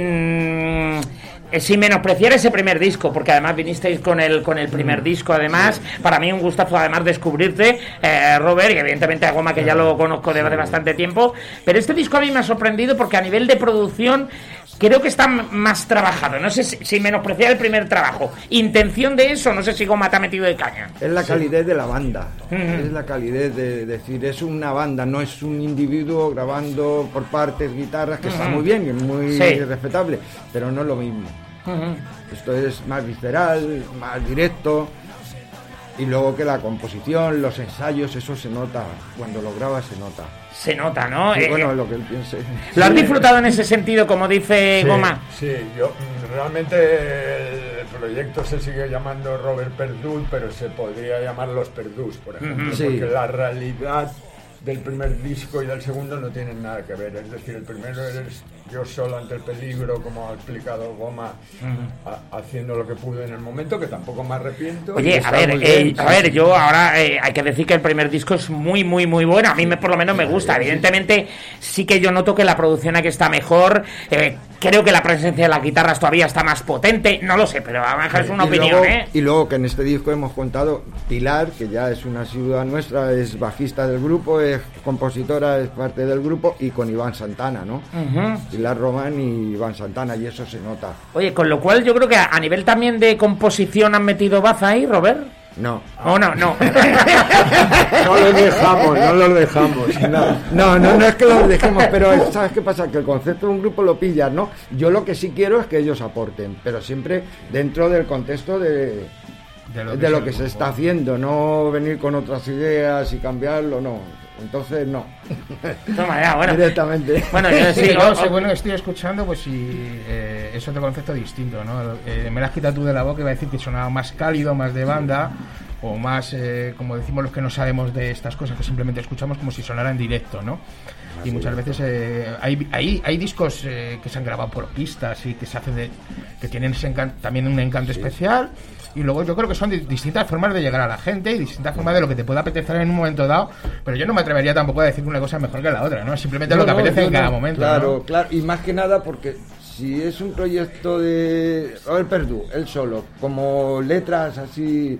[SPEAKER 3] sin menospreciar ese primer disco, porque además vinisteis con el primer disco, además, para mí un gustazo además descubrirte, Robert, y evidentemente a Goma, que ya lo conozco desde hace bastante tiempo, pero este disco a mí me ha sorprendido porque a nivel de producción creo que está más trabajado, no sé si menospreciar el primer trabajo, intención de eso, no sé si Goma te ha metido de caña.
[SPEAKER 12] Es la calidez de la banda, es la calidez de decir, es una banda, no es un individuo grabando por partes, guitarras, que está muy bien y muy respetable, pero no es lo mismo. Esto es más visceral, más directo, y luego que la composición, los ensayos, eso se nota, cuando lo grabas se nota.
[SPEAKER 3] Se nota, ¿no?
[SPEAKER 12] Y bueno, lo que él piense.
[SPEAKER 3] ¿Lo has disfrutado en ese sentido, como dice Goma?
[SPEAKER 11] Sí, yo realmente el proyecto se sigue llamando Robert Perdut, pero se podría llamar Los Perdus, por ejemplo, porque la realidad del primer disco y del segundo no tienen nada que ver. Es decir, el primero eres yo solo ante el peligro, como ha explicado Goma, haciendo lo que pude en el momento, que tampoco me arrepiento.
[SPEAKER 3] Oye, a ver, yo ahora hay que decir que el primer disco es muy, muy, muy bueno. A mí por lo menos me gusta. Evidentemente sí que yo noto que la producción aquí está mejor. Creo que la presencia de las guitarras todavía está más potente. No lo sé, pero es una opinión,
[SPEAKER 12] Y luego que en este disco hemos contado Pilar, que ya es una ciudad nuestra, es bajista del grupo, es compositora, es parte del grupo, y con Iván Santana, ¿no? Pilar Román y Iván Santana, y eso se nota.
[SPEAKER 3] Oye, con lo cual yo creo que a nivel también de composición han metido baza ahí, Robert.
[SPEAKER 12] No.
[SPEAKER 3] No.
[SPEAKER 11] No los dejamos.
[SPEAKER 12] No es que los dejemos, pero ¿sabes qué pasa? Que el concepto de un grupo lo pillas, ¿no? Yo lo que sí quiero es que ellos aporten, pero siempre dentro del contexto de lo que se está haciendo, no venir con otras ideas y cambiarlo, no. Entonces, no.
[SPEAKER 3] Toma ya, bueno.
[SPEAKER 12] Directamente.
[SPEAKER 2] Bueno, yo según lo que estoy escuchando, pues sí, es otro concepto distinto, ¿no? Me lo has quitado tú de la boca, iba a decir que sonaba más cálido, más de banda, o más, como decimos los que no sabemos de estas cosas, que simplemente escuchamos como si sonara en directo, ¿no? Y muchas veces hay discos que se han grabado por pistas y que se hacen que tienen también un encanto especial. Y luego yo creo que son distintas formas de llegar a la gente y distintas formas de lo que te pueda apetecer en un momento dado, pero yo no me atrevería tampoco a decir que una cosa es mejor que la otra, ¿no? Simplemente lo que apetece en cada momento.
[SPEAKER 12] Claro,
[SPEAKER 2] ¿no?
[SPEAKER 12] Claro, y más que nada porque si es un proyecto de Robert Perdut, él solo, como letras así,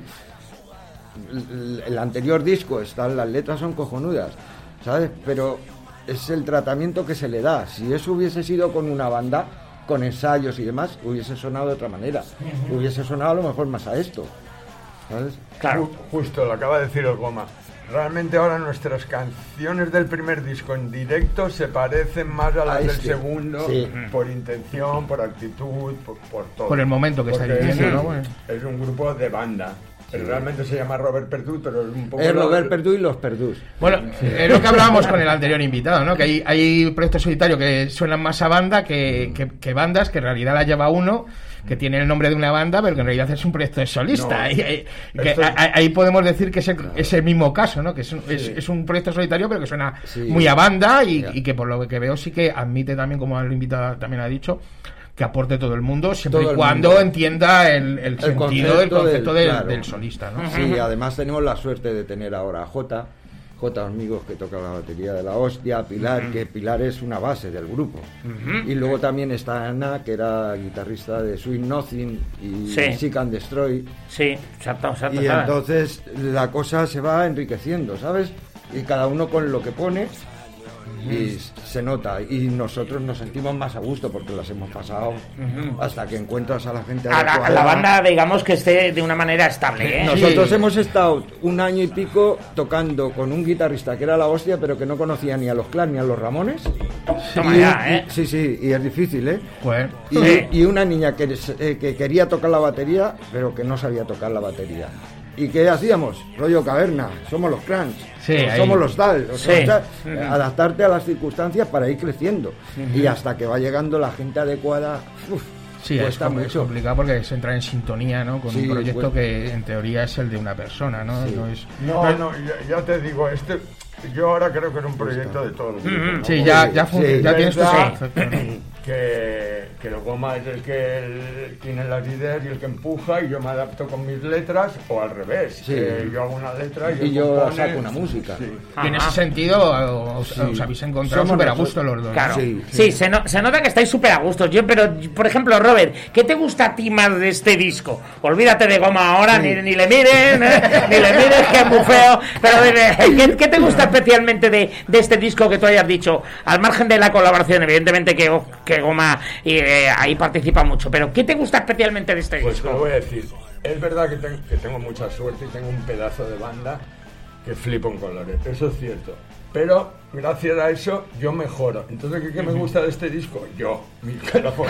[SPEAKER 12] el anterior disco, las letras son cojonudas, ¿sabes? Pero es el tratamiento que se le da. Si eso hubiese sido con una banda, con ensayos y demás, hubiese sonado de otra manera. Hubiese sonado a lo mejor más a esto, ¿sabes?
[SPEAKER 3] Claro.
[SPEAKER 11] Justo, lo acaba de decir el Goma. Realmente ahora nuestras canciones del primer disco en directo se parecen más a las del segundo, por intención, por actitud, por todo.
[SPEAKER 2] Por el momento que está diciendo, ¿no? Bueno.
[SPEAKER 11] Es un grupo de banda. Realmente se llama Robert Perdut, pero es un poco...
[SPEAKER 12] Es Robert Perdut y los Perdus.
[SPEAKER 2] Bueno, es lo que hablábamos con el anterior invitado, ¿no? Que hay proyectos solitarios que suenan más a banda que bandas, que en realidad la lleva uno, que tiene el nombre de una banda, pero que en realidad es un proyecto de solista. Ahí podemos decir que es el mismo caso, ¿no? Que es un proyecto solitario, pero que suena muy a banda y que por lo que veo sí que admite también, como el invitado también ha dicho, que aporte todo el mundo, siempre y cuando entienda el sentido del concepto del solista, ¿no?
[SPEAKER 12] Sí, además tenemos la suerte de tener ahora a J amigos, que toca la batería de la hostia, Pilar, que Pilar es una base del grupo. Y luego también está Ana, que era guitarrista de Sweet Nothing y Seek and Destroy.
[SPEAKER 3] Sí, exacto.
[SPEAKER 12] Y entonces la cosa se va enriqueciendo, ¿sabes? Y cada uno con lo que pone. y se nota, y nosotros nos sentimos más a gusto porque las hemos pasado hasta que encuentras a la gente
[SPEAKER 3] A
[SPEAKER 12] adecuada.
[SPEAKER 3] la banda, digamos, que esté de una manera estable, ¿eh?
[SPEAKER 12] Nosotros hemos estado 1 año y pico tocando con un guitarrista que era la hostia, pero que no conocía ni a los Clans ni a los Ramones.
[SPEAKER 3] Toma
[SPEAKER 12] Y-
[SPEAKER 3] ya, ¿eh?
[SPEAKER 12] Sí, y es difícil, ¿eh?
[SPEAKER 2] Joder.
[SPEAKER 12] Y una niña que quería tocar la batería, pero que no sabía tocar la batería. ¿Y qué hacíamos? Rollo caverna, somos los Clans,
[SPEAKER 2] Sí, ahí.
[SPEAKER 12] somos los tal, o
[SPEAKER 3] Sí.
[SPEAKER 12] sea, adaptarte a las circunstancias para ir creciendo. Y hasta que va llegando la gente adecuada,
[SPEAKER 2] Sí, es,
[SPEAKER 12] cuesta
[SPEAKER 2] es
[SPEAKER 12] mucho.
[SPEAKER 2] complicado porque se entra en sintonía, ¿no? Con
[SPEAKER 12] Sí,
[SPEAKER 2] un proyecto
[SPEAKER 12] pues-
[SPEAKER 2] que en teoría es el de una persona, ¿no?
[SPEAKER 12] Sí.
[SPEAKER 2] No es...
[SPEAKER 11] No, ya te digo, yo ahora creo que era un proyecto de todo el mundo. ¿no?
[SPEAKER 2] Sí, ya
[SPEAKER 12] Sí,
[SPEAKER 2] ya tienes tu
[SPEAKER 11] verdad.
[SPEAKER 2] concepto, ¿no?
[SPEAKER 11] Que el Goma es el que tiene las ideas y el que empuja, y yo me adapto con mis letras, o al revés.
[SPEAKER 12] Sí.
[SPEAKER 11] Yo hago una letra
[SPEAKER 12] Y yo
[SPEAKER 11] compone.
[SPEAKER 12] saco una música.
[SPEAKER 11] Sí.
[SPEAKER 2] Y en ese sentido os habéis encontrado
[SPEAKER 12] Somos
[SPEAKER 2] súper a
[SPEAKER 12] nosotros.
[SPEAKER 2] gusto los dos.
[SPEAKER 3] Claro.
[SPEAKER 12] Sí,
[SPEAKER 3] Sí, se nota que estáis súper a gusto. Pero, por ejemplo, Robert, ¿qué te gusta a ti más de este disco? Olvídate de Goma ahora, ni le miren, ni le miren, que es muy feo. Pero dime, ¿qué te gusta especialmente de este disco que tú hayas dicho? Al margen de la colaboración, evidentemente que Goma ahí participa mucho. Pero, ¿qué te gusta especialmente de este
[SPEAKER 11] Pues te lo
[SPEAKER 3] disco?
[SPEAKER 11] voy a decir. Es verdad que tengo mucha suerte y tengo un pedazo de banda que flipo en colores. Eso es cierto. Pero gracias a eso yo mejoro. Entonces, ¿qué me gusta de este disco? Mi corazón.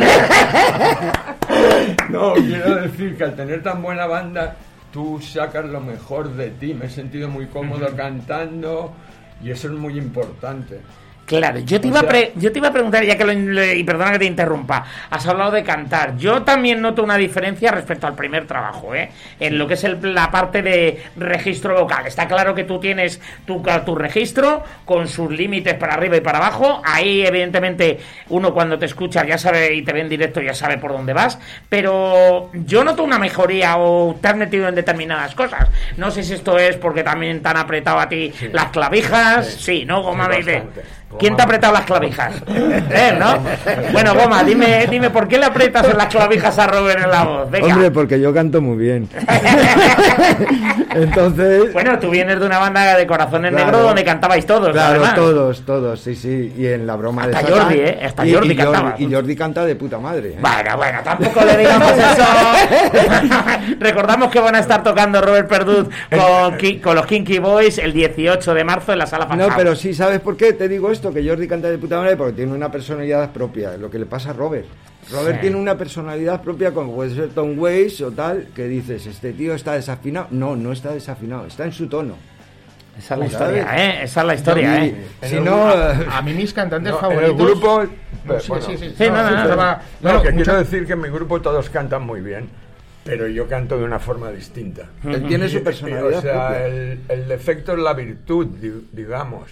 [SPEAKER 11] No, quiero decir que al tener tan buena banda, tú sacas lo mejor de ti. Me he sentido muy cómodo cantando y eso es muy importante.
[SPEAKER 3] Claro, yo te iba a preguntar, ya que y perdona que te interrumpa, has hablado de cantar. Yo también noto una diferencia respecto al primer trabajo, en lo que es la parte de registro vocal. Está claro que tú tienes tu registro con sus límites para arriba y para abajo. Ahí, evidentemente, uno cuando te escucha ya sabe y te ve en directo ya sabe por dónde vas. Pero yo noto una mejoría o te has metido en determinadas cosas. No sé si esto es porque también te han apretado a ti las clavijas. Sí, ¿no, Goma?
[SPEAKER 11] Sí,
[SPEAKER 3] Baby?
[SPEAKER 11] bastante.
[SPEAKER 3] ¿Quién te ha apretado las clavijas? ¿No? Bueno, Goma, dime, ¿por qué le aprietas en las clavijas a Robert en la voz? Venga.
[SPEAKER 12] Hombre, porque yo canto muy bien. Entonces...
[SPEAKER 3] Bueno, tú vienes de una banda de Corazones
[SPEAKER 12] Claro.
[SPEAKER 3] Negros donde cantabais todos,
[SPEAKER 12] Claro,
[SPEAKER 3] además.
[SPEAKER 12] todos, sí. Y en la broma
[SPEAKER 3] Hasta
[SPEAKER 12] de Satán,
[SPEAKER 3] Jordi, ¿eh? Hasta Jordi cantaba.
[SPEAKER 12] Y Jordi canta de puta madre. ¿eh?
[SPEAKER 3] Bueno, tampoco le digamos eso. Recordamos que van a estar tocando Robert Perdut con los Kinky Boys el 18 de marzo en la Sala Fan
[SPEAKER 12] No,
[SPEAKER 3] House.
[SPEAKER 12] pero sí, ¿sabes por qué te digo esto? Que Jordi canta de puta madre porque tiene una personalidad propia, lo que le pasa a Robert. Robert
[SPEAKER 3] Sí.
[SPEAKER 12] tiene una personalidad propia, como puede ser Tom Waits o tal, que dices, este tío está desafinado. No está desafinado, está en su tono.
[SPEAKER 3] Esa es la
[SPEAKER 12] ¿sabes?
[SPEAKER 3] historia, ¿eh? Esa es la historia,
[SPEAKER 12] Y
[SPEAKER 3] ¿eh?
[SPEAKER 12] si no...
[SPEAKER 2] A mí mis cantantes
[SPEAKER 11] No, en
[SPEAKER 2] favoritos...
[SPEAKER 11] el grupo...
[SPEAKER 2] No, sí,
[SPEAKER 11] bueno,
[SPEAKER 2] sí, sí.
[SPEAKER 3] Sí, no,
[SPEAKER 2] estaba-
[SPEAKER 11] No,
[SPEAKER 2] bueno,
[SPEAKER 11] que
[SPEAKER 2] mucho-
[SPEAKER 11] quiero decir que en mi grupo todos cantan muy bien, pero yo canto de una forma distinta.
[SPEAKER 12] Él tiene su
[SPEAKER 11] Y,
[SPEAKER 12] personalidad
[SPEAKER 11] o sea,
[SPEAKER 12] propia.
[SPEAKER 11] el defecto es la virtud, digamos.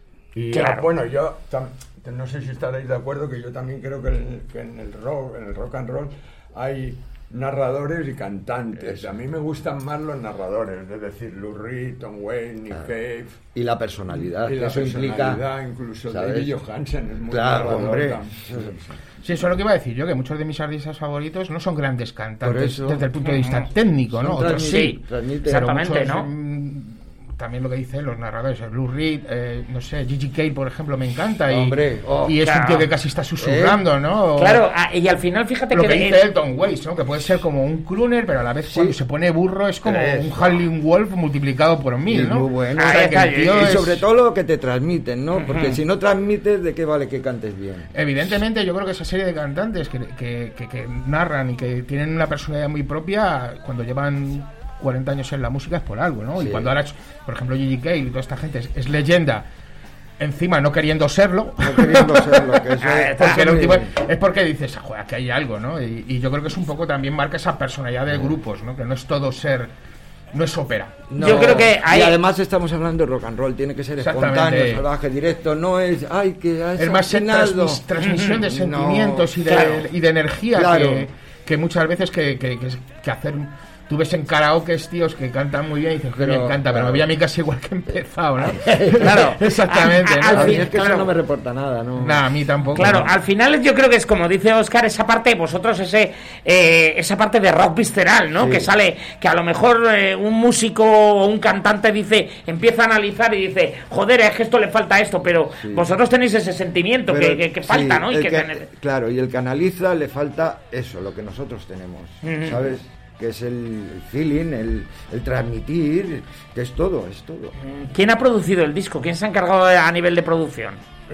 [SPEAKER 11] Y
[SPEAKER 3] Claro.
[SPEAKER 11] bueno, yo no sé si estaréis de acuerdo que yo también creo que en el rock and roll hay narradores y cantantes. A mí me gustan más los narradores, es decir, Lou Reed, Tom Waits, Nick Cave.
[SPEAKER 12] Y la personalidad,
[SPEAKER 11] Y
[SPEAKER 12] que
[SPEAKER 11] la
[SPEAKER 12] eso implica...
[SPEAKER 11] personalidad, incluso
[SPEAKER 12] ¿sabes?
[SPEAKER 11] David Johansen es muy
[SPEAKER 12] Claro,
[SPEAKER 11] narrador
[SPEAKER 12] hombre.
[SPEAKER 11] también.
[SPEAKER 2] Sí, eso es lo que iba a decir yo, que muchos de mis artistas favoritos no son grandes
[SPEAKER 12] Por
[SPEAKER 2] cantantes
[SPEAKER 12] eso.
[SPEAKER 2] desde el punto de vista técnico, ¿no?
[SPEAKER 12] Son
[SPEAKER 2] Otros sí.
[SPEAKER 12] transmiten.
[SPEAKER 2] Pero
[SPEAKER 3] Exactamente,
[SPEAKER 2] muchos,
[SPEAKER 3] ¿no?
[SPEAKER 2] También lo que dicen los narradores, Lou Reed, no sé, Gigi Cale, por ejemplo, me encanta.
[SPEAKER 12] Hombre,
[SPEAKER 2] y es
[SPEAKER 3] claro.
[SPEAKER 2] un tío que casi está susurrando, ¿no?
[SPEAKER 3] Claro, y al final fíjate
[SPEAKER 2] Lo
[SPEAKER 3] que...
[SPEAKER 2] que dice Elton Waits, ¿no? Que puede ser como un crooner, pero a la vez cuando se pone burro es como un Howlin' Wolf multiplicado por 1000,
[SPEAKER 12] Y
[SPEAKER 2] ¿no?
[SPEAKER 12] muy bueno.
[SPEAKER 2] O sea,
[SPEAKER 3] Ahí
[SPEAKER 2] que
[SPEAKER 3] está,
[SPEAKER 2] el tío
[SPEAKER 12] Y
[SPEAKER 2] es-
[SPEAKER 12] sobre todo lo que te transmiten, ¿no? Porque si no transmites, ¿de qué vale que cantes bien?
[SPEAKER 2] Evidentemente, yo creo que esa serie de cantantes que narran y que tienen una personalidad muy propia, cuando llevan 40 años en la música es por algo, ¿no?
[SPEAKER 12] Sí.
[SPEAKER 2] Y cuando ahora, por ejemplo, Gigi Cale y toda esta gente es leyenda, encima no queriendo serlo,
[SPEAKER 12] No queriendo serlo, que eso
[SPEAKER 3] Ahí
[SPEAKER 12] es...
[SPEAKER 3] está.
[SPEAKER 2] porque
[SPEAKER 12] eso
[SPEAKER 2] el
[SPEAKER 12] es
[SPEAKER 2] tipo-
[SPEAKER 12] muy-
[SPEAKER 2] es porque dices, joder, que hay algo, ¿no? Y yo creo que es un poco también marca esa personalidad de grupos, ¿no? Que no es todo ser, no es ópera.
[SPEAKER 12] No,
[SPEAKER 3] Yo creo que hay-
[SPEAKER 12] Y además estamos hablando de rock and roll, tiene que ser
[SPEAKER 2] Exactamente.
[SPEAKER 12] espontáneo, salvaje, directo, no es... ¡Ay, que has
[SPEAKER 2] Es más
[SPEAKER 12] afinado!
[SPEAKER 2] transmisión de sentimientos
[SPEAKER 12] No,
[SPEAKER 2] y de,
[SPEAKER 3] claro.
[SPEAKER 2] y de energía
[SPEAKER 12] Claro.
[SPEAKER 2] que muchas veces que hacer tú ves en karaoke tíos que cantan muy bien y dices, que me encanta, pero me voy a mi casa igual que he empezado, ¿no?
[SPEAKER 3] Claro.
[SPEAKER 2] Exactamente, ¿no?
[SPEAKER 12] A mí
[SPEAKER 3] fin,
[SPEAKER 12] es que
[SPEAKER 3] claro.
[SPEAKER 12] eso no me reporta nada, ¿no?
[SPEAKER 2] Nah, a mí tampoco.
[SPEAKER 3] Claro,
[SPEAKER 2] ¿no?
[SPEAKER 3] al final yo creo que es como dice Óscar, esa parte, vosotros esa parte de rock visceral, ¿no?
[SPEAKER 12] Sí.
[SPEAKER 3] Que sale, que a lo mejor un músico o un cantante empieza a analizar y dice, joder, es que esto le falta esto, pero
[SPEAKER 12] Sí.
[SPEAKER 3] vosotros tenéis ese sentimiento
[SPEAKER 12] Pero,
[SPEAKER 3] que falta,
[SPEAKER 12] sí,
[SPEAKER 3] ¿no? Y
[SPEAKER 12] el
[SPEAKER 3] que
[SPEAKER 12] claro, y el que analiza le falta eso, lo que nosotros tenemos,
[SPEAKER 3] Ujú.
[SPEAKER 12] ¿sabes? Que es el feeling, el transmitir, que es todo, es todo.
[SPEAKER 3] ¿Quién ha producido el disco? ¿Quién se ha encargado a nivel de producción?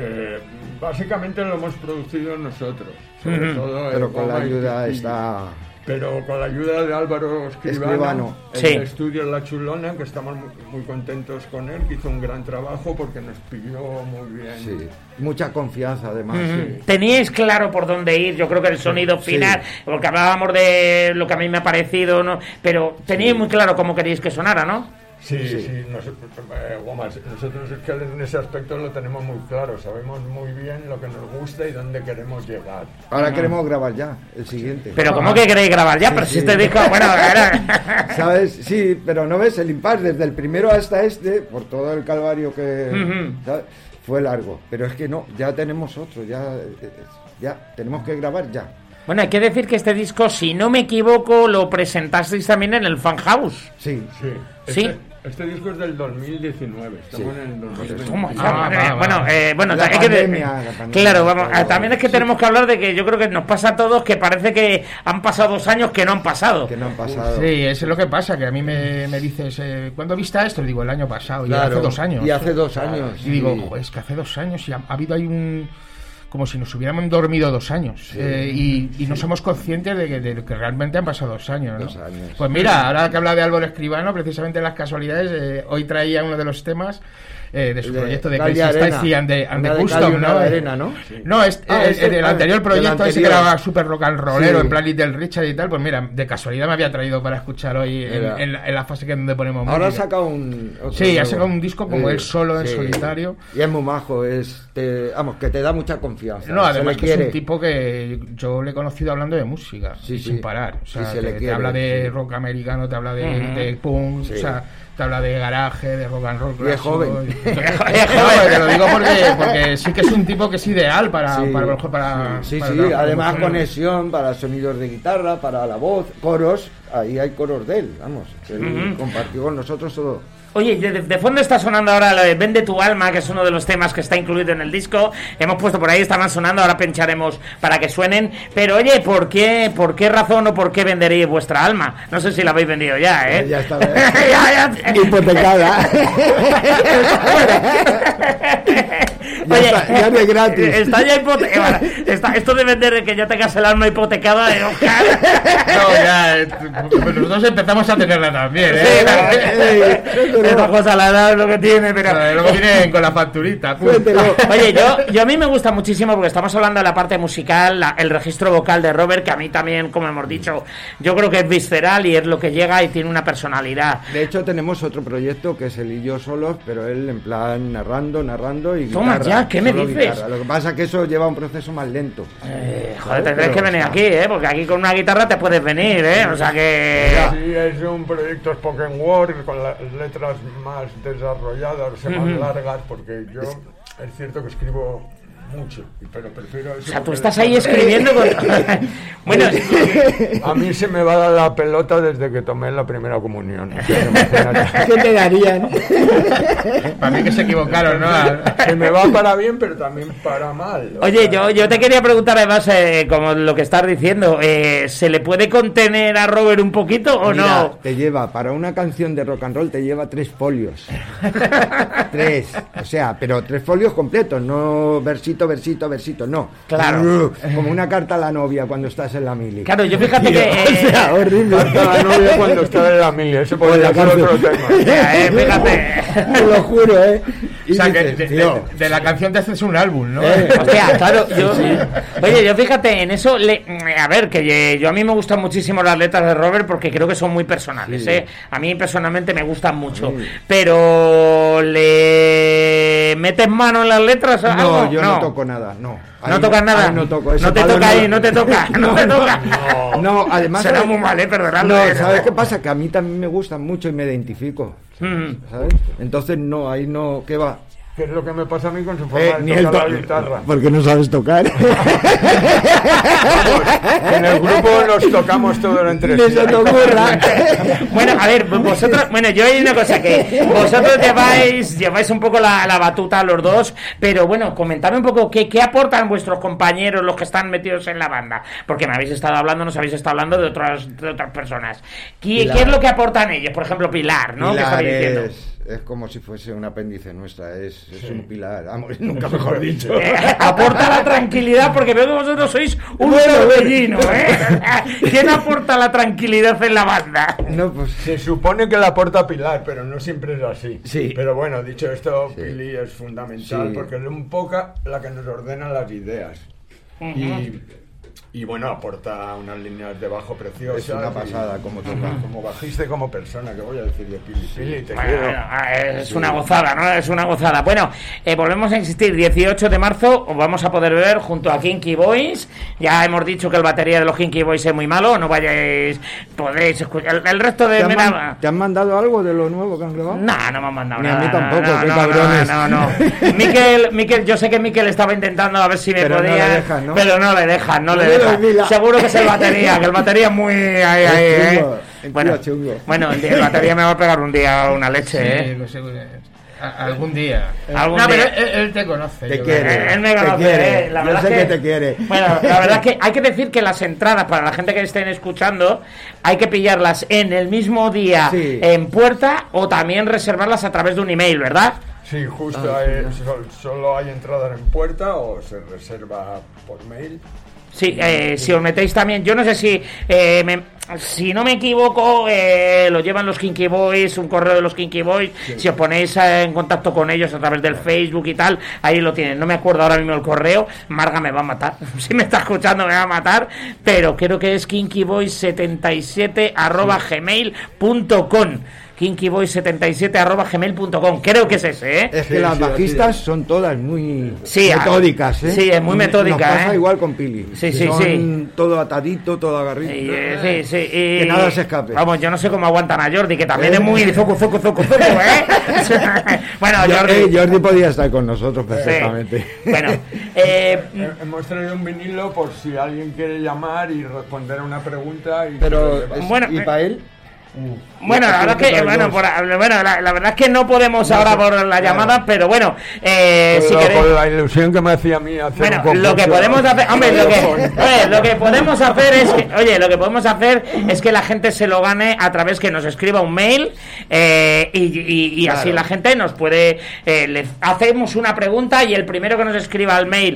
[SPEAKER 11] Básicamente lo hemos producido nosotros, sobre
[SPEAKER 3] Ujú.
[SPEAKER 11] todo
[SPEAKER 12] Pero
[SPEAKER 11] el
[SPEAKER 12] con la
[SPEAKER 11] Goma y
[SPEAKER 12] ayuda
[SPEAKER 11] Kiki.
[SPEAKER 12] está...
[SPEAKER 11] Pero con la ayuda de Álvaro Escribano,
[SPEAKER 12] Escribano.
[SPEAKER 11] el
[SPEAKER 3] Sí.
[SPEAKER 11] estudio La Chulona, que estamos muy contentos con él, que hizo un gran trabajo porque nos pilló muy bien.
[SPEAKER 12] Sí, mucha confianza además.
[SPEAKER 3] Ujú. ¿Teníais claro por dónde ir? Yo creo que el sonido final, porque hablábamos de lo que a mí me ha parecido, ¿no? Pero teníais muy claro cómo queríais que sonara, ¿no?
[SPEAKER 11] Sí, nosotros, nosotros es que en ese aspecto lo tenemos muy claro, sabemos muy bien lo que nos gusta y dónde queremos llegar.
[SPEAKER 12] Ahora queremos grabar ya, el siguiente.
[SPEAKER 3] Pero ¿cómo que queréis grabar ya?
[SPEAKER 12] Sí,
[SPEAKER 3] Pero
[SPEAKER 12] sí.
[SPEAKER 3] si este disco, bueno, era...
[SPEAKER 12] ¿Sabes? Sí, pero no ves el impasse desde el primero hasta este, por todo el calvario que
[SPEAKER 3] Ujú.
[SPEAKER 12] ¿sabes? Fue largo. Pero es que no, ya tenemos otro, ya tenemos que grabar ya.
[SPEAKER 3] Bueno, hay que decir que este disco, si no me equivoco, lo presentasteis también en el Fan House.
[SPEAKER 12] Sí.
[SPEAKER 3] Sí.
[SPEAKER 11] Este disco es del 2019, estamos
[SPEAKER 12] Sí.
[SPEAKER 11] en el 2020.
[SPEAKER 3] ¿Cómo?
[SPEAKER 2] va.
[SPEAKER 3] Bueno,
[SPEAKER 12] La
[SPEAKER 3] hay que
[SPEAKER 12] pandemia, la pandemia.
[SPEAKER 3] claro, vamos,
[SPEAKER 12] Todo.
[SPEAKER 3] también es que tenemos que hablar de que yo creo que nos pasa a todos que parece que han pasado 2 años que no han pasado.
[SPEAKER 12] Que no han pasado.
[SPEAKER 2] Sí, eso es lo que pasa, que a mí me dices, ¿cuándo viste esto? Y digo, el año pasado, y
[SPEAKER 12] Claro.
[SPEAKER 2] hace 2 años.
[SPEAKER 12] Y hace 2 años.
[SPEAKER 2] Y digo,
[SPEAKER 12] sí.
[SPEAKER 2] "Joder, es que hace 2 años y ha habido ahí como si nos hubiéramos dormido 2 años. Y no somos conscientes de que realmente han pasado 2 años, ¿no?
[SPEAKER 12] 2 años.
[SPEAKER 2] Pues mira, ahora que habla de Álvaro Escribano, precisamente en las casualidades, hoy traía uno de los temas de su proyecto de
[SPEAKER 12] Calle
[SPEAKER 2] Crazy
[SPEAKER 12] Arena.
[SPEAKER 2] Spicy and the
[SPEAKER 12] Una de
[SPEAKER 2] Custom,
[SPEAKER 12] Calle, una
[SPEAKER 2] ¿no?
[SPEAKER 12] de Arena, ¿no?
[SPEAKER 2] No, el anterior
[SPEAKER 12] del
[SPEAKER 2] proyecto, ese que
[SPEAKER 12] anterior.
[SPEAKER 2] era súper rock and rollero,
[SPEAKER 12] Sí.
[SPEAKER 2] en plan Little Richard y tal, pues mira, de casualidad me había traído para escuchar hoy
[SPEAKER 12] Era.
[SPEAKER 2] en la fase que donde ponemos
[SPEAKER 12] Ahora ha
[SPEAKER 2] música.
[SPEAKER 12] sacado un... otro
[SPEAKER 2] Sí, ha
[SPEAKER 12] nuevo.
[SPEAKER 2] sacado un disco como él solo, en
[SPEAKER 12] sí.
[SPEAKER 2] solitario.
[SPEAKER 12] Y es muy majo, vamos, que te da mucha confianza.
[SPEAKER 2] No,
[SPEAKER 12] se
[SPEAKER 2] además
[SPEAKER 12] le
[SPEAKER 2] que es
[SPEAKER 12] quiere.
[SPEAKER 2] un tipo que yo le he conocido hablando de música,
[SPEAKER 12] Sí,
[SPEAKER 2] y
[SPEAKER 12] sí.
[SPEAKER 2] sin parar. O sea,
[SPEAKER 12] Sí, se le
[SPEAKER 2] te
[SPEAKER 12] quiere,
[SPEAKER 2] habla de
[SPEAKER 12] sí.
[SPEAKER 2] rock americano, te habla de,
[SPEAKER 3] Ujú.
[SPEAKER 2] de punk,
[SPEAKER 12] Sí.
[SPEAKER 2] o sea, te habla de garaje, de rock and roll.
[SPEAKER 12] Y es
[SPEAKER 2] clásico,
[SPEAKER 12] joven.
[SPEAKER 2] No, te lo digo porque sí que es un tipo que es ideal para
[SPEAKER 12] Sí.
[SPEAKER 2] para
[SPEAKER 12] Sí,
[SPEAKER 2] para
[SPEAKER 12] sí,
[SPEAKER 2] trabajar
[SPEAKER 12] además
[SPEAKER 2] con
[SPEAKER 12] conexión para sonidos de guitarra, para la voz, coros, ahí hay coros de él, vamos, que él
[SPEAKER 3] Ujú.
[SPEAKER 12] compartió con nosotros todo.
[SPEAKER 3] Oye, de fondo está sonando ahora lo de Vende tu alma, que es uno de los temas que está incluido en el disco. Hemos puesto por ahí, estaban sonando, ahora pincharemos para que suenen. Pero oye, ¿por qué razón o por qué venderéis vuestra alma? No sé si la habéis vendido ya, ¿eh?
[SPEAKER 12] Ya está,
[SPEAKER 3] Ya.
[SPEAKER 12] hipotecada. Ya
[SPEAKER 3] Oye,
[SPEAKER 12] está, ya de gratis.
[SPEAKER 3] Está ya hipotecada. Esto de vender que ya tengas el alma hipotecada, Oscar.
[SPEAKER 2] No, ya, nosotros empezamos a tenerla también, ¿eh?
[SPEAKER 3] Esta cosa la edad es lo que tiene,
[SPEAKER 2] O
[SPEAKER 3] pero...
[SPEAKER 2] sea, luego vienen con la facturita. pum.
[SPEAKER 12] Cuéntelo.
[SPEAKER 3] Oye, yo a mí me gusta muchísimo porque estamos hablando de la parte musical, el registro vocal de Robert, que a mí también, como hemos dicho, yo creo que es visceral y es lo que llega y tiene una personalidad.
[SPEAKER 12] De hecho tenemos otro proyecto que es él y yo solos, pero él en plan narrando y
[SPEAKER 3] Toma
[SPEAKER 12] guitarra,
[SPEAKER 3] ya, ¿qué me
[SPEAKER 12] solo
[SPEAKER 3] dices?
[SPEAKER 12] guitarra. Lo que pasa es que eso lleva un proceso más lento.
[SPEAKER 3] Joder, tendrás
[SPEAKER 12] Pero
[SPEAKER 3] que venir
[SPEAKER 12] está.
[SPEAKER 3] aquí, porque aquí con una guitarra te puedes venir, o sea que...
[SPEAKER 11] Sí, es un proyecto spoken word con las letras más desarrolladas, o sea, más
[SPEAKER 3] Ujú.
[SPEAKER 11] largas, porque yo es cierto que escribo mucho, pero prefiero eso.
[SPEAKER 3] O sea, tú
[SPEAKER 11] porque
[SPEAKER 3] estás ahí escribiendo con... Bueno,
[SPEAKER 11] A mí se me va a dar la pelota desde que tomé la primera comunión. O sea, imagínate.
[SPEAKER 12] ¿Qué te darían?
[SPEAKER 2] Para mí que se equivocaron, ¿no?
[SPEAKER 11] Se me va para bien, pero también para mal. O
[SPEAKER 3] oye,
[SPEAKER 11] sea,
[SPEAKER 3] yo te quería preguntar además, como lo que estás diciendo, ¿se le puede contener a Robert un poquito o
[SPEAKER 12] Mira,
[SPEAKER 3] no?
[SPEAKER 12] te lleva, para una canción de rock and roll, te lleva 3 folios. 3, o sea, pero 3 folios completos, no versito, no.
[SPEAKER 3] Claro.
[SPEAKER 12] Como una carta a la novia cuando estás en la mili.
[SPEAKER 3] Claro, yo fíjate que...
[SPEAKER 12] O sea, horrible.
[SPEAKER 11] Hasta la novia cuando está en la mili, ese
[SPEAKER 12] O
[SPEAKER 11] podría
[SPEAKER 12] la
[SPEAKER 11] ser otro
[SPEAKER 12] cárcel.
[SPEAKER 11] tema.
[SPEAKER 3] Fíjate.
[SPEAKER 12] Te lo juro, ¿eh? Y
[SPEAKER 2] O sea, que
[SPEAKER 12] dices, tío,
[SPEAKER 2] de la canción te haces un álbum, ¿no?
[SPEAKER 3] Hostia, claro, oye, yo fíjate, en eso, a ver, que yo a mí me gustan muchísimo las letras de Robert porque creo que son muy personales,
[SPEAKER 12] Sí.
[SPEAKER 3] A mí personalmente me gustan mucho, pero ¿le metes mano en las letras?
[SPEAKER 12] no,
[SPEAKER 3] algo?
[SPEAKER 12] yo no toco nada, no.
[SPEAKER 3] No tocas nada.
[SPEAKER 12] ahí no toco. Ese
[SPEAKER 3] No te
[SPEAKER 12] palo
[SPEAKER 3] toca ahí, no te toca. No te toca.
[SPEAKER 12] No, además...
[SPEAKER 3] Será muy mal, perdonadlo.
[SPEAKER 12] No, ¿sabes qué pasa? Que a mí también me gustan mucho y me identifico, ¿sabes? Entonces, no, ahí no... ¿Qué va?
[SPEAKER 11] ¿Qué es lo que me pasa a mí con su forma
[SPEAKER 12] Ni
[SPEAKER 11] de
[SPEAKER 12] el
[SPEAKER 11] tocar la guitarra?
[SPEAKER 12] Porque no sabes tocar.
[SPEAKER 11] En el grupo nos tocamos todo entre
[SPEAKER 12] Ni
[SPEAKER 11] sí.
[SPEAKER 12] se te ocurra.
[SPEAKER 3] Bueno, a ver, vosotros, bueno, yo hay una cosa que vosotros lleváis un poco la batuta los dos, pero bueno, comentadme un poco qué aportan vuestros compañeros, los que están metidos en la banda, porque me habéis estado hablando, nos habéis estado hablando de otras personas. ¿Qué es lo que aportan ellos? Por ejemplo, Pilar, ¿no? ¿Qué
[SPEAKER 12] Pilar
[SPEAKER 3] estáis diciendo?
[SPEAKER 12] es como si fuese un apéndice nuestra, es un pilar, vamos, nunca mejor dicho.
[SPEAKER 3] Aporta la tranquilidad, porque veo que vosotros sois un torbellino, ¿eh? ¿Quién aporta la tranquilidad en la banda?
[SPEAKER 12] No, pues
[SPEAKER 11] Se supone que la aporta Pilar, pero no siempre es así.
[SPEAKER 12] Sí.
[SPEAKER 11] Pero bueno, dicho esto, Pili es fundamental,
[SPEAKER 12] Sí.
[SPEAKER 11] porque es un poco la que nos ordena las ideas. Y bueno, aporta unas líneas de bajo preciosas.
[SPEAKER 12] es una pasada como toca.
[SPEAKER 11] Como bajista y como persona, que voy a decir de Pili. Pili, te
[SPEAKER 3] Bueno,
[SPEAKER 11] quiero.
[SPEAKER 3] es una gozada, ¿no? Es una gozada. Bueno, volvemos a insistir, 18 de marzo os vamos a poder ver junto a Kinky Boys. Ya hemos dicho que el batería de los Kinky Boys es muy malo, no vayáis, podéis escuchar. El resto de...
[SPEAKER 12] ¿Te han mandado algo de lo nuevo que han grabado?
[SPEAKER 3] No me han mandado
[SPEAKER 12] Ni
[SPEAKER 3] nada.
[SPEAKER 12] a mí tampoco,
[SPEAKER 3] no,
[SPEAKER 12] qué
[SPEAKER 3] no,
[SPEAKER 12] cabrones.
[SPEAKER 3] No. Miquel, yo sé que Miquel estaba intentando a ver si me
[SPEAKER 12] Pero no
[SPEAKER 3] podía...
[SPEAKER 12] le dejan, ¿no?
[SPEAKER 3] Pero no le dejan, no le
[SPEAKER 12] Mira,
[SPEAKER 3] dejan.
[SPEAKER 12] mira.
[SPEAKER 3] Seguro que es el batería, que el batería es muy... ahí,
[SPEAKER 12] chungo,
[SPEAKER 3] Bueno,
[SPEAKER 12] chungo.
[SPEAKER 3] el batería me va a pegar un día una leche, ¿eh?
[SPEAKER 2] Sí, pues, algún día.
[SPEAKER 3] Algún
[SPEAKER 2] no,
[SPEAKER 3] día.
[SPEAKER 2] pero él te conoce.
[SPEAKER 12] Te
[SPEAKER 2] yo
[SPEAKER 12] quiere.
[SPEAKER 2] creo.
[SPEAKER 3] Él me
[SPEAKER 12] Te
[SPEAKER 3] conoce,
[SPEAKER 12] quiere.
[SPEAKER 3] la
[SPEAKER 12] Yo
[SPEAKER 3] verdad
[SPEAKER 12] sé
[SPEAKER 3] es
[SPEAKER 12] que te quiere.
[SPEAKER 3] Bueno, la verdad es que hay que decir que las entradas para la gente que estén escuchando hay que pillarlas en el mismo día
[SPEAKER 12] Sí.
[SPEAKER 3] en puerta o también reservarlas a través de un email, ¿verdad?
[SPEAKER 11] Sí, justo, solo hay entradas en puerta o se reserva por mail.
[SPEAKER 3] Sí, si os metéis también, yo no sé si si no me equivoco, lo llevan los Kinky Boys, un correo de los Kinky Boys. Sí. Si os ponéis en contacto con ellos a través del Facebook y tal, ahí lo tienen. No me acuerdo ahora mismo el correo. Marga me va a matar. Si me está escuchando me va a matar. Pero creo que es kinkyboys77@gmail.com. kinkyboys77@gmail.com. Creo que es ese, ¿eh?
[SPEAKER 12] Es que las bajistas son todas muy
[SPEAKER 3] Sí,
[SPEAKER 12] metódicas, ¿eh?
[SPEAKER 3] sí, es muy metódica,
[SPEAKER 12] Nos pasa
[SPEAKER 3] ¿eh?
[SPEAKER 12] igual con Pili.
[SPEAKER 3] Sí,
[SPEAKER 12] Son todo atadito, todo agarrito.
[SPEAKER 3] Sí.
[SPEAKER 12] Que nada se escape.
[SPEAKER 3] Vamos, yo no sé cómo aguantan a Jordi, que también es muy zoco, ¿eh? Bueno,
[SPEAKER 12] Jordi podía estar con nosotros perfectamente.
[SPEAKER 3] Sí. Bueno,
[SPEAKER 11] hemos traído un vinilo por si alguien quiere llamar y responder a una pregunta.
[SPEAKER 12] Pero,
[SPEAKER 3] bueno,
[SPEAKER 12] ¿y para él?
[SPEAKER 3] Bueno, la verdad es que la verdad es que no podemos ahora por la llamada, pero bueno, si queréis,
[SPEAKER 11] por la ilusión que me hacía a mí hacer
[SPEAKER 3] bueno,
[SPEAKER 11] un concurso.
[SPEAKER 3] lo que podemos hacer, hombre, lo que podemos hacer es que, lo que podemos hacer es que la gente se lo gane a través que nos escriba un mail y
[SPEAKER 12] Claro.
[SPEAKER 3] así la gente nos puede, le hacemos una pregunta y el primero que nos escriba al mail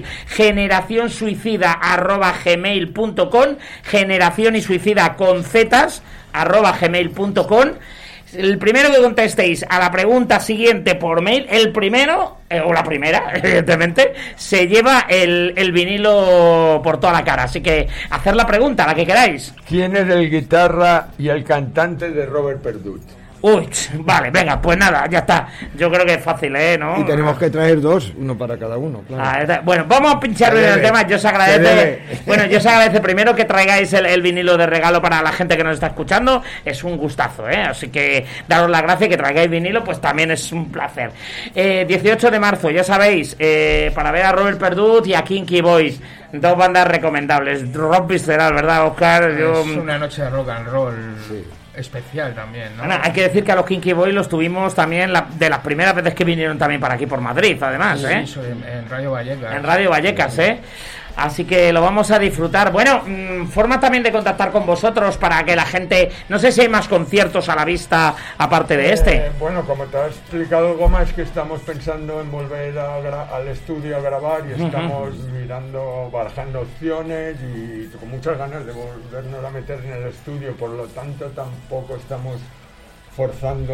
[SPEAKER 3] generacionsuicida@gmail.com, generación y suicida con zetas @gmail.com. El primero que contestéis a la pregunta siguiente por mail, el primero, o la primera, evidentemente, se lleva el vinilo por toda la cara. Así que hacer la pregunta, la que queráis.
[SPEAKER 11] ¿Quién es el guitarra y el cantante de Robert Perdut?
[SPEAKER 3] Uy, vale, venga, pues nada, ya está. Yo creo que es fácil, ¿no?
[SPEAKER 12] Y tenemos que traer dos, uno para cada uno, claro.
[SPEAKER 3] Bueno, vamos a pinchar bien el tema. Yo os agradece. Bueno, yo os agradece primero que traigáis el vinilo de regalo para la gente que nos está escuchando. Es un gustazo, ¿eh? Así que daros la gracia y que traigáis vinilo, pues también es un placer. 18 de marzo, ya sabéis, para ver a Robert Perdut y a Kinky Boys. Dos bandas recomendables. Rock visceral, ¿verdad, Oscar?
[SPEAKER 2] Es una noche de rock and roll. Sí. Especial también, ¿no?
[SPEAKER 3] Bueno, hay que decir que a los Kinky Boys los tuvimos también de las primeras veces que vinieron también para aquí por Madrid, además, ¿eh?
[SPEAKER 2] Sí, en Radio Vallecas.
[SPEAKER 3] En Radio Vallecas, ¿eh? Así que lo vamos a disfrutar. Bueno, forma también de contactar con vosotros para que la gente... No sé si hay más conciertos a la vista aparte de este.
[SPEAKER 11] Bueno, como te ha explicado Goma, es que estamos pensando en volver al estudio a grabar y estamos mirando, barajando opciones y con muchas ganas de volvernos a meter en el estudio. Por lo tanto, tampoco estamos forzando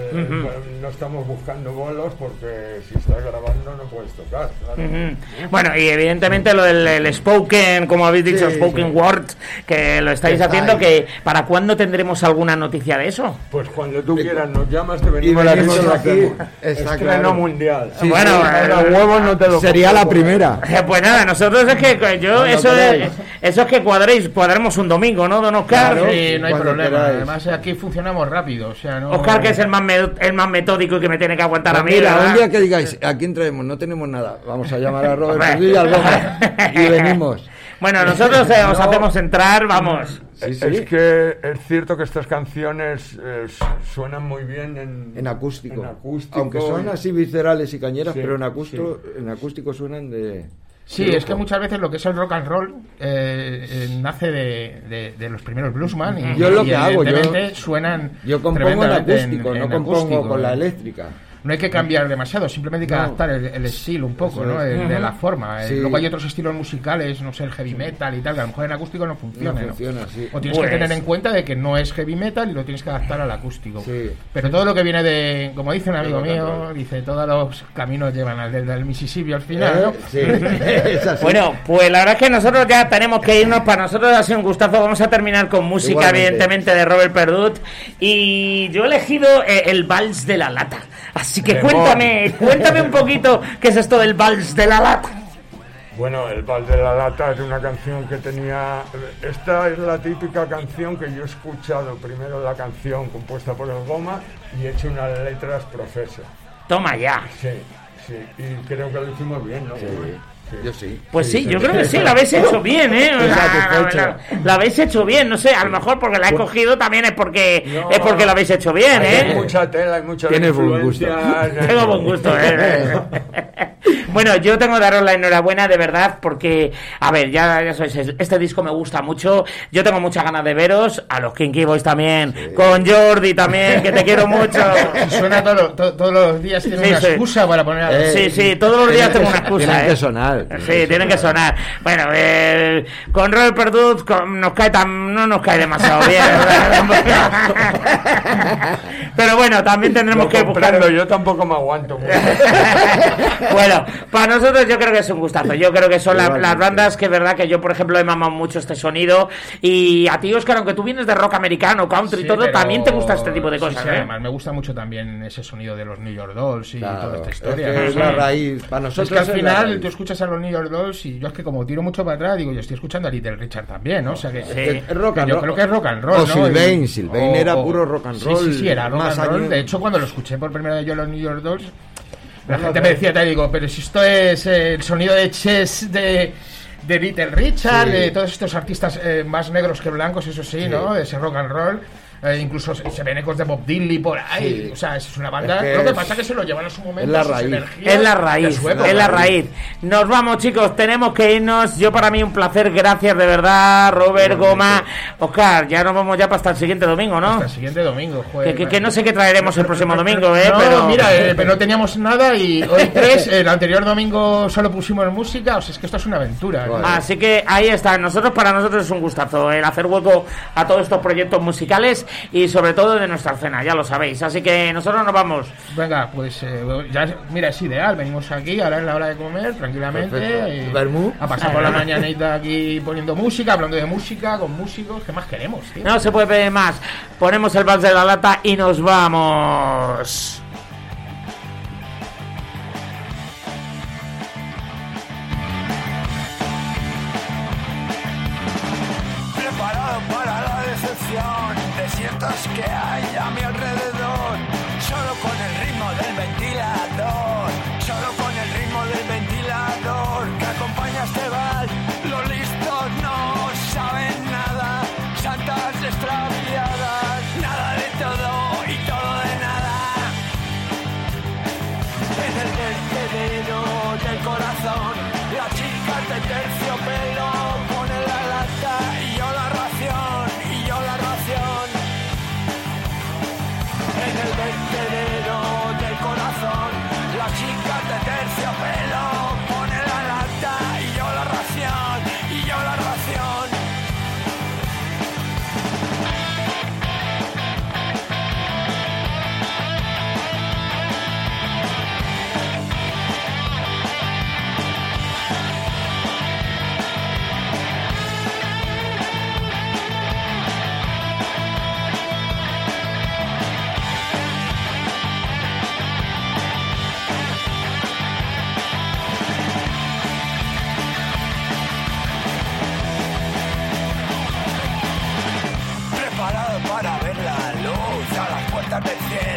[SPEAKER 11] no estamos buscando bolos porque si estás grabando no puedes tocar, claro.
[SPEAKER 3] Bueno, y evidentemente lo del el spoken, como habéis dicho,
[SPEAKER 11] Sí,
[SPEAKER 3] spoken
[SPEAKER 11] sí.
[SPEAKER 3] word, que lo estáis
[SPEAKER 11] Que
[SPEAKER 3] haciendo,
[SPEAKER 11] está ahí.
[SPEAKER 3] que ¿para cuándo tendremos alguna noticia de eso?
[SPEAKER 11] Pues cuando tú quieras nos llamas, te venimos
[SPEAKER 12] Y venimos
[SPEAKER 11] y lo
[SPEAKER 12] aquí,
[SPEAKER 11] hacemos.
[SPEAKER 12] está
[SPEAKER 11] Estreno
[SPEAKER 12] claro.
[SPEAKER 11] mundial.
[SPEAKER 12] Sí,
[SPEAKER 3] Bueno,
[SPEAKER 12] sí.
[SPEAKER 11] Ahora huevos no te lo
[SPEAKER 12] Sería
[SPEAKER 11] pongo,
[SPEAKER 12] la primera.
[SPEAKER 3] Pues nada, nosotros es que yo,
[SPEAKER 12] Cuando
[SPEAKER 3] eso
[SPEAKER 12] queráis.
[SPEAKER 3] es que cuadremos un domingo, ¿no, don Oscar?
[SPEAKER 12] Claro.
[SPEAKER 2] Sí, no hay
[SPEAKER 12] Cuando
[SPEAKER 2] problema.
[SPEAKER 12] queráis.
[SPEAKER 2] Además, aquí funcionamos rápido. O sea, no...
[SPEAKER 3] Oscar, que es el más metódico y que me tiene que aguantar a
[SPEAKER 12] Pues
[SPEAKER 3] mí,
[SPEAKER 12] mira,
[SPEAKER 3] ¿verdad?
[SPEAKER 12] un día que digáis, ¿a quién traemos? No tenemos nada. Vamos a llamar a Robert
[SPEAKER 3] Hombre.
[SPEAKER 12] Perdú y al Goma. Y venimos.
[SPEAKER 3] Bueno, nosotros os hacemos entrar, vamos.
[SPEAKER 12] Sí, sí.
[SPEAKER 11] Es que es cierto que estas canciones suenan muy bien
[SPEAKER 12] En acústico.
[SPEAKER 11] en acústico.
[SPEAKER 12] Aunque son así viscerales y cañeras,
[SPEAKER 11] Sí,
[SPEAKER 12] pero en acústico suenan de...
[SPEAKER 2] Sí, es que muchas veces lo que es el rock and roll nace de los primeros bluesman y,
[SPEAKER 12] Yo lo
[SPEAKER 2] y
[SPEAKER 12] que hago,
[SPEAKER 2] evidentemente suenan
[SPEAKER 12] Yo compongo en
[SPEAKER 2] tremendamente
[SPEAKER 12] acústico, no
[SPEAKER 2] en
[SPEAKER 12] compongo
[SPEAKER 2] acústico,
[SPEAKER 12] con la
[SPEAKER 2] ¿eh?
[SPEAKER 12] eléctrica.
[SPEAKER 2] No hay que cambiar demasiado, simplemente hay que
[SPEAKER 12] No.
[SPEAKER 2] adaptar el estilo un poco,
[SPEAKER 12] Eso
[SPEAKER 2] ¿no?
[SPEAKER 12] es.
[SPEAKER 2] De la forma.
[SPEAKER 12] Sí.
[SPEAKER 2] Luego hay otros estilos musicales, no sé, el heavy metal y tal, que a lo mejor en acústico no funciona.
[SPEAKER 12] No funciona, sí.
[SPEAKER 2] O tienes
[SPEAKER 3] Pues-
[SPEAKER 2] que tener en cuenta de que no es heavy metal y lo tienes que adaptar al acústico.
[SPEAKER 12] Sí.
[SPEAKER 2] Pero todo lo que viene de, como dice un amigo
[SPEAKER 12] rock and
[SPEAKER 2] mío,
[SPEAKER 12] roll.
[SPEAKER 2] dice, todos los caminos llevan al del Mississippi al final, ¿no?
[SPEAKER 12] Sí, es así.
[SPEAKER 3] Bueno, pues la verdad es que nosotros ya tenemos que irnos. Para nosotros ha sido un gustazo. Vamos a terminar con música,
[SPEAKER 12] Igualmente.
[SPEAKER 3] evidentemente, de Robert Perdut. Y yo he elegido el Vals de la Lata. Así que
[SPEAKER 11] Demon.
[SPEAKER 3] cuéntame un poquito qué es esto del Vals de la Lata.
[SPEAKER 11] Bueno, el Vals de la Lata es una canción que tenía... Esta es la típica canción que yo he escuchado. Primero la canción compuesta por el Goma y he hecho unas letras profeso.
[SPEAKER 3] Toma ya.
[SPEAKER 11] Sí, sí. Y creo que lo hicimos bien, ¿no?
[SPEAKER 12] Sí, yo sí.
[SPEAKER 3] Pues sí, yo creo que sí, la habéis hecho bien, ¿eh? O sea,
[SPEAKER 12] satisfecho.
[SPEAKER 3] la habéis hecho bien, no sé, a lo mejor porque la he cogido también es porque
[SPEAKER 11] No.
[SPEAKER 3] lo habéis hecho bien,
[SPEAKER 11] Hay
[SPEAKER 3] ¿eh?
[SPEAKER 11] mucha tela, hay mucha
[SPEAKER 12] Tienes buen gusto.
[SPEAKER 11] influencia.
[SPEAKER 3] Tengo buen gusto, ¿eh? Bueno, yo tengo que daros la enhorabuena de verdad porque, a ver, ya sabéis, este disco me gusta mucho, yo tengo muchas ganas de veros, a los Kinky Boys también, con Jordi también, que te quiero mucho.
[SPEAKER 2] Suena todos los días, tiene
[SPEAKER 3] Sí,
[SPEAKER 2] una
[SPEAKER 3] sí.
[SPEAKER 2] excusa para poner a...
[SPEAKER 3] Sí, todos los días tengo una excusa,
[SPEAKER 12] Tienen
[SPEAKER 3] ¿eh?
[SPEAKER 12] que sonar.
[SPEAKER 3] Sí, tienen que sonar. Bueno, con Robert Perdut no nos cae demasiado bien. Pero bueno, también tendremos que buscar...
[SPEAKER 11] Yo tampoco me aguanto mucho.
[SPEAKER 3] Bueno, para nosotros yo creo que es un gustazo. Yo creo que son las
[SPEAKER 12] Igualmente.
[SPEAKER 3] bandas que es verdad que yo, por ejemplo, he mamado mucho este sonido. Y a ti, Óscar, aunque tú vienes de rock americano, country y
[SPEAKER 2] Sí,
[SPEAKER 3] todo,
[SPEAKER 2] pero-
[SPEAKER 3] también te gusta este tipo de
[SPEAKER 2] sí,
[SPEAKER 3] cosas,
[SPEAKER 2] sí,
[SPEAKER 3] ¿eh?
[SPEAKER 2] además me gusta mucho también ese sonido de los New York Dolls y
[SPEAKER 12] Claro,
[SPEAKER 2] toda esta
[SPEAKER 12] es
[SPEAKER 2] historia.
[SPEAKER 12] que
[SPEAKER 2] ¿no?
[SPEAKER 12] es la raíz. Para nosotros
[SPEAKER 2] Es que al
[SPEAKER 12] es la
[SPEAKER 2] final
[SPEAKER 12] raíz.
[SPEAKER 2] tú escuchas a los New York Dolls y yo es que como tiro mucho para atrás, digo, yo estoy escuchando a Little Richard también, ¿no? O sea que,
[SPEAKER 3] Sí.
[SPEAKER 12] Es rock and
[SPEAKER 2] yo
[SPEAKER 12] roll.
[SPEAKER 2] creo que es rock and roll,
[SPEAKER 12] O
[SPEAKER 2] ¿no?
[SPEAKER 12] Sylvain,
[SPEAKER 2] Y-
[SPEAKER 12] Sylvain era puro rock and roll.
[SPEAKER 2] Sí, era rock
[SPEAKER 12] más
[SPEAKER 2] and roll.
[SPEAKER 12] años-
[SPEAKER 2] De hecho, cuando lo escuché por primera vez yo los New York Dolls, la
[SPEAKER 12] Bueno,
[SPEAKER 2] gente me decía, te digo, pero si esto es el sonido de Chess de Little Richard,
[SPEAKER 12] Sí.
[SPEAKER 2] de todos estos artistas más negros que blancos, eso sí, ¿no? Ese rock and roll. Incluso se ven ecos de Bob Dylan por ahí.
[SPEAKER 12] Sí.
[SPEAKER 2] O sea, es una banda.
[SPEAKER 12] Es que
[SPEAKER 2] lo que
[SPEAKER 12] es-
[SPEAKER 2] pasa es que se lo llevan a su momento.
[SPEAKER 12] es la
[SPEAKER 2] sus
[SPEAKER 12] raíz.
[SPEAKER 2] energías
[SPEAKER 3] Es la
[SPEAKER 2] de
[SPEAKER 3] raíz,
[SPEAKER 2] su época.
[SPEAKER 3] es la raíz. Nos vamos, chicos, tenemos que irnos. Yo para mí un placer, gracias de verdad, Robert, Goma, Oscar, ya nos vamos ya para hasta el siguiente domingo, ¿no?
[SPEAKER 2] Hasta el siguiente domingo, joder.
[SPEAKER 3] Que no sé qué traeremos el próximo domingo,
[SPEAKER 2] No,
[SPEAKER 3] pero...
[SPEAKER 2] mira, pero no teníamos nada y hoy 3, el anterior domingo solo pusimos música, o sea, es que esto es una aventura. ¿no?
[SPEAKER 3] Así que ahí está, para nosotros es un gustazo el hacer hueco a todos estos proyectos musicales y sobre todo de nuestra cena, ya lo sabéis. Así que nosotros nos vamos.
[SPEAKER 2] Venga, pues ya, mira, es ideal, venimos aquí, ahora es la hora de comer, tranquilamente,
[SPEAKER 12] Perfecto.
[SPEAKER 2] y
[SPEAKER 12] Vermú.
[SPEAKER 2] a pasar por la mañanita aquí poniendo música, hablando de música, con músicos, ¿qué más queremos, tío?
[SPEAKER 3] No se puede pedir más. Ponemos el vals de la lata y nos vamos.
[SPEAKER 6] Preparado para la decepción, desiertos que hay a mi alrededor, solo con el ritmo del ventilador, solo con el ritmo del ventilador que acompaña este bal. Los listos no saben nada, santas extraviadas, nada de todo y todo de nada.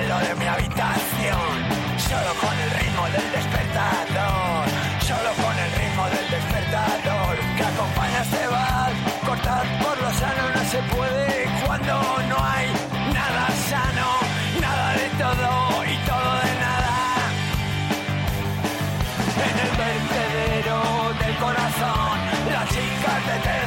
[SPEAKER 6] suelo de mi habitación, solo con el ritmo del despertador, solo con el ritmo del despertador que acompaña este vals. Cortar por lo sano no se puede cuando no hay nada sano, nada de todo y todo de nada. En el vertedero del corazón, las chicas de tela